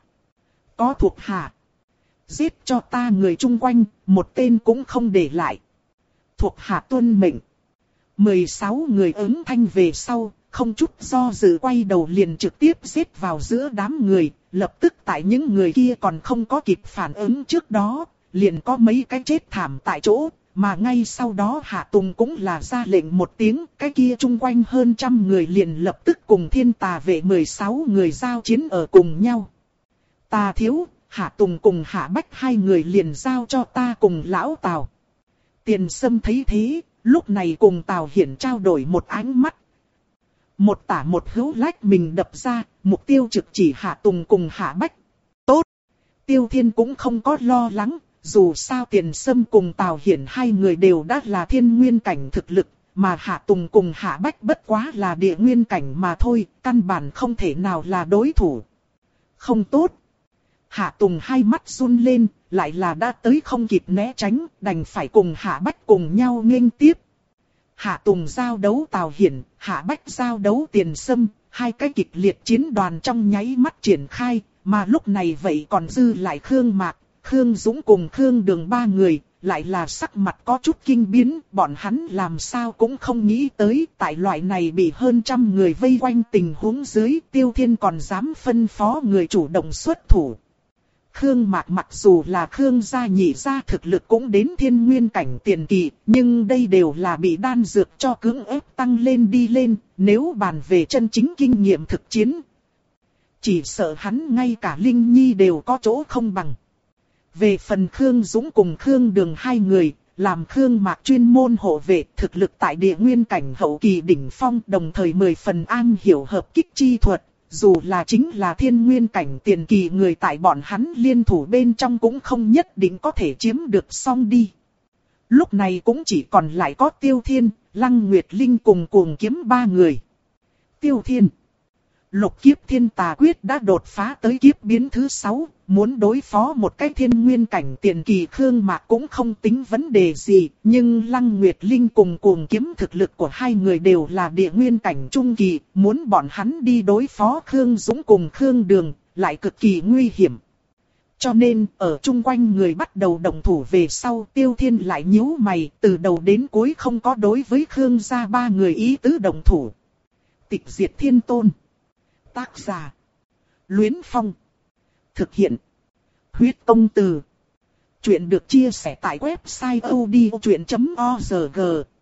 Có thuộc hạ. Giết cho ta người chung quanh, một tên cũng không để lại. Thuộc hạ tuân mệnh. mười sáu người ứng thanh về sau, không chút do dự quay đầu liền trực tiếp giết vào giữa đám người, lập tức tại những người kia còn không có kịp phản ứng trước đó, liền có mấy cái chết thảm tại chỗ, mà ngay sau đó Hạ Tùng cũng là ra lệnh một tiếng, cái kia chung quanh hơn trăm người liền lập tức cùng Thiên Tà vệ mười sáu người giao chiến ở cùng nhau. Ta thiếu, Hạ Tùng cùng Hạ Bách hai người liền giao cho ta cùng lão Tào. Tiền Sâm thấy thế, lúc này cùng Tào Hiển trao đổi một ánh mắt. Một tả một hữu lách mình đập ra, mục tiêu trực chỉ Hạ Tùng cùng Hạ Bách. Tốt! Tiêu Thiên cũng không có lo lắng, dù sao Tiền Sâm cùng Tào Hiển hai người đều đã là thiên nguyên cảnh thực lực, mà Hạ Tùng cùng Hạ Bách bất quá là địa nguyên cảnh mà thôi, căn bản không thể nào là đối thủ. Không tốt! Hạ Tùng hai mắt run lên, lại là đã tới không kịp né tránh, đành phải cùng Hạ Bách cùng nhau nghênh tiếp. Hạ Tùng giao đấu Tào Hiển, Hạ Bách giao đấu Tiền Sâm, hai cái kịch liệt chiến đoàn trong nháy mắt triển khai, mà lúc này vậy còn dư lại Khương Mạc, Khương Dũng cùng Khương Đường ba người, lại là sắc mặt có chút kinh biến, bọn hắn làm sao cũng không nghĩ tới, tại loại này bị hơn trăm người vây quanh tình huống dưới, Tiêu Thiên còn dám phân phó người chủ động xuất thủ. Khương Mạc mặc dù là Khương gia nhị gia thực lực cũng đến thiên nguyên cảnh tiền kỳ, nhưng đây đều là bị đan dược cho cưỡng ép tăng lên đi lên, nếu bàn về chân chính kinh nghiệm thực chiến. Chỉ sợ hắn ngay cả Linh Nhi đều có chỗ không bằng. Về phần Khương Dũng cùng Khương Đường hai người, làm Khương Mạc chuyên môn hộ vệ thực lực tại địa nguyên cảnh hậu kỳ đỉnh phong, đồng thời mười phần an hiểu hợp kích chi thuật. Dù là chính là thiên nguyên cảnh tiền kỳ người tại bọn hắn liên thủ bên trong cũng không nhất định có thể chiếm được xong đi. Lúc này cũng chỉ còn lại có Tiêu Thiên, Lăng Nguyệt Linh cùng Cuồng Kiếm ba người. Tiêu Thiên. Lục kiếp thiên tà quyết đã đột phá tới kiếp biến thứ sáu, muốn đối phó một cái thiên nguyên cảnh tiền kỳ Khương Mạc cũng không tính vấn đề gì, nhưng Lăng Nguyệt Linh cùng Cuồng Kiếm thực lực của hai người đều là địa nguyên cảnh trung kỳ, muốn bọn hắn đi đối phó Khương Dũng cùng Khương Đường, lại cực kỳ nguy hiểm. Cho nên, ở chung quanh người bắt đầu động thủ về sau, Tiêu Thiên lại nhíu mày, từ đầu đến cuối không có đối với Khương gia ba người ý tứ động thủ. Tịch diệt thiên tôn. Tác giả. Luyến Phong. Thực hiện. Huyết công từ. Chuyện được chia sẻ tại website odchuyện chấm org.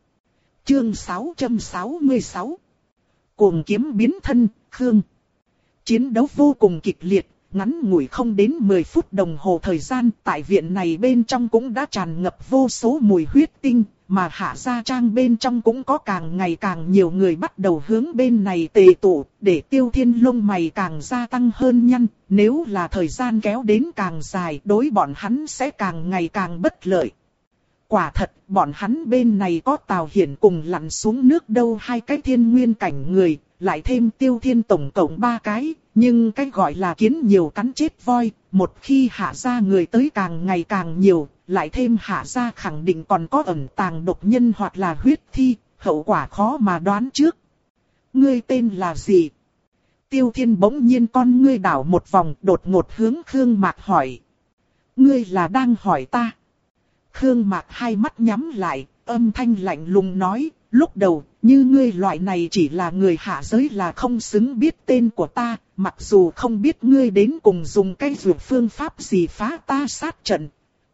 Chương sáu trăm sáu mươi sáu. Cuồng kiếm biến thân, Khương. Chiến đấu vô cùng kịch liệt, ngắn ngủi không đến mười phút đồng hồ thời gian, tại viện này bên trong cũng đã tràn ngập vô số mùi huyết tinh, mà Hạ gia trang bên trong cũng có càng ngày càng nhiều người bắt đầu hướng bên này tề tụ, để Tiêu Thiên lông mày càng gia tăng hơn nhăn, nếu là thời gian kéo đến càng dài, đối bọn hắn sẽ càng ngày càng bất lợi. Quả thật, bọn hắn bên này có Tào Hiển cùng lặn xuống nước đâu hai cái thiên nguyên cảnh người, lại thêm Tiêu Thiên tổng cộng ba cái, nhưng cái gọi là kiến nhiều cắn chết voi, một khi Hạ gia người tới càng ngày càng nhiều, lại thêm Hạ gia khẳng định còn có ẩn tàng độc nhân hoặc là huyết thi, hậu quả khó mà đoán trước. Ngươi tên là gì? Tiêu Thiên bỗng nhiên con ngươi đảo một vòng, đột ngột hướng Khương Mạc hỏi. Ngươi là đang hỏi ta? Khương Mạc hai mắt nhắm lại, âm thanh lạnh lùng nói, lúc đầu, như ngươi loại này chỉ là người hạ giới là không xứng biết tên của ta, mặc dù không biết ngươi đến cùng dùng cái dược phương pháp gì phá ta sát trận.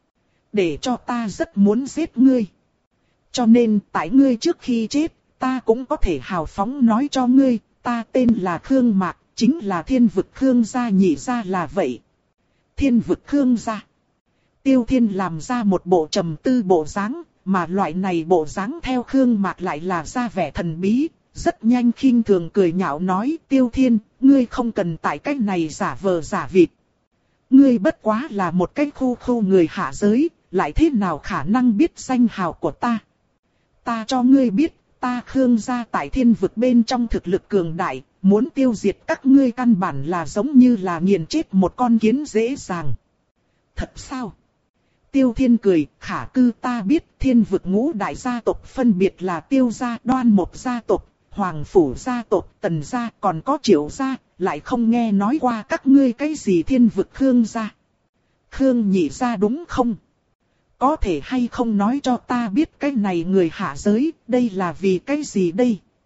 Để cho ta rất muốn giết ngươi. Cho nên, tại ngươi trước khi chết, ta cũng có thể hào phóng nói cho ngươi, ta tên là Khương Mạc, chính là thiên vực Khương gia nhị gia là vậy. Thiên vực Khương gia. Tiêu Thiên làm ra một bộ trầm tư bộ dáng, mà loại này bộ dáng theo Khương Mạc lại là ra vẻ thần bí, rất nhanh khinh thường cười nhạo nói, Tiêu Thiên, ngươi không cần tại cách này giả vờ giả vịt. Ngươi bất quá là một cái khu khu người hạ giới, lại thế nào khả năng biết danh hào của ta? Ta cho ngươi biết, ta Khương gia tại thiên vực bên trong thực lực cường đại, muốn tiêu diệt các ngươi căn bản là giống như là nghiền chết một con kiến dễ dàng. Thật sao? Tiêu Thiên cười, khả cư ta biết thiên vực ngũ đại gia tộc phân biệt là Tiêu gia, Đoan Mộc gia tộc, Hoàng Phủ gia tộc, Tần gia, còn có Triệu gia, lại không nghe nói qua các ngươi cái gì thiên vực Khương gia. Khương nhị gia đúng không? Có thể hay không nói cho ta biết cái này người hạ giới, đây là vì cái gì đây?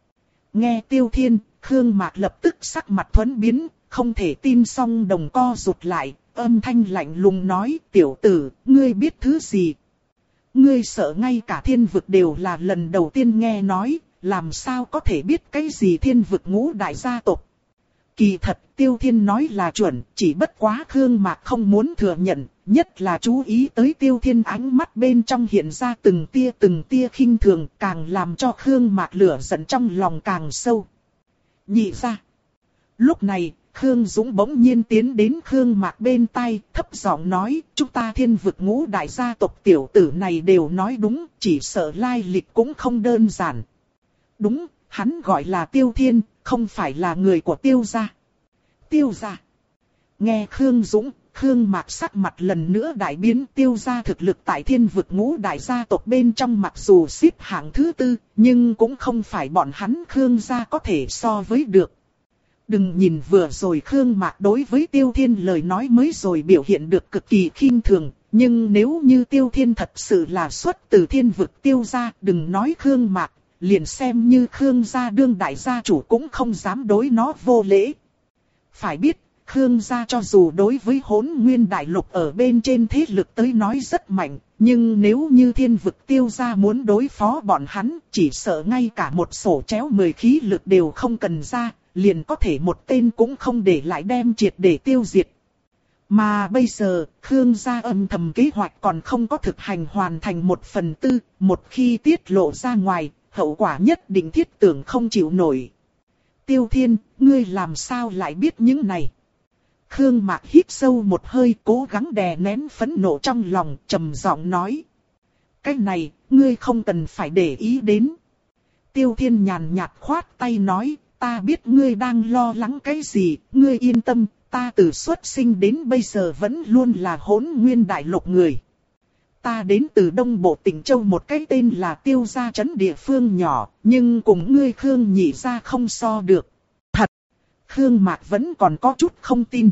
Nghe Tiêu Thiên, Khương Mạc lập tức sắc mặt thuẫn biến, không thể tin song đồng co rụt lại, âm thanh lạnh lùng nói, tiểu tử, ngươi biết thứ gì? Ngươi sợ ngay cả thiên vực đều là lần đầu tiên nghe nói, làm sao có thể biết cái gì thiên vực ngũ đại gia tộc? Kỳ thật, Tiêu Thiên nói là chuẩn, chỉ bất quá Khương Mạc không muốn thừa nhận, nhất là chú ý tới Tiêu Thiên ánh mắt bên trong hiện ra từng tia từng tia khinh thường, càng làm cho Khương Mạc lửa giận trong lòng càng sâu. Nhị ra. Lúc này, Khương Dũng bỗng nhiên tiến đến Khương Mạc bên tai, thấp giọng nói, chúng ta thiên vực ngũ đại gia tộc tiểu tử này đều nói đúng, chỉ sợ lai lịch cũng không đơn giản. Đúng, hắn gọi là Tiêu Thiên, không phải là người của Tiêu gia. Tiêu gia. Nghe Khương Dũng, Khương Mạc sắc mặt lần nữa đại biến. Tiêu gia thực lực tại thiên vực ngũ đại gia tộc bên trong mặc dù xếp hạng thứ tư, nhưng cũng không phải bọn hắn Khương gia có thể so với được. Đừng nhìn vừa rồi Khương Mạc đối với Tiêu Thiên lời nói mới rồi biểu hiện được cực kỳ khinh thường, nhưng nếu như Tiêu Thiên thật sự là xuất từ thiên vực Tiêu gia, đừng nói Khương Mạc, liền xem như Khương gia đương đại gia chủ cũng không dám đối nó vô lễ. Phải biết, Khương gia cho dù đối với Hỗn Nguyên Đại Lục ở bên trên thế lực tới nói rất mạnh, nhưng nếu như thiên vực Tiêu gia muốn đối phó bọn hắn, chỉ sợ ngay cả một sổ chéo mười khí lực đều không cần ra, liền có thể một tên cũng không để lại đem triệt để tiêu diệt. Mà bây giờ, Khương gia âm thầm kế hoạch còn không có thực hành hoàn thành một phần tư, một khi tiết lộ ra ngoài, hậu quả nhất định thiết tưởng không chịu nổi. Tiêu Thiên, ngươi làm sao lại biết những này? Khương Mạc hít sâu một hơi, cố gắng đè nén phẫn nộ trong lòng, trầm giọng nói. Cái này, ngươi không cần phải để ý đến. Tiêu Thiên nhàn nhạt khoát tay nói, ta biết ngươi đang lo lắng cái gì, ngươi yên tâm, ta từ xuất sinh đến bây giờ vẫn luôn là Hỗn Nguyên Đại Lục người. Ta đến từ Đông Bộ Tỉnh Châu, một cái tên là Tiêu gia trấn địa phương nhỏ, nhưng cùng ngươi Khương nhị gia không so được. Thật! Khương Mạc vẫn còn có chút không tin.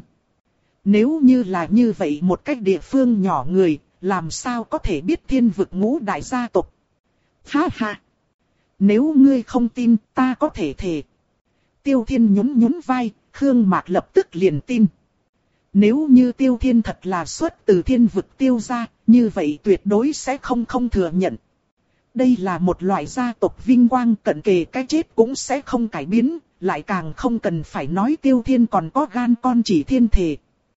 Nếu như là như vậy một cái địa phương nhỏ người, làm sao có thể biết thiên vực ngũ đại gia tộc? Ha ha! Nếu ngươi không tin, ta có thể thề. Tiêu Thiên nhún nhún vai, Khương Mạc lập tức liền tin. Nếu như Tiêu Thiên thật là xuất từ thiên vực Tiêu gia, như vậy tuyệt đối sẽ không không thừa nhận. Đây là một loại gia tộc vinh quang, cận kề cái chết cũng sẽ không cải biến, lại càng không cần phải nói Tiêu Thiên còn có gan con chỉ thiên thể.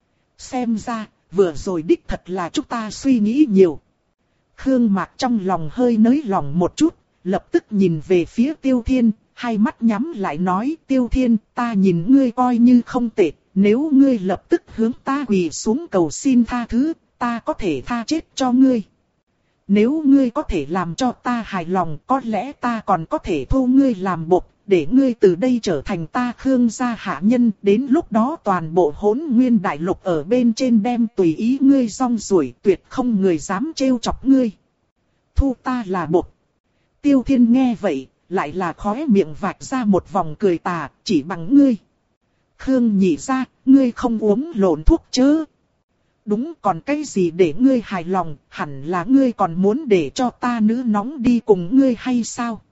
Xem ra, vừa rồi đích thật là chúng ta suy nghĩ nhiều. Khương Mạc trong lòng hơi nới lòng một chút, lập tức nhìn về phía Tiêu Thiên, hai mắt nhắm lại nói, Tiêu Thiên, ta nhìn ngươi coi như không tệ, nếu ngươi lập tức hướng ta quỳ xuống cầu xin tha thứ, ta có thể tha chết cho ngươi. Nếu ngươi có thể làm cho ta hài lòng, có lẽ ta còn có thể thu ngươi làm bột, để ngươi từ đây trở thành ta Khương gia hạ nhân, đến lúc đó toàn bộ Hỗn Nguyên Đại Lục ở bên trên đem tùy ý ngươi rong ruổi, tuyệt không người dám trêu chọc ngươi. Thu ta là bột. Tiêu Thiên nghe vậy, lại là khóe miệng vạch ra một vòng cười tà, chỉ bằng ngươi. Khương nhị gia, ngươi không uống lộn thuốc chớ. Đúng, còn cái gì để ngươi hài lòng, hẳn là ngươi còn muốn để cho ta nữ nóng đi cùng ngươi hay sao?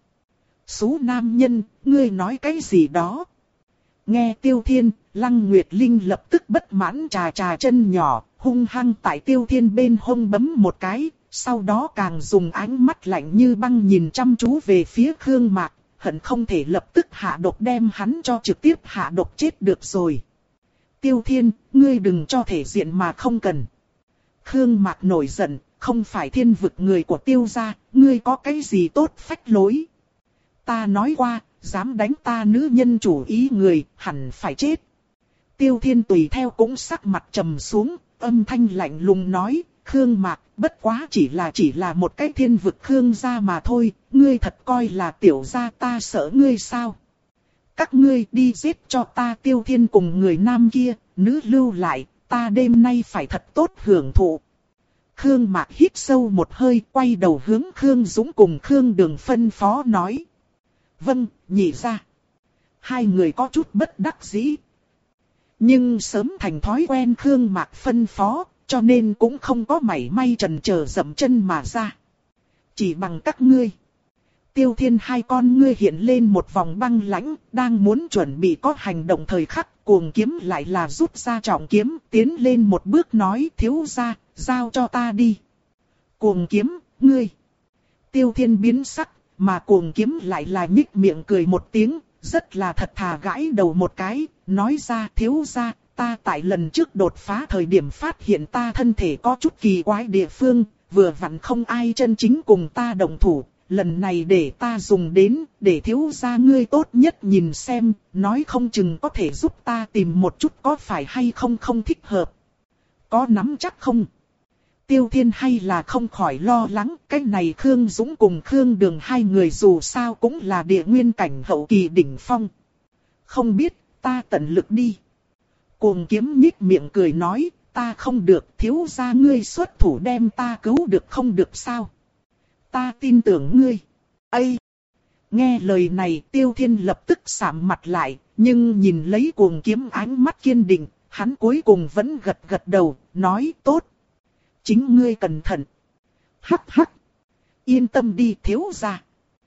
Xú nam nhân, ngươi nói cái gì đó? Nghe Tiêu Thiên, Lăng Nguyệt Linh lập tức bất mãn trà trà chân nhỏ, hung hăng tại Tiêu Thiên bên hông bấm một cái, sau đó càng dùng ánh mắt lạnh như băng nhìn chăm chú về phía Khương Mạc, hận không thể lập tức hạ độc đem hắn cho trực tiếp hạ độc chết được rồi. Tiêu Thiên, ngươi đừng cho thể diện mà không cần. Khương Mạc nổi giận, không phải thiên vực người của Tiêu gia, ngươi có cái gì tốt phách lối. Ta nói qua, dám đánh ta nữ nhân chủ ý người, hẳn phải chết. Tiêu Thiên tùy theo cũng sắc mặt trầm xuống, âm thanh lạnh lùng nói, Khương Mạc, bất quá chỉ là chỉ là một cái thiên vực Khương gia mà thôi, ngươi thật coi là tiểu gia ta sợ ngươi sao? Các ngươi đi giết cho ta Tiêu Thiên cùng người nam kia, nữ lưu lại, ta đêm nay phải thật tốt hưởng thụ. Khương Mạc hít sâu một hơi, quay đầu hướng Khương Dũng cùng Khương Đường phân phó nói. Vâng, nhị gia. Hai người có chút bất đắc dĩ. Nhưng sớm thành thói quen Khương Mạc phân phó, cho nên cũng không có mảy may chần chờ dậm chân mà ra. Chỉ bằng các ngươi. Tiêu Thiên hai con ngươi hiện lên một vòng băng lãnh, đang muốn chuẩn bị có hành động thời khắc, Cuồng Kiếm lại là rút ra trọng kiếm, tiến lên một bước nói: thiếu gia, giao cho ta đi. Cuồng Kiếm, ngươi. Tiêu Thiên biến sắc, mà Cuồng Kiếm lại là nhích miệng cười một tiếng, rất là thật thà gãi đầu một cái, nói ra: thiếu gia, ta tại lần trước đột phá thời điểm phát hiện ta thân thể có chút kỳ quái địa phương, vừa vặn không ai chân chính cùng ta đồng thủ. Lần này để ta dùng đến, để thiếu gia ngươi tốt nhất nhìn xem, nói không chừng có thể giúp ta tìm một chút có phải hay không không thích hợp. Có nắm chắc không? Tiêu Thiên hay là không khỏi lo lắng, cái này Khương Dũng cùng Khương Đường hai người dù sao cũng là địa nguyên cảnh hậu kỳ đỉnh phong. Không biết, ta tận lực đi. Cuồng Kiếm nhích miệng cười nói, ta không được, thiếu gia ngươi xuất thủ đem ta cứu được không được sao? Ta tin tưởng ngươi. Ây! Nghe lời này Tiêu Thiên lập tức sạm mặt lại, nhưng nhìn lấy Cuồng Kiếm ánh mắt kiên định, hắn cuối cùng vẫn gật gật đầu, nói tốt. Chính ngươi cẩn thận. Hắc hắc! Yên tâm đi thiếu gia.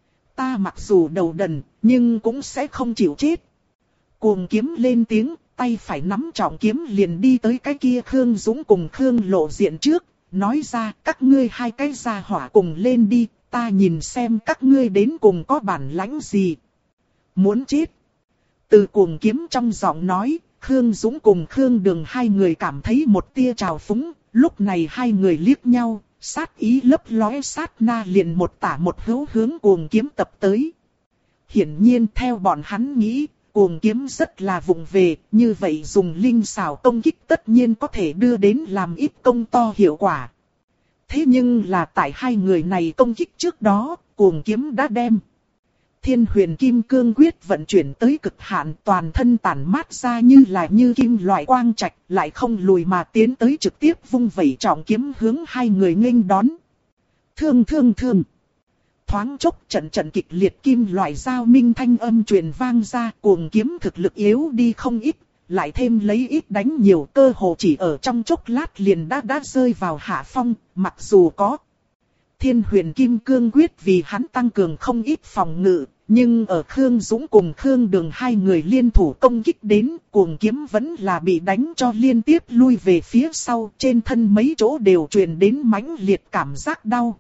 Ta mặc dù đầu đần, nhưng cũng sẽ không chịu chết. Cuồng Kiếm lên tiếng, tay phải nắm trọng kiếm liền đi tới cái kia Khương Dũng cùng Khương Lộ Diện trước. Nói ra các ngươi hai cái gia hỏa cùng lên đi, ta nhìn xem các ngươi đến cùng có bản lãnh gì. Muốn chết. Từ Cuồng Kiếm trong giọng nói, Khương Dũng cùng Khương Đường hai người cảm thấy một tia trào phúng, lúc này hai người liếc nhau, sát ý lấp lóe sát na liền một tả một hữu hướng Cuồng Kiếm tập tới. Hiển nhiên theo bọn hắn nghĩ, Cuồng Kiếm rất là vụng về, như vậy dùng linh xảo công kích tất nhiên có thể đưa đến làm ít công to hiệu quả. Thế nhưng là tại hai người này công kích trước đó, Cuồng Kiếm đã đem Thiên Huyền Kim Cương Quyết vận chuyển tới cực hạn, toàn thân tản mát ra như là như kim loại quang trạch, lại không lùi mà tiến tới trực tiếp vung vẩy trọng kiếm hướng hai người nghênh đón. Thương thương thương. Thoáng chốc trận trận kịch liệt kim loại giao minh thanh âm truyền vang ra, Cuồng Kiếm thực lực yếu đi không ít, lại thêm lấy ít đánh nhiều, cơ hồ chỉ ở trong chốc lát liền đã đã rơi vào hạ phong, mặc dù có Thiên Huyền Kim Cương Quyết vì hắn tăng cường không ít phòng ngự, nhưng ở Khương Dũng cùng Khương Đường hai người liên thủ công kích đến, Cuồng Kiếm vẫn là bị đánh cho liên tiếp lui về phía sau, trên thân mấy chỗ đều truyền đến mãnh liệt cảm giác đau.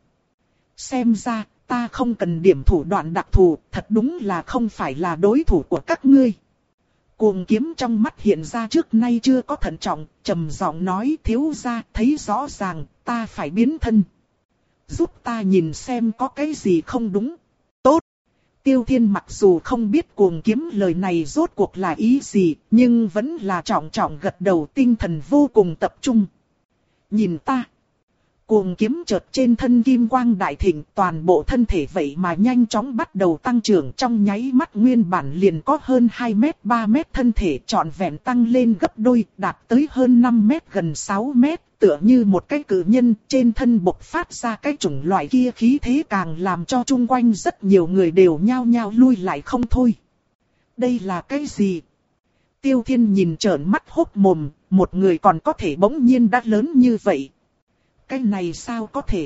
Xem ra, ta không cần điểm thủ đoạn đặc thù, thật đúng là không phải là đối thủ của các ngươi. Cuồng Kiếm trong mắt hiện ra trước nay chưa có thận trọng, trầm giọng nói: thiếu gia thấy rõ ràng, ta phải biến thân. Giúp ta nhìn xem có cái gì không đúng. Tốt. Tiêu Thiên mặc dù không biết Cuồng Kiếm lời này rốt cuộc là ý gì, nhưng vẫn là trọng trọng gật đầu, tinh thần vô cùng tập trung. Nhìn ta. Cuồng Kiếm chợt trên thân kim quang đại thịnh, toàn bộ thân thể vậy mà nhanh chóng bắt đầu tăng trưởng, trong nháy mắt nguyên bản liền có hơn hai mét ba mét thân thể trọn vẹn tăng lên gấp đôi, đạt tới hơn năm mét gần sáu mét, tựa như một cái cự nhân, trên thân bộc phát ra cái chủng loại kia khí thế càng làm cho chung quanh rất nhiều người đều nhao nhao lui lại không thôi. Đây là cái gì? Tiêu Thiên nhìn trợn mắt hốc mồm, một người còn có thể bỗng nhiên đã lớn như vậy. Cái này sao có thể?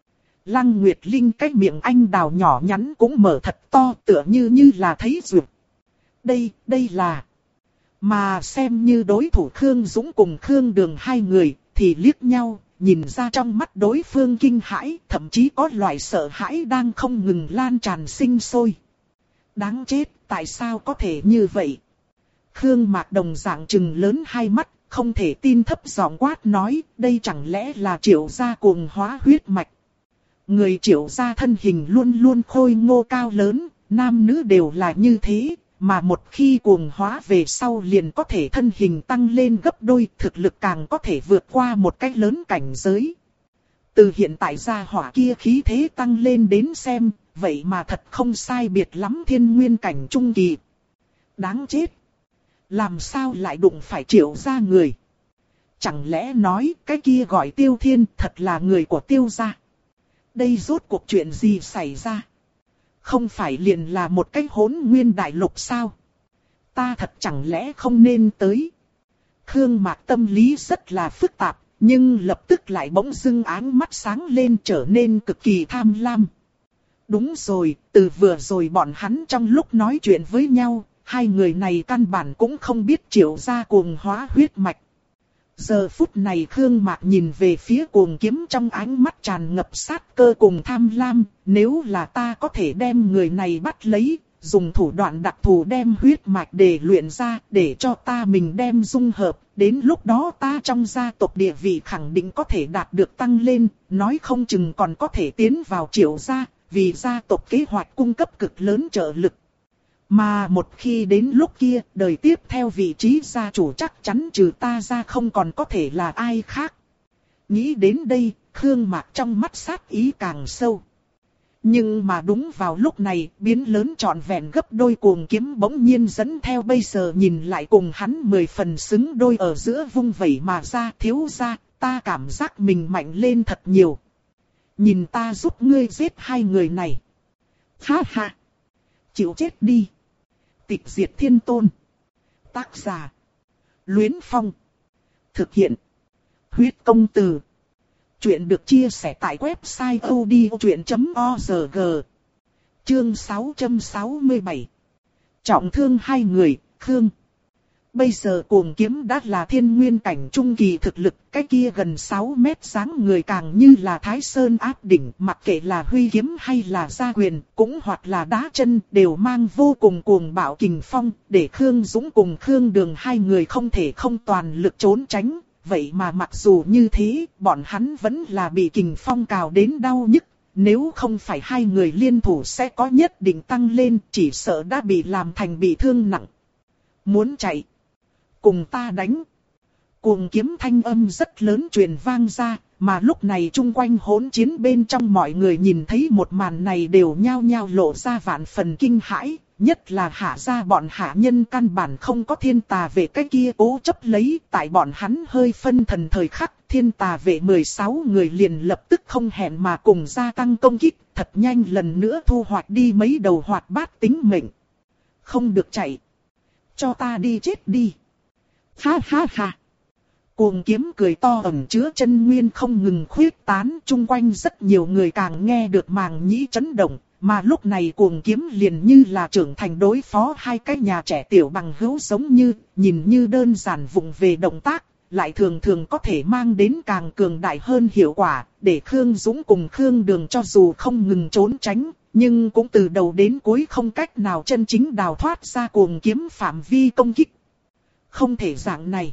Lăng Nguyệt Linh cái miệng anh đào nhỏ nhắn cũng mở thật to, tựa như như là thấy ruột. Đây, đây là... Mà xem như đối thủ Khương Dũng cùng Khương Đường hai người, thì liếc nhau, nhìn ra trong mắt đối phương kinh hãi, thậm chí có loại sợ hãi đang không ngừng lan tràn sinh sôi. Đáng chết, tại sao có thể như vậy? Khương Mạc đồng dạng trừng lớn hai mắt, không thể tin thấp giọng quát nói, đây chẳng lẽ là Triệu gia cuồng hóa huyết mạch. Người Triệu gia thân hình luôn luôn khôi ngô cao lớn, nam nữ đều là như thế, mà một khi cuồng hóa về sau liền có thể thân hình tăng lên gấp đôi, thực lực càng có thể vượt qua một cách lớn cảnh giới. Từ hiện tại gia hỏa kia khí thế tăng lên đến xem, vậy mà thật không sai biệt lắm thiên nguyên cảnh trung kỳ. Đáng chết! Làm sao lại đụng phải Triệu gia người? Chẳng lẽ nói cái kia gọi Tiêu Thiên thật là người của Tiêu gia? Đây rốt cuộc chuyện gì xảy ra? Không phải liền là một cái hỗn nguyên đại lục sao? Ta thật chẳng lẽ không nên tới? Khương Mạc tâm lý rất là phức tạp, nhưng lập tức lại bỗng dưng áng mắt sáng lên trở nên cực kỳ tham lam. Đúng rồi, từ vừa rồi bọn hắn trong lúc nói chuyện với nhau, hai người này căn bản cũng không biết Triệu gia cuồng hóa huyết mạch. Giờ phút này Khương Mạc nhìn về phía cuồng kiếm trong ánh mắt tràn ngập sát cơ cùng tham lam, nếu là ta có thể đem người này bắt lấy, dùng thủ đoạn đặc thù đem huyết mạch để luyện ra, để cho ta mình đem dung hợp, đến lúc đó ta trong gia tộc địa vị khẳng định có thể đạt được tăng lên, nói không chừng còn có thể tiến vào Triệu gia, vì gia tộc kế hoạch cung cấp cực lớn trợ lực. Mà một khi đến lúc kia, đời tiếp theo vị trí gia chủ chắc chắn trừ ta ra không còn có thể là ai khác. Nghĩ đến đây, Khương Mạc trong mắt sát ý càng sâu. Nhưng mà đúng vào lúc này, biến lớn trọn vẹn gấp đôi cuồng kiếm bỗng nhiên dẫn theo bây giờ nhìn lại cùng hắn mười phần xứng đôi ở giữa vung vẩy mà ra. Thiếu gia, ta cảm giác mình mạnh lên thật nhiều. Nhìn ta giúp ngươi giết hai người này. Ha ha! Chịu chết đi! Tịch diệt thiên tôn. Tác giả. Luyến Phong. Thực hiện. Huyết công từ. Chuyện được chia sẻ tại website odchuyện chấm org. Chương sáu trăm sáu mươi bảy. Trọng thương hai người, Khương. Bây giờ cuồng kiếm đã là thiên nguyên cảnh trung kỳ thực lực, cái kia gần sáu mét dáng người càng như là Thái Sơn áp đỉnh, mặc kệ là huy kiếm hay là gia quyền, cũng hoặc là đá chân, đều mang vô cùng cuồng bạo kình phong, để Khương Dũng cùng Khương Đường hai người không thể không toàn lực trốn tránh. Vậy mà mặc dù như thế, bọn hắn vẫn là bị kình phong cào đến đau nhức, nếu không phải hai người liên thủ sẽ có nhất định tăng lên, chỉ sợ đã bị làm thành bị thương nặng. Muốn chạy? Cùng ta đánh. Cuồng kiếm thanh âm rất lớn truyền vang ra, mà lúc này chung quanh hỗn chiến bên trong mọi người nhìn thấy một màn này đều nhao nhao lộ ra vạn phần kinh hãi, nhất là hạ gia bọn hạ nhân căn bản không có thiên tà vệ cái kia cố chấp lấy, tại bọn hắn hơi phân thần thời khắc, thiên tà vệ mười sáu người liền lập tức không hẹn mà cùng gia tăng công kích, thật nhanh lần nữa thu hoạch đi mấy đầu hoạt bát tính mệnh. Không được chạy. Cho ta đi chết đi. Ha ha ha. Cuồng kiếm cười to ẩn chứa chân nguyên không ngừng khuyết tán, chung quanh rất nhiều người càng nghe được màng nhĩ chấn động, mà lúc này cuồng kiếm liền như là trưởng thành đối phó hai cái nhà trẻ tiểu bằng hữu, giống như, nhìn như đơn giản vụng về động tác, lại thường thường có thể mang đến càng cường đại hơn hiệu quả, để Khương Dũng cùng Khương Đường cho dù không ngừng trốn tránh, nhưng cũng từ đầu đến cuối không cách nào chân chính đào thoát ra cuồng kiếm phạm vi công kích. Không thể dạng này.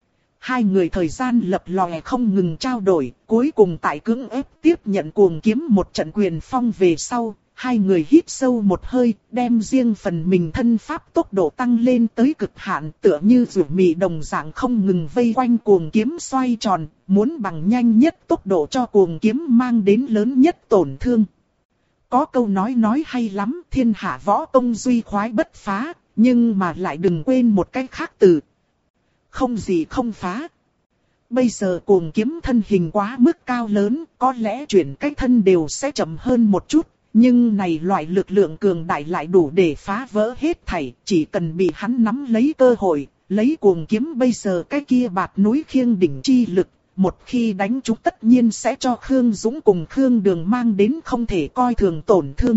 Hai người thời gian lập lòe không ngừng trao đổi, cuối cùng tại cưỡng ép tiếp nhận cuồng kiếm một trận quyền phong về sau, hai người hít sâu một hơi, đem riêng phần mình thân pháp tốc độ tăng lên tới cực hạn, tựa như rủ mị đồng dạng không ngừng vây quanh cuồng kiếm xoay tròn, muốn bằng nhanh nhất tốc độ cho cuồng kiếm mang đến lớn nhất tổn thương. Có câu nói nói hay lắm, thiên hạ võ công duy khoái bất phá, nhưng mà lại đừng quên một cái khác từ. Không gì không phá. Bây giờ cuồng kiếm thân hình quá mức cao lớn, có lẽ chuyển cách thân đều sẽ chậm hơn một chút, nhưng này loại lực lượng cường đại lại đủ để phá vỡ hết thảy, chỉ cần bị hắn nắm lấy cơ hội, lấy cuồng kiếm bây giờ cái kia bạt núi khiêng đỉnh chi lực, một khi đánh trúng tất nhiên sẽ cho Khương Dũng cùng Khương Đường mang đến không thể coi thường tổn thương.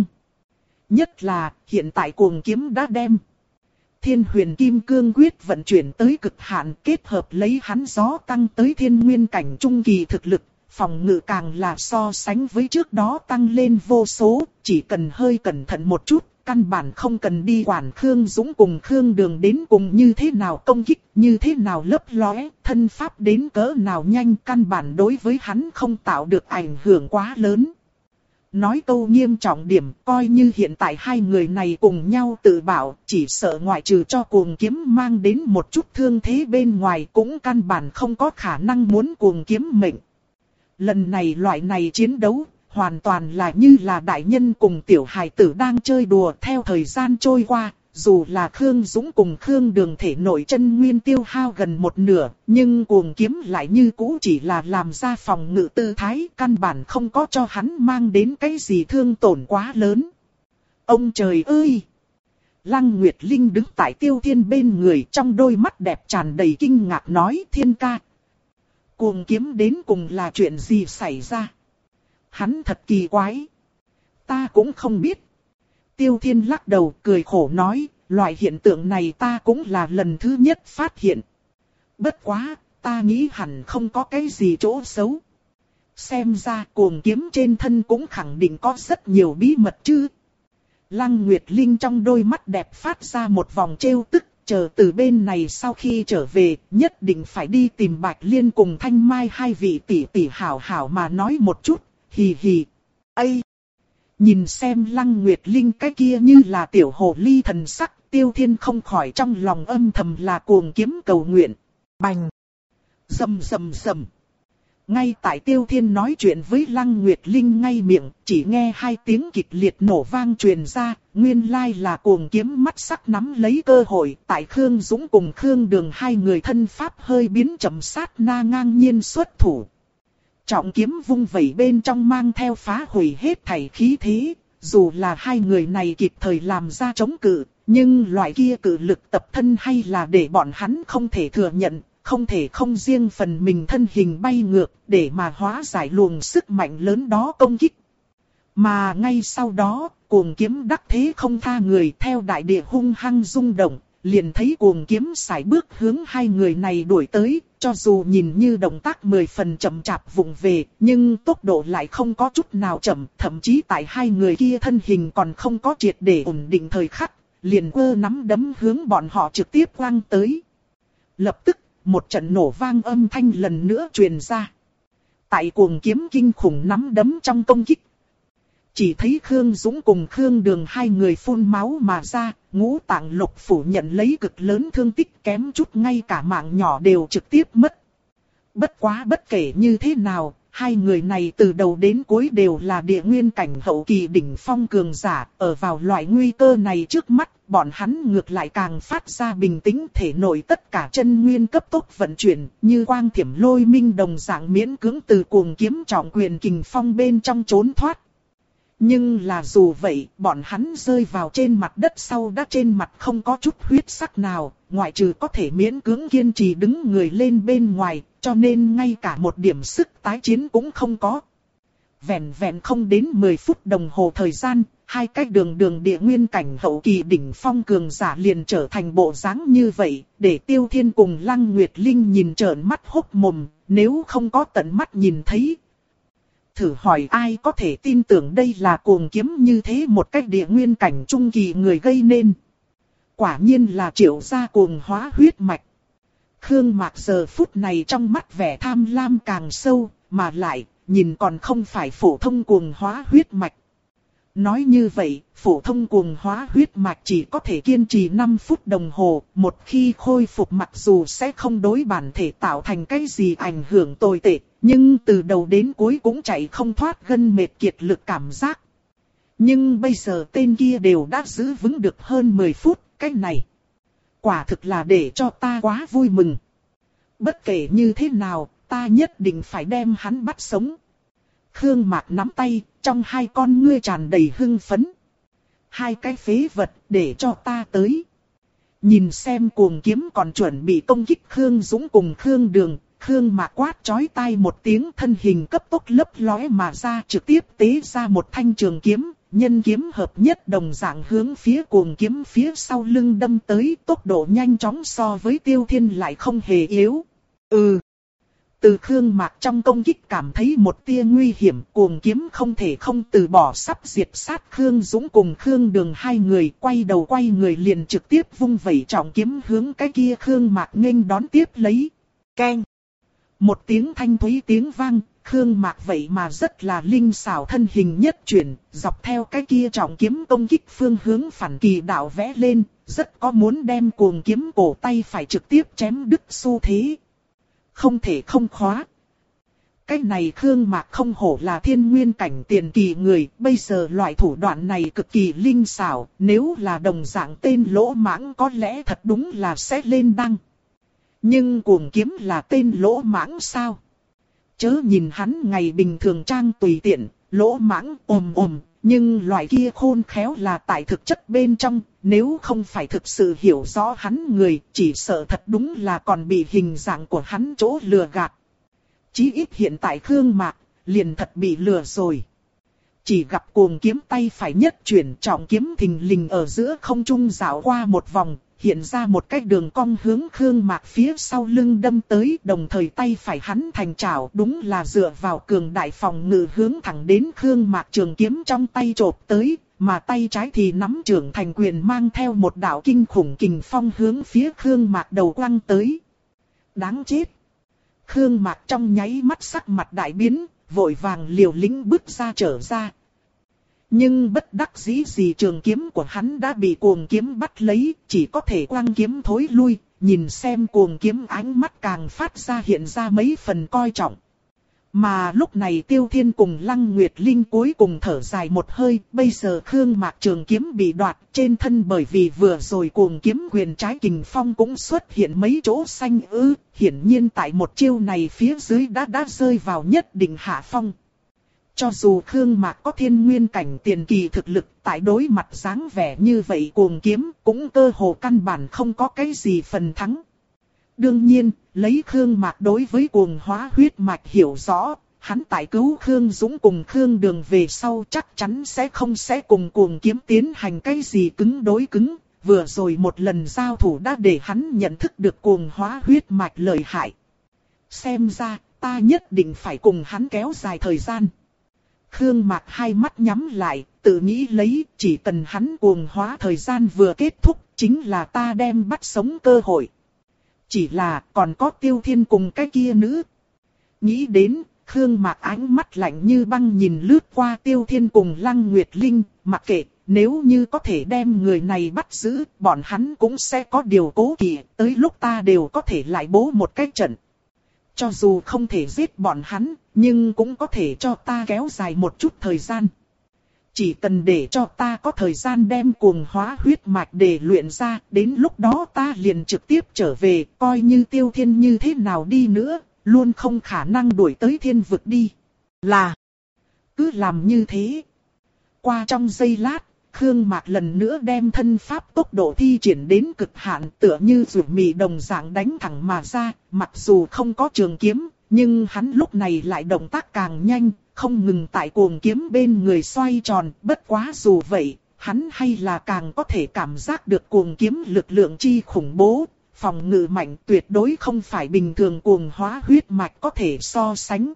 Nhất là, hiện tại cuồng kiếm đã đem Thiên Huyền Kim Cương Quyết vận chuyển tới cực hạn, kết hợp lấy hắn gió tăng tới thiên nguyên cảnh trung kỳ thực lực, phòng ngự càng là so sánh với trước đó tăng lên vô số, chỉ cần hơi cẩn thận một chút, căn bản không cần đi quản Khương Dũng cùng Khương Đường đến cùng như thế nào công kích, như thế nào lấp lóe, thân pháp đến cỡ nào nhanh, căn bản đối với hắn không tạo được ảnh hưởng quá lớn. Nói câu nghiêm trọng điểm, coi như hiện tại hai người này cùng nhau tự bảo, chỉ sợ ngoại trừ cho cuồng kiếm mang đến một chút thương thế bên ngoài cũng căn bản không có khả năng muốn cuồng kiếm mệnh. Lần này loại này chiến đấu, hoàn toàn là như là đại nhân cùng tiểu hài tử đang chơi đùa. Theo thời gian trôi qua, dù là Khương Dũng cùng Khương Đường thể nội chân nguyên tiêu hao gần một nửa, nhưng cuồng kiếm lại như cũ chỉ là làm ra phòng ngự tư thái, căn bản không có cho hắn mang đến cái gì thương tổn quá lớn. Ông trời ơi! Lăng Nguyệt Linh đứng tại Tiêu Thiên bên người, trong đôi mắt đẹp tràn đầy kinh ngạc nói: Thiên ca, cuồng kiếm đến cùng là chuyện gì xảy ra? Hắn thật kỳ quái. Ta cũng không biết. Tiêu Thiên lắc đầu cười khổ nói, loại hiện tượng này ta cũng là lần thứ nhất phát hiện. Bất quá, ta nghĩ hẳn không có cái gì chỗ xấu. Xem ra cuồng kiếm trên thân cũng khẳng định có rất nhiều bí mật chứ. Lăng Nguyệt Linh trong đôi mắt đẹp phát ra một vòng trêu tức, chờ từ bên này sau khi trở về, nhất định phải đi tìm Bạch Liên cùng Thanh Mai hai vị tỷ tỷ hảo hảo mà nói một chút, hì hì. Ây! Nhìn xem Lăng Nguyệt Linh cái kia như là tiểu hồ ly thần sắc, Tiêu Thiên không khỏi trong lòng âm thầm là cuồng kiếm cầu nguyện. Bành! Rầm rầm rầm! Ngay tại Tiêu Thiên nói chuyện với Lăng Nguyệt Linh ngay miệng, chỉ nghe hai tiếng kịch liệt nổ vang truyền ra, nguyên lai là cuồng kiếm mắt sắc nắm lấy cơ hội, tại Khương Dũng cùng Khương Đường hai người thân pháp hơi biến chậm sát na ngang nhiên xuất thủ. Trọng kiếm vung vẩy bên trong mang theo phá hủy hết thảy khí thế, dù là hai người này kịp thời làm ra chống cự, nhưng loại kia cự lực tập thân hay là để bọn hắn không thể thừa nhận. Không thể không riêng phần mình thân hình bay ngược để mà hóa giải luồng sức mạnh lớn đó công kích. Mà ngay sau đó, cuồng kiếm đắc thế không tha người theo đại địa hung hăng rung động, liền thấy cuồng kiếm sải bước hướng hai người này đuổi tới, cho dù nhìn như động tác mười phần chậm chạp vụng về, nhưng tốc độ lại không có chút nào chậm, thậm chí tại hai người kia thân hình còn không có triệt để ổn định thời khắc, liền ơ nắm đấm hướng bọn họ trực tiếp quăng tới. Lập tức, một trận nổ vang âm thanh lần nữa truyền ra. Tại cuồng kiếm kinh khủng nắm đấm trong công kích. Chỉ thấy Khương Dũng cùng Khương Đường hai người phun máu mà ra, ngũ tạng lục phủ nhận lấy cực lớn thương tích kém chút ngay cả mạng nhỏ đều trực tiếp mất. Bất quá bất kể như thế nào, hai người này từ đầu đến cuối đều là địa nguyên cảnh hậu kỳ đỉnh phong cường giả, ở vào loại nguy cơ này trước mắt, bọn hắn ngược lại càng phát ra bình tĩnh thể nội tất cả chân nguyên cấp tốc vận chuyển, như quang thiểm lôi minh đồng dạng miễn cưỡng từ cuồng kiếm trọng quyền kình phong bên trong trốn thoát. Nhưng là dù vậy, bọn hắn rơi vào trên mặt đất sau đã trên mặt không có chút huyết sắc nào, ngoại trừ có thể miễn cưỡng kiên trì đứng người lên bên ngoài, cho nên ngay cả một điểm sức tái chiến cũng không có. Vẹn vẹn không đến mười phút đồng hồ thời gian, hai cái đường đường địa nguyên cảnh hậu kỳ đỉnh phong cường giả liền trở thành bộ dáng như vậy, để Tiêu Thiên cùng Lăng Nguyệt Linh nhìn trợn mắt hốc mồm, nếu không có tận mắt nhìn thấy. Thử hỏi ai có thể tin tưởng đây là cuồng kiếm như thế một cách địa nguyên cảnh trung kỳ người gây nên. Quả nhiên là Triệu gia cuồng hóa huyết mạch. Khương Mạc giờ phút này trong mắt vẻ tham lam càng sâu, mà lại, nhìn còn không phải phổ thông cuồng hóa huyết mạch. Nói như vậy, phổ thông cuồng hóa huyết mạch chỉ có thể kiên trì năm phút đồng hồ, một khi khôi phục mặc dù sẽ không đối bản thể tạo thành cái gì ảnh hưởng tồi tệ, nhưng từ đầu đến cuối cũng chạy không thoát gân mệt kiệt lực cảm giác. Nhưng bây giờ tên kia đều đã giữ vững được hơn mười phút, cái này quả thực là để cho ta quá vui mừng. Bất kể như thế nào, ta nhất định phải đem hắn bắt sống. Khương Mạc nắm tay, trong hai con ngươi tràn đầy hưng phấn. Hai cái phế vật, để cho ta tới. Nhìn xem cuồng kiếm còn chuẩn bị công kích Khương Dũng cùng Khương Đường, Khương Mạc quát chói tai một tiếng, thân hình cấp tốc lấp lóe mà ra, trực tiếp tế ra một thanh trường kiếm, nhân kiếm hợp nhất đồng dạng hướng phía cuồng kiếm phía sau lưng đâm tới, tốc độ nhanh chóng so với Tiêu Thiên lại không hề yếu. Ừ. Từ Khương Mạc trong công kích cảm thấy một tia nguy hiểm, cuồng kiếm không thể không từ bỏ, sắp diệt sát Khương Dũng cùng Khương Đường hai người, quay đầu quay người liền trực tiếp vung vẩy trọng kiếm hướng cái kia Khương Mạc nghênh đón tiếp lấy. Keng! Một tiếng thanh thúy tiếng vang, Khương Mạc vậy mà rất là linh xảo, thân hình nhất chuyển, dọc theo cái kia trọng kiếm công kích phương hướng phản kỳ đạo vẽ lên, rất có muốn đem cuồng kiếm cổ tay phải trực tiếp chém đứt xu thế. Không thể không khóa. Cái này Khương Mạc không hổ là thiên nguyên cảnh tiền kỳ người, bây giờ loại thủ đoạn này cực kỳ linh xảo, nếu là đồng dạng tên Lỗ Mãng có lẽ thật đúng là sẽ lên đăng. Nhưng cuồng kiếm là tên Lỗ Mãng sao? Chớ nhìn hắn ngày bình thường trang tùy tiện, Lỗ Mãng ồm ồm, nhưng loại kia khôn khéo là tại thực chất bên trong, nếu không phải thực sự hiểu rõ hắn người, chỉ sợ thật đúng là còn bị hình dạng của hắn chỗ lừa gạt. Chí ít hiện tại Khương Mạc, liền thật bị lừa rồi. chỉ gặp cuồng kiếm tay phải nhất chuyển, trọng kiếm thình lình ở giữa không trung dạo qua một vòng, hiện ra một cái đường cong hướng Khương Mạc phía sau lưng đâm tới, đồng thời tay phải hắn thành trảo, đúng là dựa vào cường đại phòng ngự hướng thẳng đến Khương Mạc trường kiếm trong tay chộp tới, mà tay trái thì nắm trưởng thành quyền mang theo một đạo kinh khủng kình phong hướng phía Khương Mạc đầu quăng tới. Đáng chết! Khương Mạc trong nháy mắt sắc mặt đại biến, vội vàng liều lĩnh bước ra trở ra. Nhưng bất đắc dĩ gì, trường kiếm của hắn đã bị cuồng kiếm bắt lấy, chỉ có thể quăng kiếm thối lui, nhìn xem cuồng kiếm ánh mắt càng phát ra hiện ra mấy phần coi trọng. Mà lúc này Tiêu Thiên cùng Lăng Nguyệt Linh cuối cùng thở dài một hơi, bây giờ Khương Mạc trường kiếm bị đoạt trên thân, bởi vì vừa rồi cuồng kiếm quyền trái kình phong cũng xuất hiện mấy chỗ xanh ư, hiển nhiên tại một chiêu này phía dưới đã đã rơi vào nhất định hạ phong. Cho dù Khương Mạc có thiên nguyên cảnh tiền kỳ thực lực, tại đối mặt dáng vẻ như vậy cuồng kiếm cũng cơ hồ căn bản không có cái gì phần thắng. Đương nhiên, lấy Khương Mạc đối với cuồng hóa huyết mạch hiểu rõ, hắn tại cứu Khương Dũng cùng Khương Đường về sau chắc chắn sẽ không sẽ cùng cuồng kiếm tiến hành cái gì cứng đối cứng. Vừa rồi một lần giao thủ đã để hắn nhận thức được cuồng hóa huyết mạch lợi hại. Xem ra, ta nhất định phải cùng hắn kéo dài thời gian. Khương Mạc hai mắt nhắm lại, tự nghĩ lấy, chỉ cần hắn cuồng hóa thời gian vừa kết thúc, chính là ta đem bắt sống cơ hội. Chỉ là còn có Tiêu Thiên cùng cái kia nữ. Nghĩ đến, Khương Mạc ánh mắt lạnh như băng nhìn lướt qua Tiêu Thiên cùng Lăng Nguyệt Linh, mặc kệ, nếu như có thể đem người này bắt giữ, bọn hắn cũng sẽ có điều cố kỵ, tới lúc ta đều có thể lại bố một cái trận. Cho dù không thể giết bọn hắn, nhưng cũng có thể cho ta kéo dài một chút thời gian. Chỉ cần để cho ta có thời gian đem cuồng hóa huyết mạch để luyện ra, đến lúc đó ta liền trực tiếp trở về, coi như Tiêu Thiên như thế nào đi nữa, luôn không khả năng đuổi tới thiên vực đi. Là, cứ làm như thế. Qua trong giây lát, Khương Mạc lần nữa đem thân pháp tốc độ thi triển đến cực hạn, tựa như rủi mì đồng dạng đánh thẳng mà ra, mặc dù không có trường kiếm, nhưng hắn lúc này lại động tác càng nhanh, không ngừng tại cuồng kiếm bên người xoay tròn, bất quá dù vậy, hắn hay là càng có thể cảm giác được cuồng kiếm lực lượng chi khủng bố, phòng ngự mạnh tuyệt đối không phải bình thường cuồng hóa huyết mạch có thể so sánh.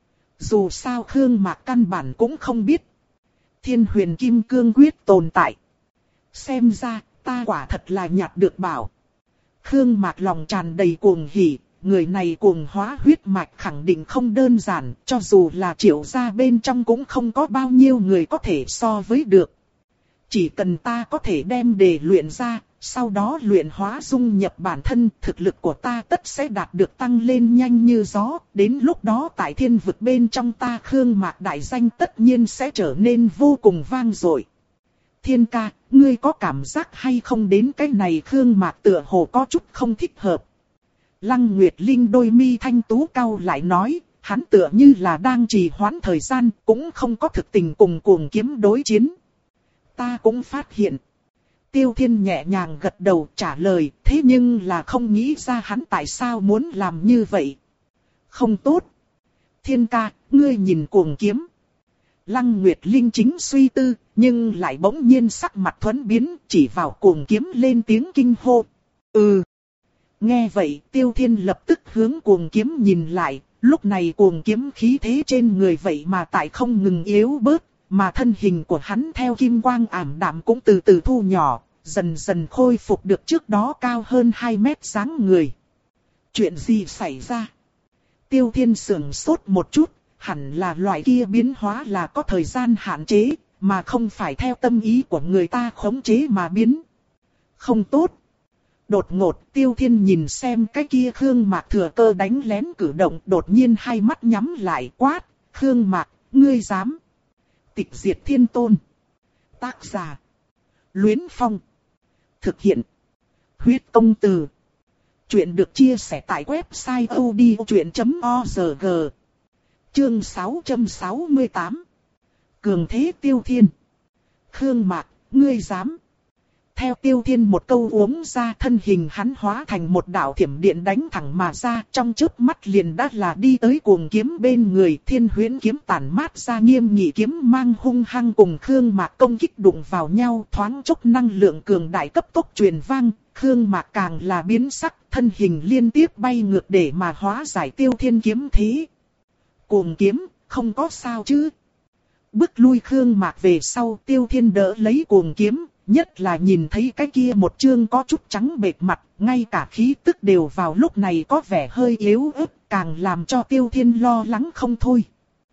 Dù sao Khương Mạc căn bản cũng không biết Thiên Huyền Kim Cương Quyết tồn tại. Xem ra, ta quả thật là nhặt được bảo. Khương Mạc lòng tràn đầy cuồng hỉ, người này cuồng hóa huyết mạch khẳng định không đơn giản, cho dù là Triệu gia bên trong cũng không có bao nhiêu người có thể so với được. Chỉ cần ta có thể đem để luyện ra, sau đó luyện hóa dung nhập bản thân, thực lực của ta tất sẽ đạt được tăng lên nhanh như gió, đến lúc đó tại thiên vực bên trong ta Khương Mạc đại danh tất nhiên sẽ trở nên vô cùng vang dội. Thiên ca, ngươi có cảm giác hay không đến cái này Khương Mạc tựa hồ có chút không thích hợp. Lăng Nguyệt Linh đôi mi thanh tú cau lại nói, hắn tựa như là đang trì hoãn thời gian, cũng không có thực tình cùng cuồng kiếm đối chiến. Ta cũng phát hiện. Tiêu Thiên nhẹ nhàng gật đầu trả lời, thế nhưng là không nghĩ ra hắn tại sao muốn làm như vậy. Không tốt. Thiên ca, ngươi nhìn cuồng kiếm. Lăng Nguyệt Linh chính suy tư, nhưng lại bỗng nhiên sắc mặt thuẫn biến, chỉ vào cuồng kiếm lên tiếng kinh hô. Ừ. Nghe vậy, Tiêu Thiên lập tức hướng cuồng kiếm nhìn lại, lúc này cuồng kiếm khí thế trên người vậy mà tại không ngừng yếu bớt, mà thân hình của hắn theo kim quang ảm đạm cũng từ từ thu nhỏ, dần dần khôi phục được trước đó cao hơn hai mét dáng người. Chuyện gì xảy ra? Tiêu Thiên sững sốt một chút, hẳn là loại kia biến hóa là có thời gian hạn chế, mà không phải theo tâm ý của người ta khống chế mà biến. Không tốt. Đột ngột Tiêu Thiên nhìn xem cái kia Khương Mạc thừa cơ đánh lén cử động, đột nhiên hai mắt nhắm lại quát, Khương Mạc, ngươi dám. Tịch diệt thiên tôn. Tác giả. Luyến Phong. Thực hiện. Huyết công từ. Chuyện được chia sẻ tại website odchuyện chấm org. Chương sáu trăm sáu mươi tám. Cường thế Tiêu Thiên. Khương Mạc, ngươi dám. Theo Tiêu Thiên một câu uống ra, thân hình hắn hóa thành một đạo thiểm điện đánh thẳng mà ra, trong chớp mắt liền đã là đi tới Cuồng Kiếm bên người. Thiên Huyễn kiếm tản mát ra nghiêm nghị kiếm mang hung hăng cùng Khương Mạc công kích đụng vào nhau, thoáng chốc năng lượng cường đại cấp tốc truyền vang. Khương Mạc càng là biến sắc, thân hình liên tiếp bay ngược để mà hóa giải Tiêu Thiên kiếm thế. Cuồng Kiếm, không có sao chứ? Bước lui Khương Mạc về sau, Tiêu Thiên đỡ lấy Cuồng Kiếm, nhất là nhìn thấy cái kia một chương có chút trắng bệch mặt, ngay cả khí tức đều vào lúc này có vẻ hơi yếu ớt, càng làm cho Tiêu Thiên lo lắng không thôi.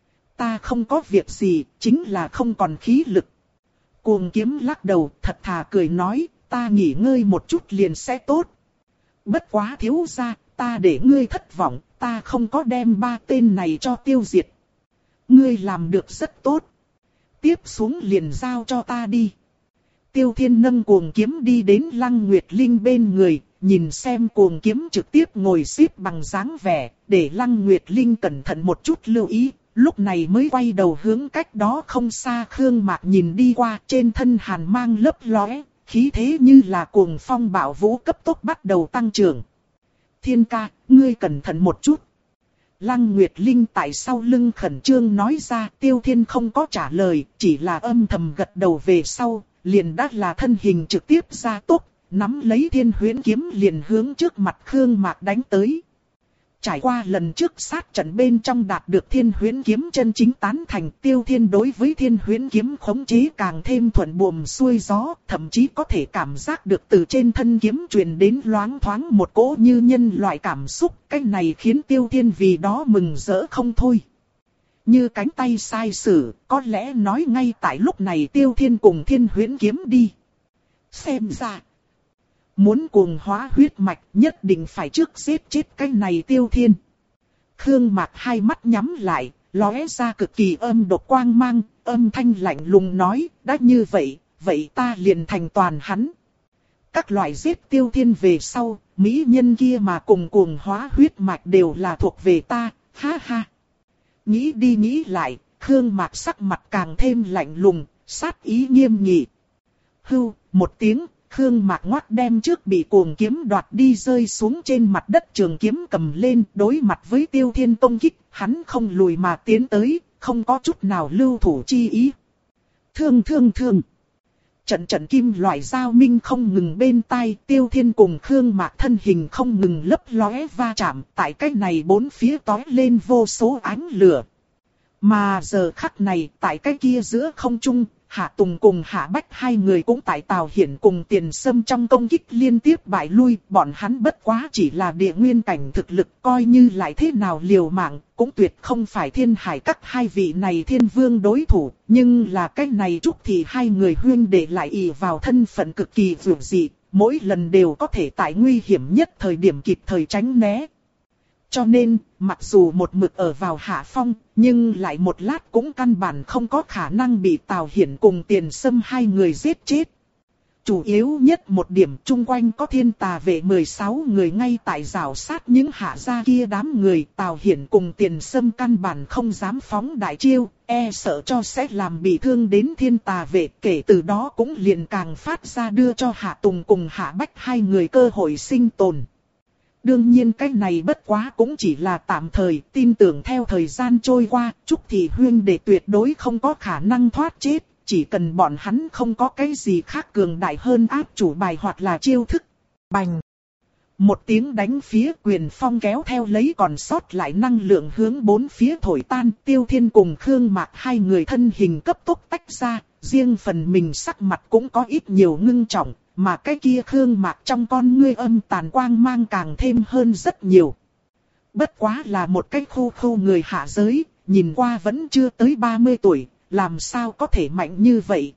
Ta không có việc gì, chính là không còn khí lực. Cuồng Kiếm lắc đầu, thật thà cười nói, ta nghỉ ngơi một chút liền sẽ tốt. Bất quá thiếu gia, ta để ngươi thất vọng, ta không có đem ba tên này cho tiêu diệt. Ngươi làm được rất tốt. Tiếp xuống liền giao cho ta đi. Tiêu Thiên nâng Cuồng Kiếm đi đến Lăng Nguyệt Linh bên người, nhìn xem Cuồng Kiếm trực tiếp ngồi xếp bằng dáng vẻ, để Lăng Nguyệt Linh cẩn thận một chút lưu ý, lúc này mới quay đầu hướng cách đó không xa Khương Mạc nhìn đi qua, trên thân hàn mang lấp lóe, khí thế như là cuồng phong bạo vũ cấp tốc bắt đầu tăng trưởng. Thiên ca, ngươi cẩn thận một chút. Lăng Nguyệt Linh tại sau lưng khẩn trương nói ra. Tiêu Thiên không có trả lời, chỉ là âm thầm gật đầu về sau, liền đã là thân hình trực tiếp ra tốc, nắm lấy Thiên Huyễn kiếm liền hướng trước mặt Khương Mạc đánh tới. Trải qua lần trước sát trận bên trong đạt được Thiên Huyễn kiếm chân chính tán thành, Tiêu Thiên đối với Thiên Huyễn kiếm khống chế càng thêm thuận buồm xuôi gió, thậm chí có thể cảm giác được từ trên thân kiếm truyền đến loáng thoáng một cỗ như nhân loại cảm xúc, cái này khiến Tiêu Thiên vì đó mừng rỡ không thôi. Như cánh tay sai sử, có lẽ nói ngay tại lúc này Tiêu Thiên cùng Thiên Huyễn kiếm đi. Xem ra, muốn cuồng hóa huyết mạch nhất định phải trước giết chết cái này Tiêu Thiên. Khương Mạc hai mắt nhắm lại, lóe ra cực kỳ âm độc quang mang, âm thanh lạnh lùng nói, đã như vậy, vậy ta liền thành toàn hắn. Các loại giết Tiêu Thiên về sau, mỹ nhân kia mà cùng cuồng hóa huyết mạch đều là thuộc về ta, ha ha. Nghĩ đi nghĩ lại, Khương Mạc sắc mặt càng thêm lạnh lùng, sát ý nghiêm nghị. Hưu, một tiếng. Khương Mạc ngoắt đem trước bị Cuồng Kiếm đoạt đi rơi xuống trên mặt đất trường kiếm cầm lên, đối mặt với Tiêu Thiên công kích, hắn không lùi mà tiến tới, không có chút nào lưu thủ chi ý. Thương thương thương. Trận trận kim loại giao minh không ngừng bên tai, Tiêu Thiên cùng Khương Mạc thân hình không ngừng lấp lóe va chạm, tại cách này bốn phía tói lên vô số ánh lửa. Mà giờ khắc này, tại cái kia giữa không trung, Hạ Tùng cùng Hạ Bách hai người cũng tại Tào Hiển cùng Tiền Sâm trong công kích liên tiếp bại lui, bọn hắn bất quá chỉ là địa nguyên cảnh thực lực, coi như lại thế nào liều mạng, cũng tuyệt không phải Thiên Hải các hai vị này thiên vương đối thủ, nhưng là cái này Trúc thì hai người huyên để lại ỷ vào thân phận cực kỳ vượt dị, mỗi lần đều có thể tại nguy hiểm nhất thời điểm kịp thời tránh né. Cho nên, mặc dù một mực ở vào hạ phong, nhưng lại một lát cũng căn bản không có khả năng bị Tào Hiển cùng Tiền Sâm hai người giết chết. Chủ yếu nhất một điểm, chung quanh có thiên tà vệ mười sáu người ngay tại rào sát những hạ gia kia đám người. Tào Hiển cùng Tiền Sâm căn bản không dám phóng đại chiêu, e sợ cho sẽ làm bị thương đến thiên tà vệ. Kể từ đó cũng liền càng phát ra đưa cho Hạ Tùng cùng Hạ Bách hai người cơ hội sinh tồn. Đương nhiên cái này bất quá cũng chỉ là tạm thời, tin tưởng theo thời gian trôi qua, Trúc Thị huyên đệ tuyệt đối không có khả năng thoát chết, chỉ cần bọn hắn không có cái gì khác cường đại hơn áp chủ bài hoặc là chiêu thức. Bành! Một tiếng đánh phía Quyền Phong kéo theo lấy còn sót lại năng lượng hướng bốn phía thổi tan, Tiêu Thiên cùng Khương Mạc hai người thân hình cấp tốc tách ra, riêng phần mình sắc mặt cũng có ít nhiều ngưng trọng. Mà cái kia Khương Mạc trong con ngươi âm tàn quang mang càng thêm hơn rất nhiều. Bất quá là một cái khu khu người hạ giới, nhìn qua vẫn chưa tới ba mươi tuổi, làm sao có thể mạnh như vậy.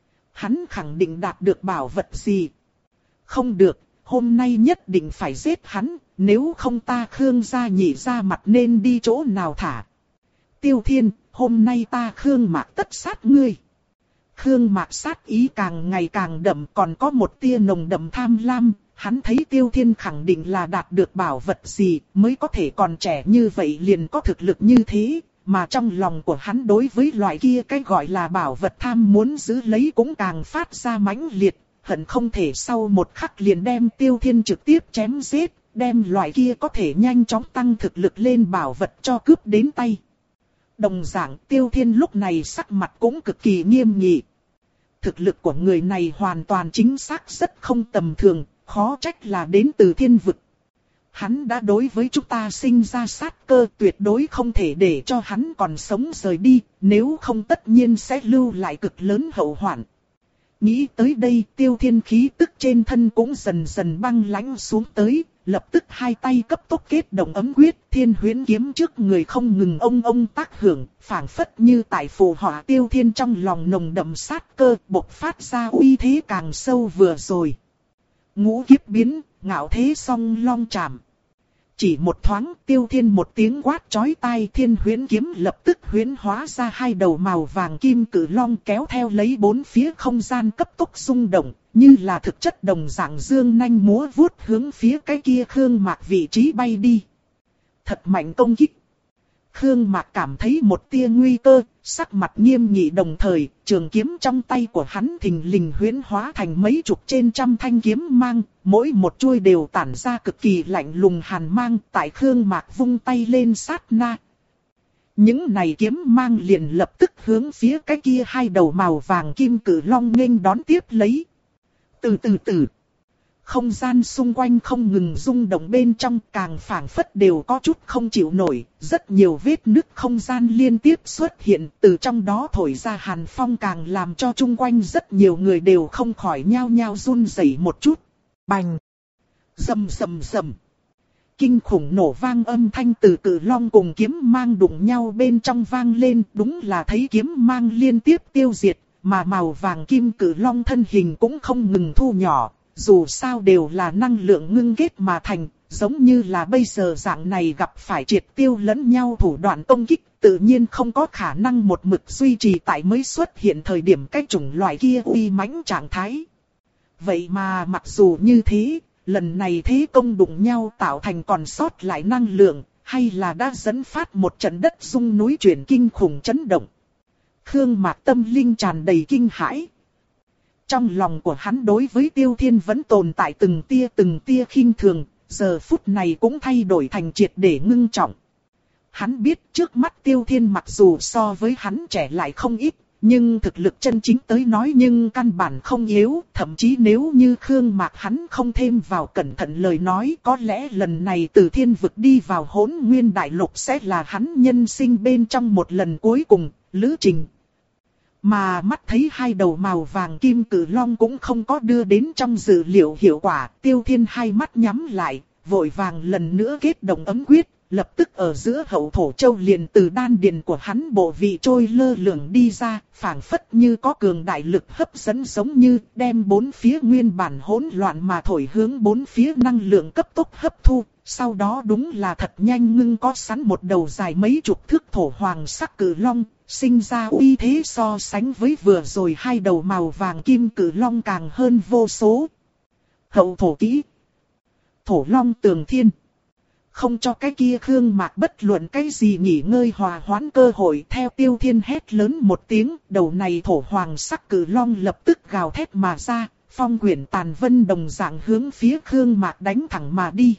Hắn khẳng định đạt được bảo vật gì. Không được, hôm nay nhất định phải giết hắn, nếu không ta Khương gia nhị ra mặt nên đi chỗ nào thả. Tiêu Thiên, hôm nay ta Khương Mạc tất sát ngươi. Khương Mạc sát ý càng ngày càng đậm, còn có một tia nồng đậm tham lam, hắn thấy Tiêu Thiên khẳng định là đạt được bảo vật gì mới có thể còn trẻ như vậy liền có thực lực như thế, mà trong lòng của hắn đối với loại kia cái gọi là bảo vật tham muốn giữ lấy cũng càng phát ra mãnh liệt, hận không thể sau một khắc liền đem Tiêu Thiên trực tiếp chém giết, đem loại kia có thể nhanh chóng tăng thực lực lên bảo vật cho cướp đến tay. Đồng dạng Tiêu Thiên lúc này sắc mặt cũng cực kỳ nghiêm nghị. Thực lực của người này hoàn toàn chính xác rất không tầm thường, khó trách là đến từ thiên vực. Hắn đã đối với chúng ta sinh ra sát cơ, tuyệt đối không thể để cho hắn còn sống rời đi, nếu không tất nhiên sẽ lưu lại cực lớn hậu hoạn. Nghĩ tới đây, Tiêu Thiên khí tức trên thân cũng dần dần băng lãnh xuống tới, lập tức hai tay cấp tốc kết động ấm quyết, thiên huyễn kiếm trước người không ngừng ông ông tác hưởng, phảng phất như tại phù họa Tiêu Thiên trong lòng nồng đậm sát cơ, bộc phát ra uy thế càng sâu vừa rồi. Ngũ kiếp biến, ngạo thế song long chạm. Chỉ một thoáng, Tiêu Thiên một tiếng quát chói tai, thiên huyễn kiếm lập tức huyễn hóa ra hai đầu màu vàng kim cử long, kéo theo lấy bốn phía không gian cấp tốc rung động, như là thực chất đồng dạng dương nanh múa vuốt hướng phía cái kia Khương Mạc vị trí bay đi. Thật mạnh công kích. Khương Mạc cảm thấy một tia nguy cơ, sắc mặt nghiêm nghị, đồng thời trường kiếm trong tay của hắn thình lình huyễn hóa thành mấy chục trên trăm thanh kiếm mang, mỗi một chuôi đều tản ra cực kỳ lạnh lùng hàn mang. Tại Khương Mạc vung tay lên sát na, những này kiếm mang liền lập tức hướng phía cái kia hai đầu màu vàng kim cử long nghênh đón tiếp lấy. Từ từ từ, không gian xung quanh không ngừng rung động, bên trong càng phảng phất đều có chút không chịu nổi, rất nhiều vết nứt không gian liên tiếp xuất hiện, từ trong đó thổi ra hàn phong càng làm cho chung quanh rất nhiều người đều không khỏi nhao nhao run rẩy một chút. Bành! Rầm rầm rầm! Kinh khủng nổ vang âm thanh từ cử long cùng kiếm mang đụng nhau bên trong vang lên, đúng là thấy kiếm mang liên tiếp tiêu diệt, mà màu vàng kim cử long thân hình cũng không ngừng thu nhỏ. Dù sao đều là năng lượng ngưng kết mà thành, giống như là bây giờ dạng này gặp phải triệt tiêu lẫn nhau thủ đoạn công kích, tự nhiên không có khả năng một mực duy trì tại mới xuất hiện thời điểm cái chủng loại kia uy mãnh trạng thái. Vậy mà mặc dù như thế, lần này thế công đụng nhau tạo thành còn sót lại năng lượng, hay là đã dẫn phát một trận đất rung núi chuyển kinh khủng chấn động. Khương Mạc tâm linh tràn đầy kinh hãi. Trong lòng của hắn đối với Tiêu Thiên vẫn tồn tại từng tia từng tia khinh thường, giờ phút này cũng thay đổi thành triệt để ngưng trọng. Hắn biết trước mắt Tiêu Thiên mặc dù so với hắn trẻ lại không ít, nhưng thực lực chân chính tới nói nhưng căn bản không yếu, thậm chí nếu như Khương Mạc hắn không thêm vào cẩn thận lời nói, có lẽ lần này từ thiên vực đi vào Hỗn Nguyên Đại Lục sẽ là hắn nhân sinh bên trong một lần cuối cùng, lữ trình. Mà mắt thấy hai đầu màu vàng kim cử long cũng không có đưa đến trong dự liệu hiệu quả, Tiêu Thiên hai mắt nhắm lại, vội vàng lần nữa kết động ấm quyết, lập tức ở giữa hậu thổ châu liền từ đan điền của hắn bộ vị trôi lơ lửng đi ra, phảng phất như có cường đại lực hấp dẫn, giống như đem bốn phía nguyên bản hỗn loạn mà thổi hướng bốn phía năng lượng cấp tốc hấp thu. Sau đó đúng là thật nhanh ngưng có sẵn một đầu dài mấy chục thước thổ hoàng sắc cử long, sinh ra uy thế so sánh với vừa rồi hai đầu màu vàng kim cử long càng hơn vô số. Hậu thổ kỹ, thổ long tường thiên, không cho cái kia Khương Mạc bất luận cái gì nghỉ ngơi hòa hoãn cơ hội. Theo Tiêu Thiên hét lớn một tiếng, đầu này thổ hoàng sắc cử long lập tức gào thét mà ra, phong quyển tàn vân đồng dạng hướng phía Khương Mạc đánh thẳng mà đi.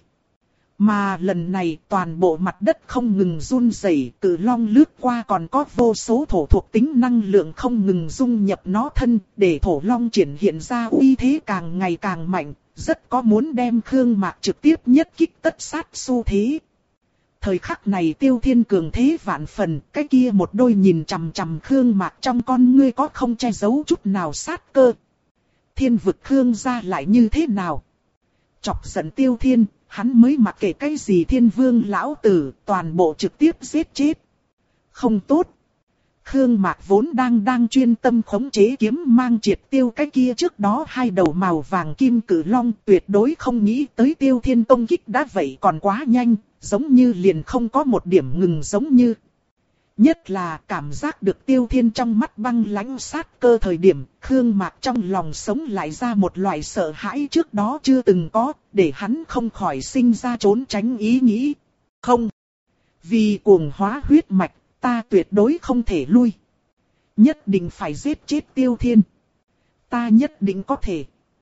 Mà lần này toàn bộ mặt đất không ngừng run rẩy, cử long lướt qua còn có vô số thổ thuộc tính năng lượng không ngừng dung nhập nó thân, để thổ long triển hiện ra uy thế càng ngày càng mạnh, rất có muốn đem Khương Mạc trực tiếp nhất kích tất sát xu thế. Thời khắc này Tiêu Thiên cường thế vạn phần, cái kia một đôi nhìn chằm chằm Khương Mạc trong con ngươi có không che giấu chút nào sát cơ. Thiên vực Khương gia lại như thế nào? Chọc giận Tiêu Thiên, hắn mới mặc kệ cái gì Thiên Vương lão tử, toàn bộ trực tiếp giết chết. Không tốt. Khương Mạc vốn đang đang chuyên tâm khống chế kiếm mang triệt tiêu cái kia trước đó hai đầu màu vàng kim cử long, tuyệt đối không nghĩ tới Tiêu Thiên công kích đã vậy còn quá nhanh, giống như liền không có một điểm ngừng, giống như. Nhất là cảm giác được Tiêu Thiên trong mắt băng lãnh sát cơ thời điểm, Khương Mạc trong lòng sống lại ra một loại sợ hãi trước đó chưa từng có, để hắn không khỏi sinh ra trốn tránh ý nghĩ. Không. Vì cuồng hóa huyết mạch, ta tuyệt đối không thể lui. Nhất định phải giết chết Tiêu Thiên. Ta nhất định có thể.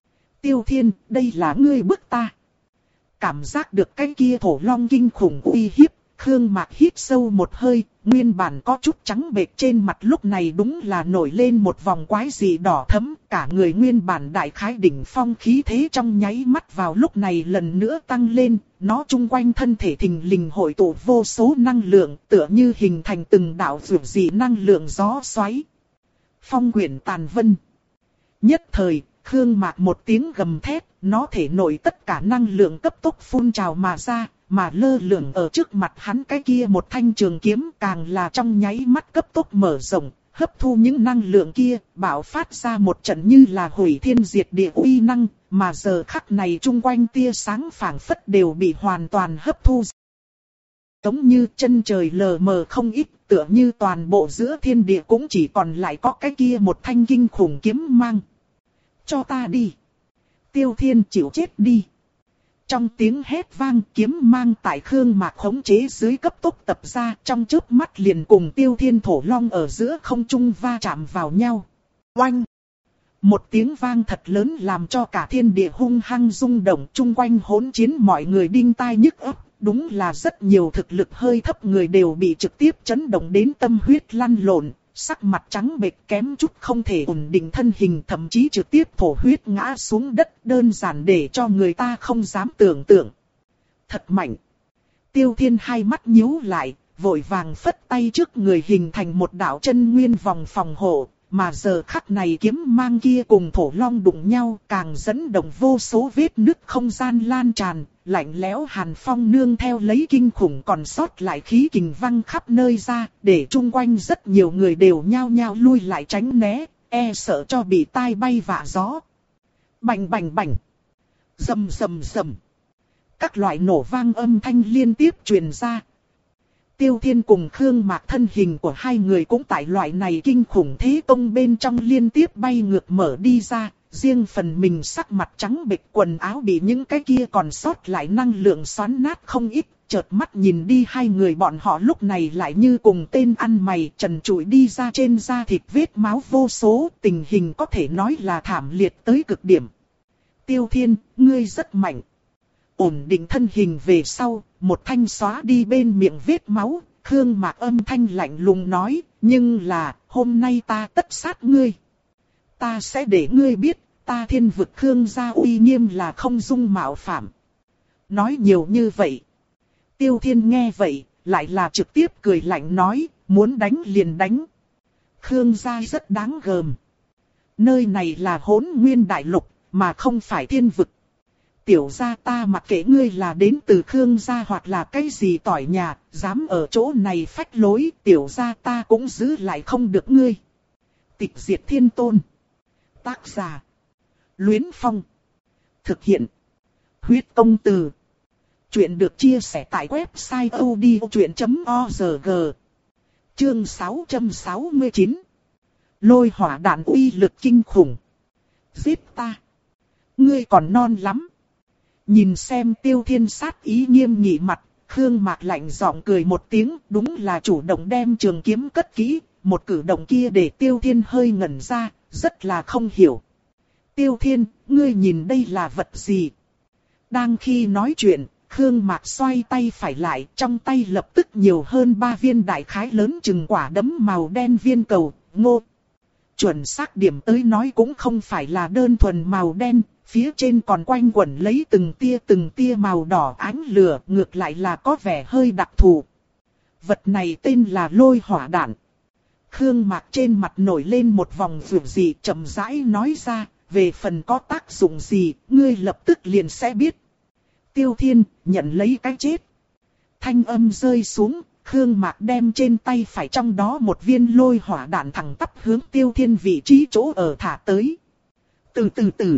Tiêu Thiên, đây là ngươi bức ta. Cảm giác được cái kia thổ long kinh khủng uy hiếp, Khương Mạc hít sâu một hơi, nguyên bản có chút trắng bệch trên mặt lúc này đúng là nổi lên một vòng quái dị đỏ thẫm, cả người nguyên bản đại khái đỉnh phong khí thế trong nháy mắt vào lúc này lần nữa tăng lên, nó chung quanh thân thể thình lình hội tụ vô số năng lượng, tựa như hình thành từng đạo vượt dị năng lượng gió xoáy. Phong quyển tàn vân. Nhất thời, Khương Mạc một tiếng gầm thét, nó thể nổi tất cả năng lượng cấp tốc phun trào mà ra, mà lơ lửng ở trước mặt hắn cái kia một thanh trường kiếm càng là trong nháy mắt cấp tốc mở rộng, hấp thu những năng lượng kia, bạo phát ra một trận như là hủy thiên diệt địa uy năng, mà giờ khắc này chung quanh tia sáng phảng phất đều bị hoàn toàn hấp thu. Giống như chân trời lờ mờ không ít, tựa như toàn bộ giữa thiên địa cũng chỉ còn lại có cái kia một thanh kinh khủng kiếm mang. Cho ta đi. Tiêu Thiên chịu chết đi. Trong tiếng hét vang, kiếm mang tại Khương Mạc khống chế dưới cấp tốc tập ra, trong chớp mắt liền cùng Tiêu Thiên thổ long ở giữa không trung va chạm vào nhau. Oanh! Một tiếng vang thật lớn làm cho cả thiên địa hung hăng rung động, chung quanh hỗn chiến mọi người đinh tai nhức óc. Đúng là rất nhiều thực lực hơi thấp người đều bị trực tiếp chấn động đến tâm huyết lăn lộn, sắc mặt trắng bệch kém chút không thể ổn định thân hình, thậm chí trực tiếp thổ huyết ngã xuống đất, đơn giản để cho người ta không dám tưởng tượng. Thật mạnh. Tiêu Thiên hai mắt nhíu lại, vội vàng phất tay trước người hình thành một đạo chân nguyên vòng phòng hộ, mà giờ khắc này kiếm mang kia cùng thổ long đụng nhau, càng dẫn động vô số vết nứt không gian lan tràn, lạnh lẽo hàn phong nương theo lấy kinh khủng còn sót lại khí kình văng khắp nơi ra, để chung quanh rất nhiều người đều nhao nhao lui lại tránh né, e sợ cho bị tai bay vạ gió. Bành bành bành, rầm rầm rầm, các loại nổ vang âm thanh liên tiếp truyền ra. Tiêu Thiên cùng Khương Mạc thân hình của hai người cũng tại loại này kinh khủng thế công bên trong liên tiếp bay ngược mở đi ra, riêng phần mình sắc mặt trắng bệch, quần áo bị những cái kia còn sót lại năng lượng xoắn nát không ít, chợt mắt nhìn đi hai người bọn họ lúc này lại như cùng tên ăn mày trần trụi đi ra trên da thịt vết máu vô số, tình hình có thể nói là thảm liệt tới cực điểm. Tiêu Thiên, ngươi rất mạnh. Ổn định thân hình về sau, một thanh xóa đi bên miệng vết máu, Khương Mạc âm thanh lạnh lùng nói, nhưng là, hôm nay ta tất sát ngươi. Ta sẽ để ngươi biết, ta thiên vực Khương gia uy nghiêm là không dung mạo phạm. Nói nhiều như vậy. Tiêu Thiên nghe vậy, lại là trực tiếp cười lạnh nói, muốn đánh liền đánh. Khương gia rất đáng gờm. Nơi này là Hỗn Nguyên Đại Lục, mà không phải thiên vực. Tiểu gia ta mặc kệ ngươi là đến từ Khương gia hoặc là cái gì tỏi nhà, dám ở chỗ này phách lối, tiểu gia ta cũng giữ lại không được ngươi. Tịch diệt thiên tôn. Tác giả. Luyến Phong. Thực hiện. Huyết công từ. Chuyện được chia sẻ tại website odchuyện chấm org. Chương sáu trăm sáu mươi chín. Lôi hỏa đạn uy lực kinh khủng. Giết ta. Ngươi còn non lắm. Nhìn xem Tiêu Thiên sát ý nghiêm nghị mặt, Khương Mạc lạnh giọng cười một tiếng, đúng là chủ động đem trường kiếm cất kỹ, một cử động kia để Tiêu Thiên hơi ngẩn ra, rất là không hiểu. Tiêu Thiên, ngươi nhìn đây là vật gì? Đang khi nói chuyện, Khương Mạc xoay tay phải lại, trong tay lập tức nhiều hơn ba viên đại khái lớn chừng quả đấm màu đen viên cầu, ngô. Chuẩn xác điểm tới nói cũng không phải là đơn thuần màu đen, phía trên còn quanh quẩn lấy từng tia từng tia màu đỏ ánh lửa, ngược lại là có vẻ hơi đặc thù. Vật này tên là lôi hỏa đạn. Khương Mạc trên mặt nổi lên một vòng vượng gì chậm rãi nói ra, về phần có tác dụng gì, ngươi lập tức liền sẽ biết. Tiêu Thiên, nhận lấy cái chết. Thanh âm rơi xuống, Khương Mạc đem trên tay phải trong đó một viên lôi hỏa đạn thẳng tắp hướng Tiêu Thiên vị trí chỗ ở thả tới. Từ từ từ.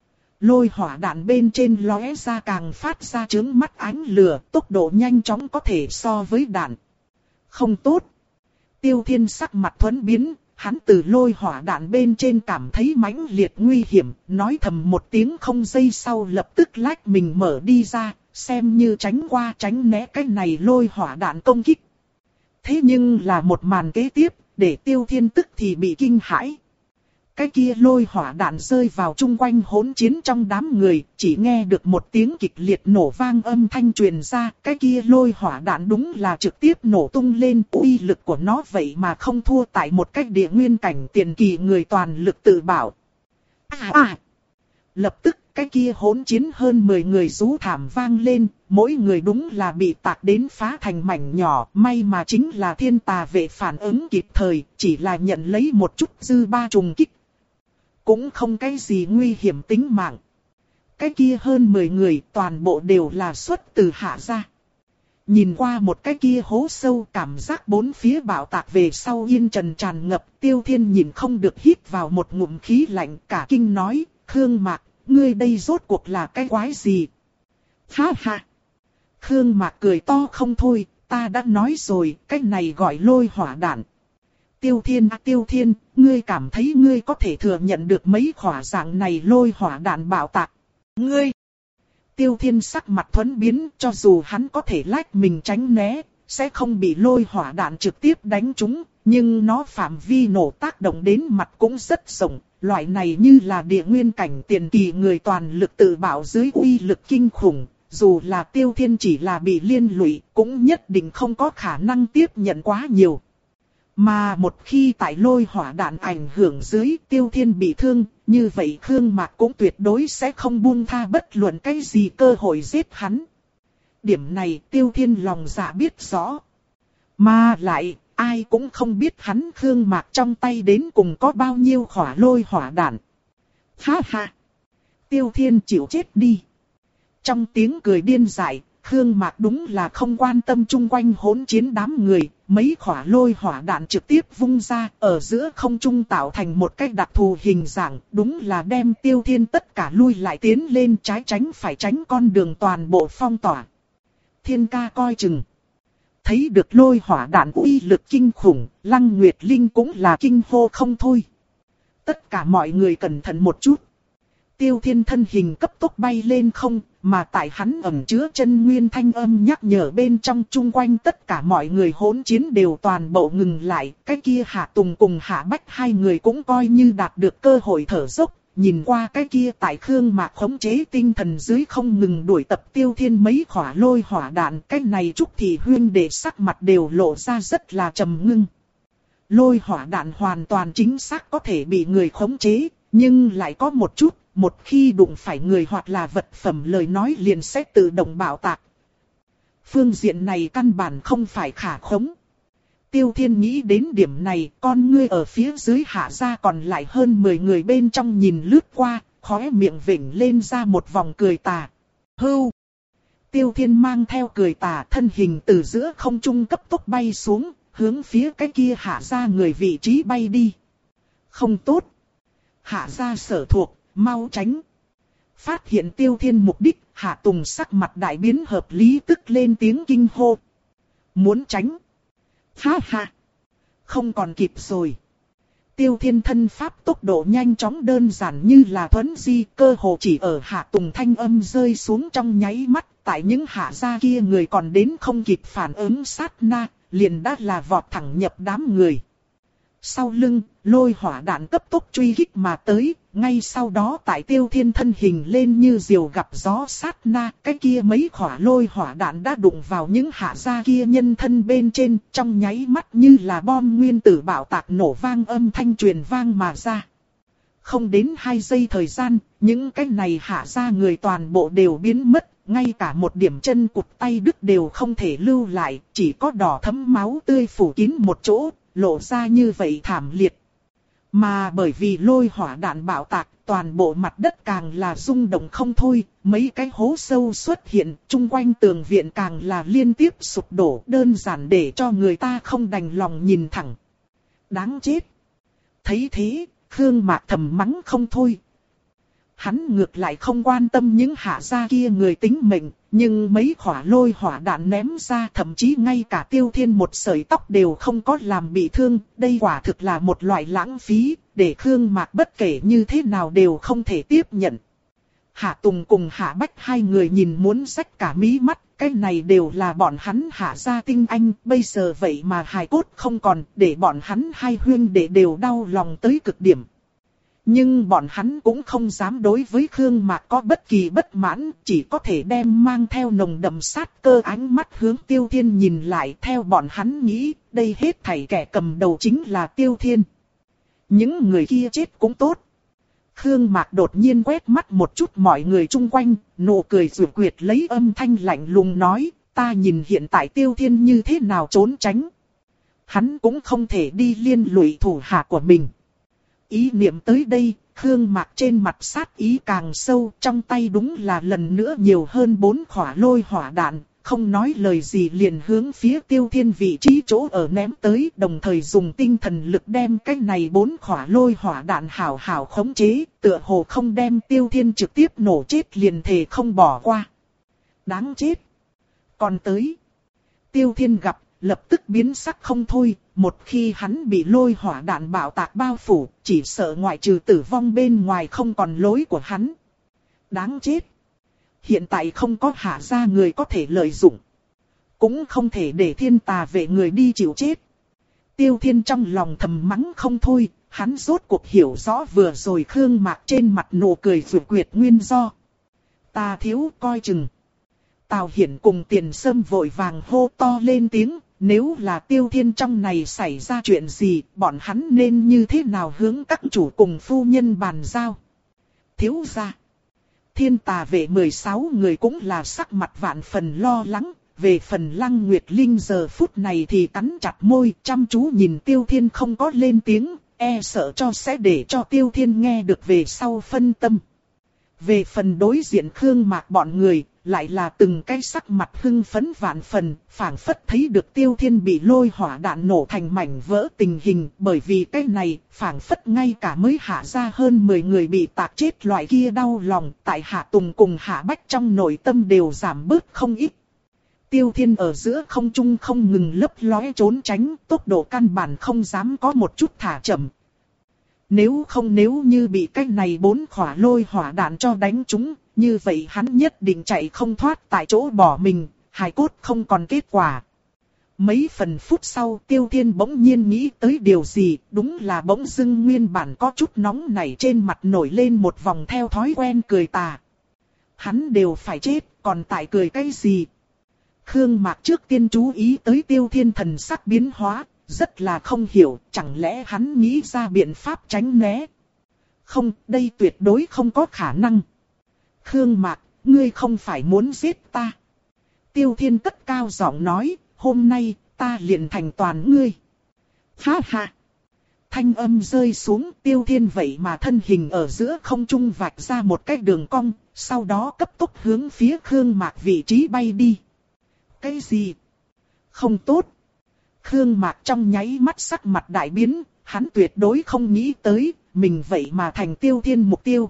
Lôi hỏa đạn bên trên lóe ra càng phát ra chướng mắt ánh lửa, tốc độ nhanh chóng có thể so với đạn. Không tốt. Tiêu Thiên sắc mặt thuẫn biến, hắn từ lôi hỏa đạn bên trên cảm thấy mãnh liệt nguy hiểm, nói thầm một tiếng không giây sau lập tức lách mình mở đi ra, xem như tránh qua tránh né cái này lôi hỏa đạn công kích. Thế nhưng là một màn kế tiếp, để Tiêu Thiên tức thì bị kinh hãi. Cái kia lôi hỏa đạn rơi vào chung quanh hỗn chiến trong đám người, chỉ nghe được một tiếng kịch liệt nổ vang âm thanh truyền ra. Cái kia lôi hỏa đạn đúng là trực tiếp nổ tung lên, uy lực của nó vậy mà không thua tại một cách địa nguyên cảnh tiền kỳ người toàn lực tự bảo. À à! Lập tức cái kia hỗn chiến hơn mười người rú thảm vang lên, mỗi người đúng là bị tạc đến phá thành mảnh nhỏ, may mà chính là thiên tà vệ phản ứng kịp thời, chỉ là nhận lấy một chút dư ba trùng kích. Cũng không cái gì nguy hiểm tính mạng. Cái kia hơn mười người toàn bộ đều là xuất từ Hạ gia. Nhìn qua một cái kia hố sâu, cảm giác bốn phía bạo tạc về sau yên trần tràn ngập, Tiêu Thiên nhìn không được hít vào một ngụm khí lạnh, cả kinh nói, Khương Mạc, ngươi đây rốt cuộc là cái quái gì? Ha ha! Khương Mạc cười to không thôi, ta đã nói rồi, cái này gọi lôi hỏa đạn. Tiêu Thiên à Tiêu Thiên, ngươi cảm thấy ngươi có thể thừa nhận được mấy khỏa dạng này lôi hỏa đạn bạo tạc. Ngươi! Tiêu Thiên sắc mặt thuẫn biến, cho dù hắn có thể lách mình tránh né, sẽ không bị lôi hỏa đạn trực tiếp đánh trúng, nhưng nó phạm vi nổ tác động đến mặt cũng rất rộng. Loại này như là địa nguyên cảnh tiền kỳ người toàn lực tự bảo dưới uy lực kinh khủng, dù là Tiêu Thiên chỉ là bị liên lụy, cũng nhất định không có khả năng tiếp nhận quá nhiều. Mà một khi tại lôi hỏa đạn ảnh hưởng dưới Tiêu Thiên bị thương, như vậy Khương Mạc cũng tuyệt đối sẽ không buông tha bất luận cái gì cơ hội giết hắn. Điểm này Tiêu Thiên lòng dạ biết rõ. Mà lại, ai cũng không biết hắn Khương Mạc trong tay đến cùng có bao nhiêu khỏa lôi hỏa đạn. Ha ha! Tiêu Thiên chịu chết đi. Trong tiếng cười điên dại, Khương Mạc đúng là không quan tâm chung quanh hỗn chiến đám người, mấy khỏa lôi hỏa đạn trực tiếp vung ra, ở giữa không trung tạo thành một cái đặc thù hình dạng, đúng là đem Tiêu Thiên tất cả lui lại tiến lên trái tránh phải tránh con đường toàn bộ phong tỏa. Thiên ca coi chừng. Thấy được lôi hỏa đạn uy lực kinh khủng, Lăng Nguyệt Linh cũng là kinh hô không thôi. Tất cả mọi người cẩn thận một chút. Tiêu Thiên thân hình cấp tốc bay lên không, mà tại hắn ẩn chứa chân nguyên thanh âm nhắc nhở bên trong chung quanh tất cả mọi người hỗn chiến đều toàn bộ ngừng lại. Cái kia Hạ Tùng cùng Hạ Bách hai người cũng coi như đạt được cơ hội thở dốc. Nhìn qua cái kia tại Khương Mạc khống chế tinh thần dưới không ngừng đuổi tập Tiêu Thiên mấy khỏa lôi hỏa đạn. Cái này Trúc Thị huyên đệ sắc mặt đều lộ ra rất là trầm ngưng. Lôi hỏa đạn hoàn toàn chính xác có thể bị người khống chế, nhưng lại có một chút, một khi đụng phải người hoặc là vật phẩm lời nói liền sẽ tự động bạo tạc. Phương diện này căn bản không phải khả khống. Tiêu Thiên nghĩ đến điểm này, con ngươi ở phía dưới Hạ gia còn lại hơn mười người bên trong nhìn lướt qua, khóe miệng vểnh lên ra một vòng cười tà. Hưu! Tiêu Thiên mang theo cười tà thân hình từ giữa không trung cấp tốc bay xuống, hướng phía cái kia Hạ gia người vị trí bay đi. Không tốt! Hạ gia sở thuộc, mau tránh! Phát hiện Tiêu Thiên mục đích, Hạ Tùng sắc mặt đại biến hợp lý tức lên tiếng kinh hô. Muốn tránh! Ha ha! Không còn kịp rồi. Tiêu Thiên thân pháp tốc độ nhanh chóng đơn giản như là thuấn di, cơ hồ chỉ ở Hạ Tùng thanh âm rơi xuống trong nháy mắt, tại những hạ gia kia người còn đến không kịp phản ứng sát na, liền đã là vọt thẳng nhập đám người. Sau lưng, lôi hỏa đạn cấp tốc truy kích mà tới, ngay sau đó tại Tiêu Thiên thân hình lên như diều gặp gió sát na, cái kia mấy khỏa lôi hỏa đạn đã đụng vào những hạ gia kia nhân thân bên trên, trong nháy mắt như là bom nguyên tử bạo tạc nổ vang âm thanh truyền vang mà ra. Không đến hai giây thời gian, những cái này hạ gia người toàn bộ đều biến mất, ngay cả một điểm chân cụt tay đứt đều không thể lưu lại, chỉ có đỏ thấm máu tươi phủ kín một chỗ, lộ ra như vậy thảm liệt. Mà bởi vì lôi hỏa đạn bạo tạc, toàn bộ mặt đất càng là rung động không thôi, mấy cái hố sâu xuất hiện, chung quanh tường viện càng là liên tiếp sụp đổ, đơn giản để cho người ta không đành lòng nhìn thẳng. Đáng chết! Thấy thế, Khương Mạc thầm mắng không thôi. Hắn ngược lại không quan tâm những hạ gia kia người tính mệnh, nhưng mấy khỏa lôi hỏa đạn ném ra thậm chí ngay cả Tiêu Thiên một sợi tóc đều không có làm bị thương, đây quả thực là một loại lãng phí, để Khương Mạc bất kể như thế nào đều không thể tiếp nhận. Hạ Tùng cùng Hạ Bách hai người nhìn muốn rách cả mí mắt, cái này đều là bọn hắn hạ gia tinh anh, bây giờ vậy mà hài cốt không còn, để bọn hắn hai huynh đệ đều đau lòng tới cực điểm. Nhưng bọn hắn cũng không dám đối với Khương Mạc có bất kỳ bất mãn, chỉ có thể đem mang theo nồng đậm sát cơ ánh mắt hướng Tiêu Thiên nhìn lại. Theo bọn hắn nghĩ, đây hết thảy kẻ cầm đầu chính là Tiêu Thiên. Những người kia chết cũng tốt. Khương Mạc đột nhiên quét mắt một chút mọi người chung quanh, nụ cười rụt quyệt lấy âm thanh lạnh lùng nói, ta nhìn hiện tại Tiêu Thiên như thế nào trốn tránh. Hắn cũng không thể đi liên lụy thủ hạ của mình. Ý niệm tới đây, Khương Mạc trên mặt sát ý càng sâu, trong tay đúng là lần nữa nhiều hơn bốn khỏa lôi hỏa đạn, không nói lời gì liền hướng phía Tiêu Thiên vị trí chỗ ở ném tới, đồng thời dùng tinh thần lực đem cái này bốn khỏa lôi hỏa đạn hảo hảo khống chế, tựa hồ không đem Tiêu Thiên trực tiếp nổ chết liền thề không bỏ qua. Đáng chết! Còn tới, Tiêu Thiên gặp, lập tức biến sắc không thôi, một khi hắn bị lôi hỏa đạn bạo tạc bao phủ, chỉ sợ ngoại trừ tử vong bên ngoài không còn lối của hắn. Đáng chết! Hiện tại không có hạ gia người có thể lợi dụng. Cũng không thể để thiên tà vệ người đi chịu chết. Tiêu Thiên trong lòng thầm mắng không thôi, hắn rốt cuộc hiểu rõ vừa rồi Khương Mạc trên mặt nụ cười rụt quyệt nguyên do. Ta thiếu coi chừng. Tào Hiển cùng Tiền Sâm vội vàng hô to lên tiếng, nếu là Tiêu Thiên trong này xảy ra chuyện gì, bọn hắn nên như thế nào hướng các chủ cùng phu nhân bàn giao. Thiếu gia. Thiên tà vệ mười sáu người cũng là sắc mặt vạn phần lo lắng, về phần Lăng Nguyệt Linh giờ phút này thì cắn chặt môi chăm chú nhìn Tiêu Thiên không có lên tiếng, e sợ cho sẽ để cho Tiêu Thiên nghe được về sau phân tâm. Về phần đối diện Khương Mạc bọn người, lại là từng cái sắc mặt hưng phấn vạn phần, phảng phất thấy được Tiêu Thiên bị lôi hỏa đạn nổ thành mảnh vỡ tình hình, bởi vì cái này, phảng phất ngay cả mới hạ ra hơn mười người bị tạc chết loại kia đau lòng, tại Hạ Tùng cùng Hạ Bách trong nội tâm đều giảm bớt không ít. Tiêu Thiên ở giữa không trung không ngừng lấp lóe trốn tránh, tốc độ căn bản không dám có một chút thả chậm. Nếu không nếu như bị cái này bốn khỏa lôi hỏa đạn cho đánh trúng, như vậy hắn nhất định chạy không thoát tại chỗ bỏ mình, hài cốt không còn kết quả. Mấy phần phút sau Tiêu Thiên bỗng nhiên nghĩ tới điều gì, đúng là bỗng dưng nguyên bản có chút nóng nảy trên mặt nổi lên một vòng theo thói quen cười tà. Hắn đều phải chết, còn tại cười cái gì? Khương Mạc trước tiên chú ý tới Tiêu Thiên thần sắc biến hóa, rất là không hiểu, chẳng lẽ hắn nghĩ ra biện pháp tránh né? Không, đây tuyệt đối không có khả năng. Khương Mạc, ngươi không phải muốn giết ta. Tiêu Thiên cất cao giọng nói, hôm nay, ta liền thành toàn ngươi. Ha ha. Thanh âm rơi xuống, Tiêu Thiên vậy mà thân hình ở giữa không trung vạch ra một cái đường cong, sau đó cấp tốc hướng phía Khương Mạc vị trí bay đi. Cái gì? Không tốt. Khương Mạc trong nháy mắt sắc mặt đại biến, hắn tuyệt đối không nghĩ tới, mình vậy mà thành Tiêu Thiên mục tiêu.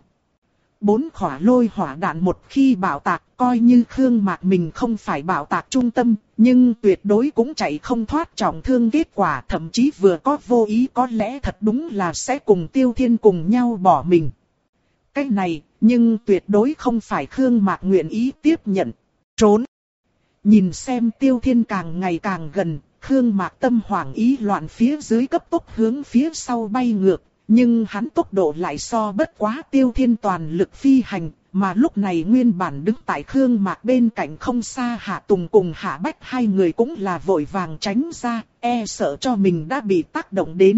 Bốn khỏa lôi hỏa đạn một khi bạo tạc, coi như Khương Mạc mình không phải bạo tạc trung tâm, nhưng tuyệt đối cũng chạy không thoát trọng thương kết quả, thậm chí vừa có vô ý có lẽ thật đúng là sẽ cùng Tiêu Thiên cùng nhau bỏ mình. Cái này, nhưng tuyệt đối không phải Khương Mạc nguyện ý tiếp nhận. Trốn. Nhìn xem Tiêu Thiên càng ngày càng gần, Khương Mạc tâm hoảng ý loạn phía dưới cấp tốc hướng phía sau bay ngược. Nhưng hắn tốc độ lại so bất quá Tiêu Thiên toàn lực phi hành, mà lúc này nguyên bản đứng tại Khương Mạc bên cạnh không xa Hạ Tùng cùng Hạ Bách hai người cũng là vội vàng tránh ra, e sợ cho mình đã bị tác động đến.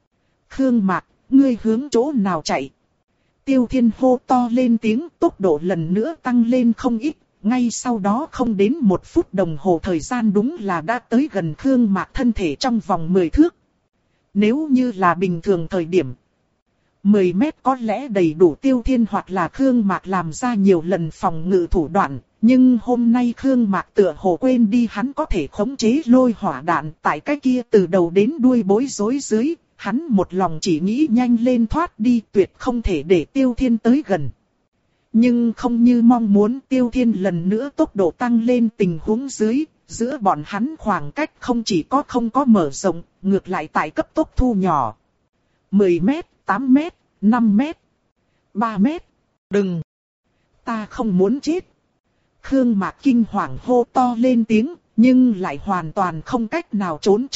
Khương Mạc, ngươi hướng chỗ nào chạy? Tiêu Thiên hô to lên tiếng, tốc độ lần nữa tăng lên không ít, ngay sau đó không đến một phút đồng hồ thời gian đúng là đã tới gần Khương Mạc thân thể trong vòng mười thước. Nếu như là bình thường thời điểm, mười mét có lẽ đầy đủ Tiêu Thiên hoặc là Khương Mạc làm ra nhiều lần phòng ngự thủ đoạn, nhưng hôm nay Khương Mạc tựa hồ quên đi hắn có thể khống chế lôi hỏa đạn, tại cái kia từ đầu đến đuôi bối rối dưới, hắn một lòng chỉ nghĩ nhanh lên thoát đi, tuyệt không thể để Tiêu Thiên tới gần. Nhưng không như mong muốn, Tiêu Thiên lần nữa tốc độ tăng lên tình huống dưới, giữa bọn hắn khoảng cách không chỉ có không có mở rộng, ngược lại tại cấp tốc thu nhỏ. mười mét, tám mét, năm mét, ba mét. Đừng! Ta không muốn chết. Khương Mạc kinh hoàng hô to lên tiếng, nhưng lại hoàn toàn không cách nào trốn tránh,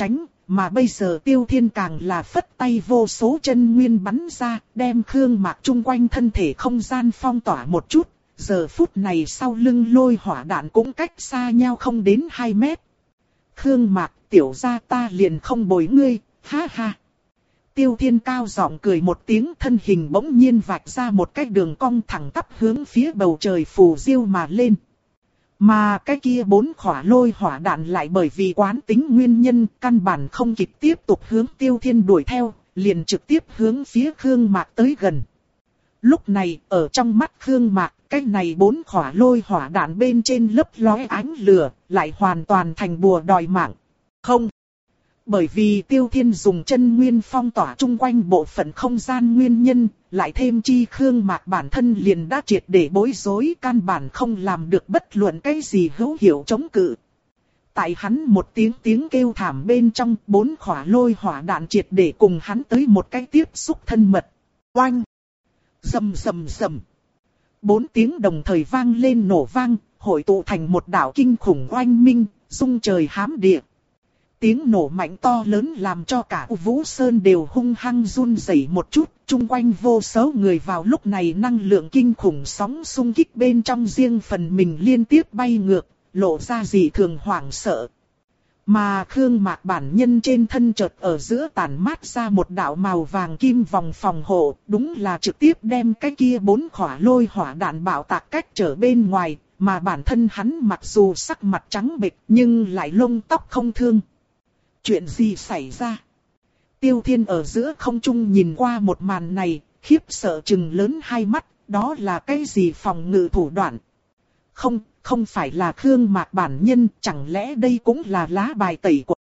mà bây giờ Tiêu Thiên càng là phất tay vô số chân nguyên bắn ra, đem Khương Mạc chung quanh thân thể không gian phong tỏa một chút. Giờ phút này sau lưng lôi hỏa đạn cũng cách xa nhau không đến hai mét. Khương Mạc, tiểu gia ta liền không bồi ngươi, ha ha. Tiêu Thiên cao giọng cười một tiếng, thân hình bỗng nhiên vạch ra một cái đường cong thẳng tắp hướng phía bầu trời phù diêu mà lên. Mà cái kia bốn khỏa lôi hỏa đạn lại bởi vì quán tính nguyên nhân căn bản không kịp tiếp tục hướng Tiêu Thiên đuổi theo, liền trực tiếp hướng phía Khương Mạc tới gần. Lúc này, ở trong mắt Khương Mạc, cái này bốn khỏa lôi hỏa đạn bên trên lấp lóe ánh lửa, lại hoàn toàn thành bùa đòi mạng. Không. Bởi vì Tiêu Thiên dùng chân nguyên phong tỏa chung quanh bộ phận không gian nguyên nhân, lại thêm chi Khương Mạc bản thân liền đã triệt để bối rối, căn bản không làm được bất luận cái gì hữu hiệu chống cự. Tại hắn một tiếng tiếng kêu thảm bên trong, bốn khỏa lôi hỏa đạn triệt để cùng hắn tới một cái tiếp xúc thân mật. Oanh! Rầm rầm rầm! Bốn tiếng đồng thời vang lên nổ vang, hội tụ thành một đạo kinh khủng oanh minh, rung trời hám địa. Tiếng nổ mạnh to lớn làm cho cả Vũ Sơn đều hung hăng run rẩy một chút, chung quanh vô số người vào lúc này năng lượng kinh khủng sóng xung kích bên trong riêng phần mình liên tiếp bay ngược, lộ ra dị thường hoảng sợ. Mà Khương Mạc bản nhân trên thân chợt ở giữa tản mát ra một đạo màu vàng kim vòng phòng hộ, đúng là trực tiếp đem cái kia bốn khỏa lôi hỏa đạn bạo tạc cách trở bên ngoài, mà bản thân hắn mặc dù sắc mặt trắng bệch nhưng lại lông tóc không thương. Chuyện gì xảy ra? Tiêu Thiên ở giữa không trung nhìn qua một màn này, khiếp sợ trừng lớn hai mắt, đó là cái gì phòng ngự thủ đoạn? Không, không phải là Khương Mạc bản nhân, chẳng lẽ đây cũng là lá bài tẩy của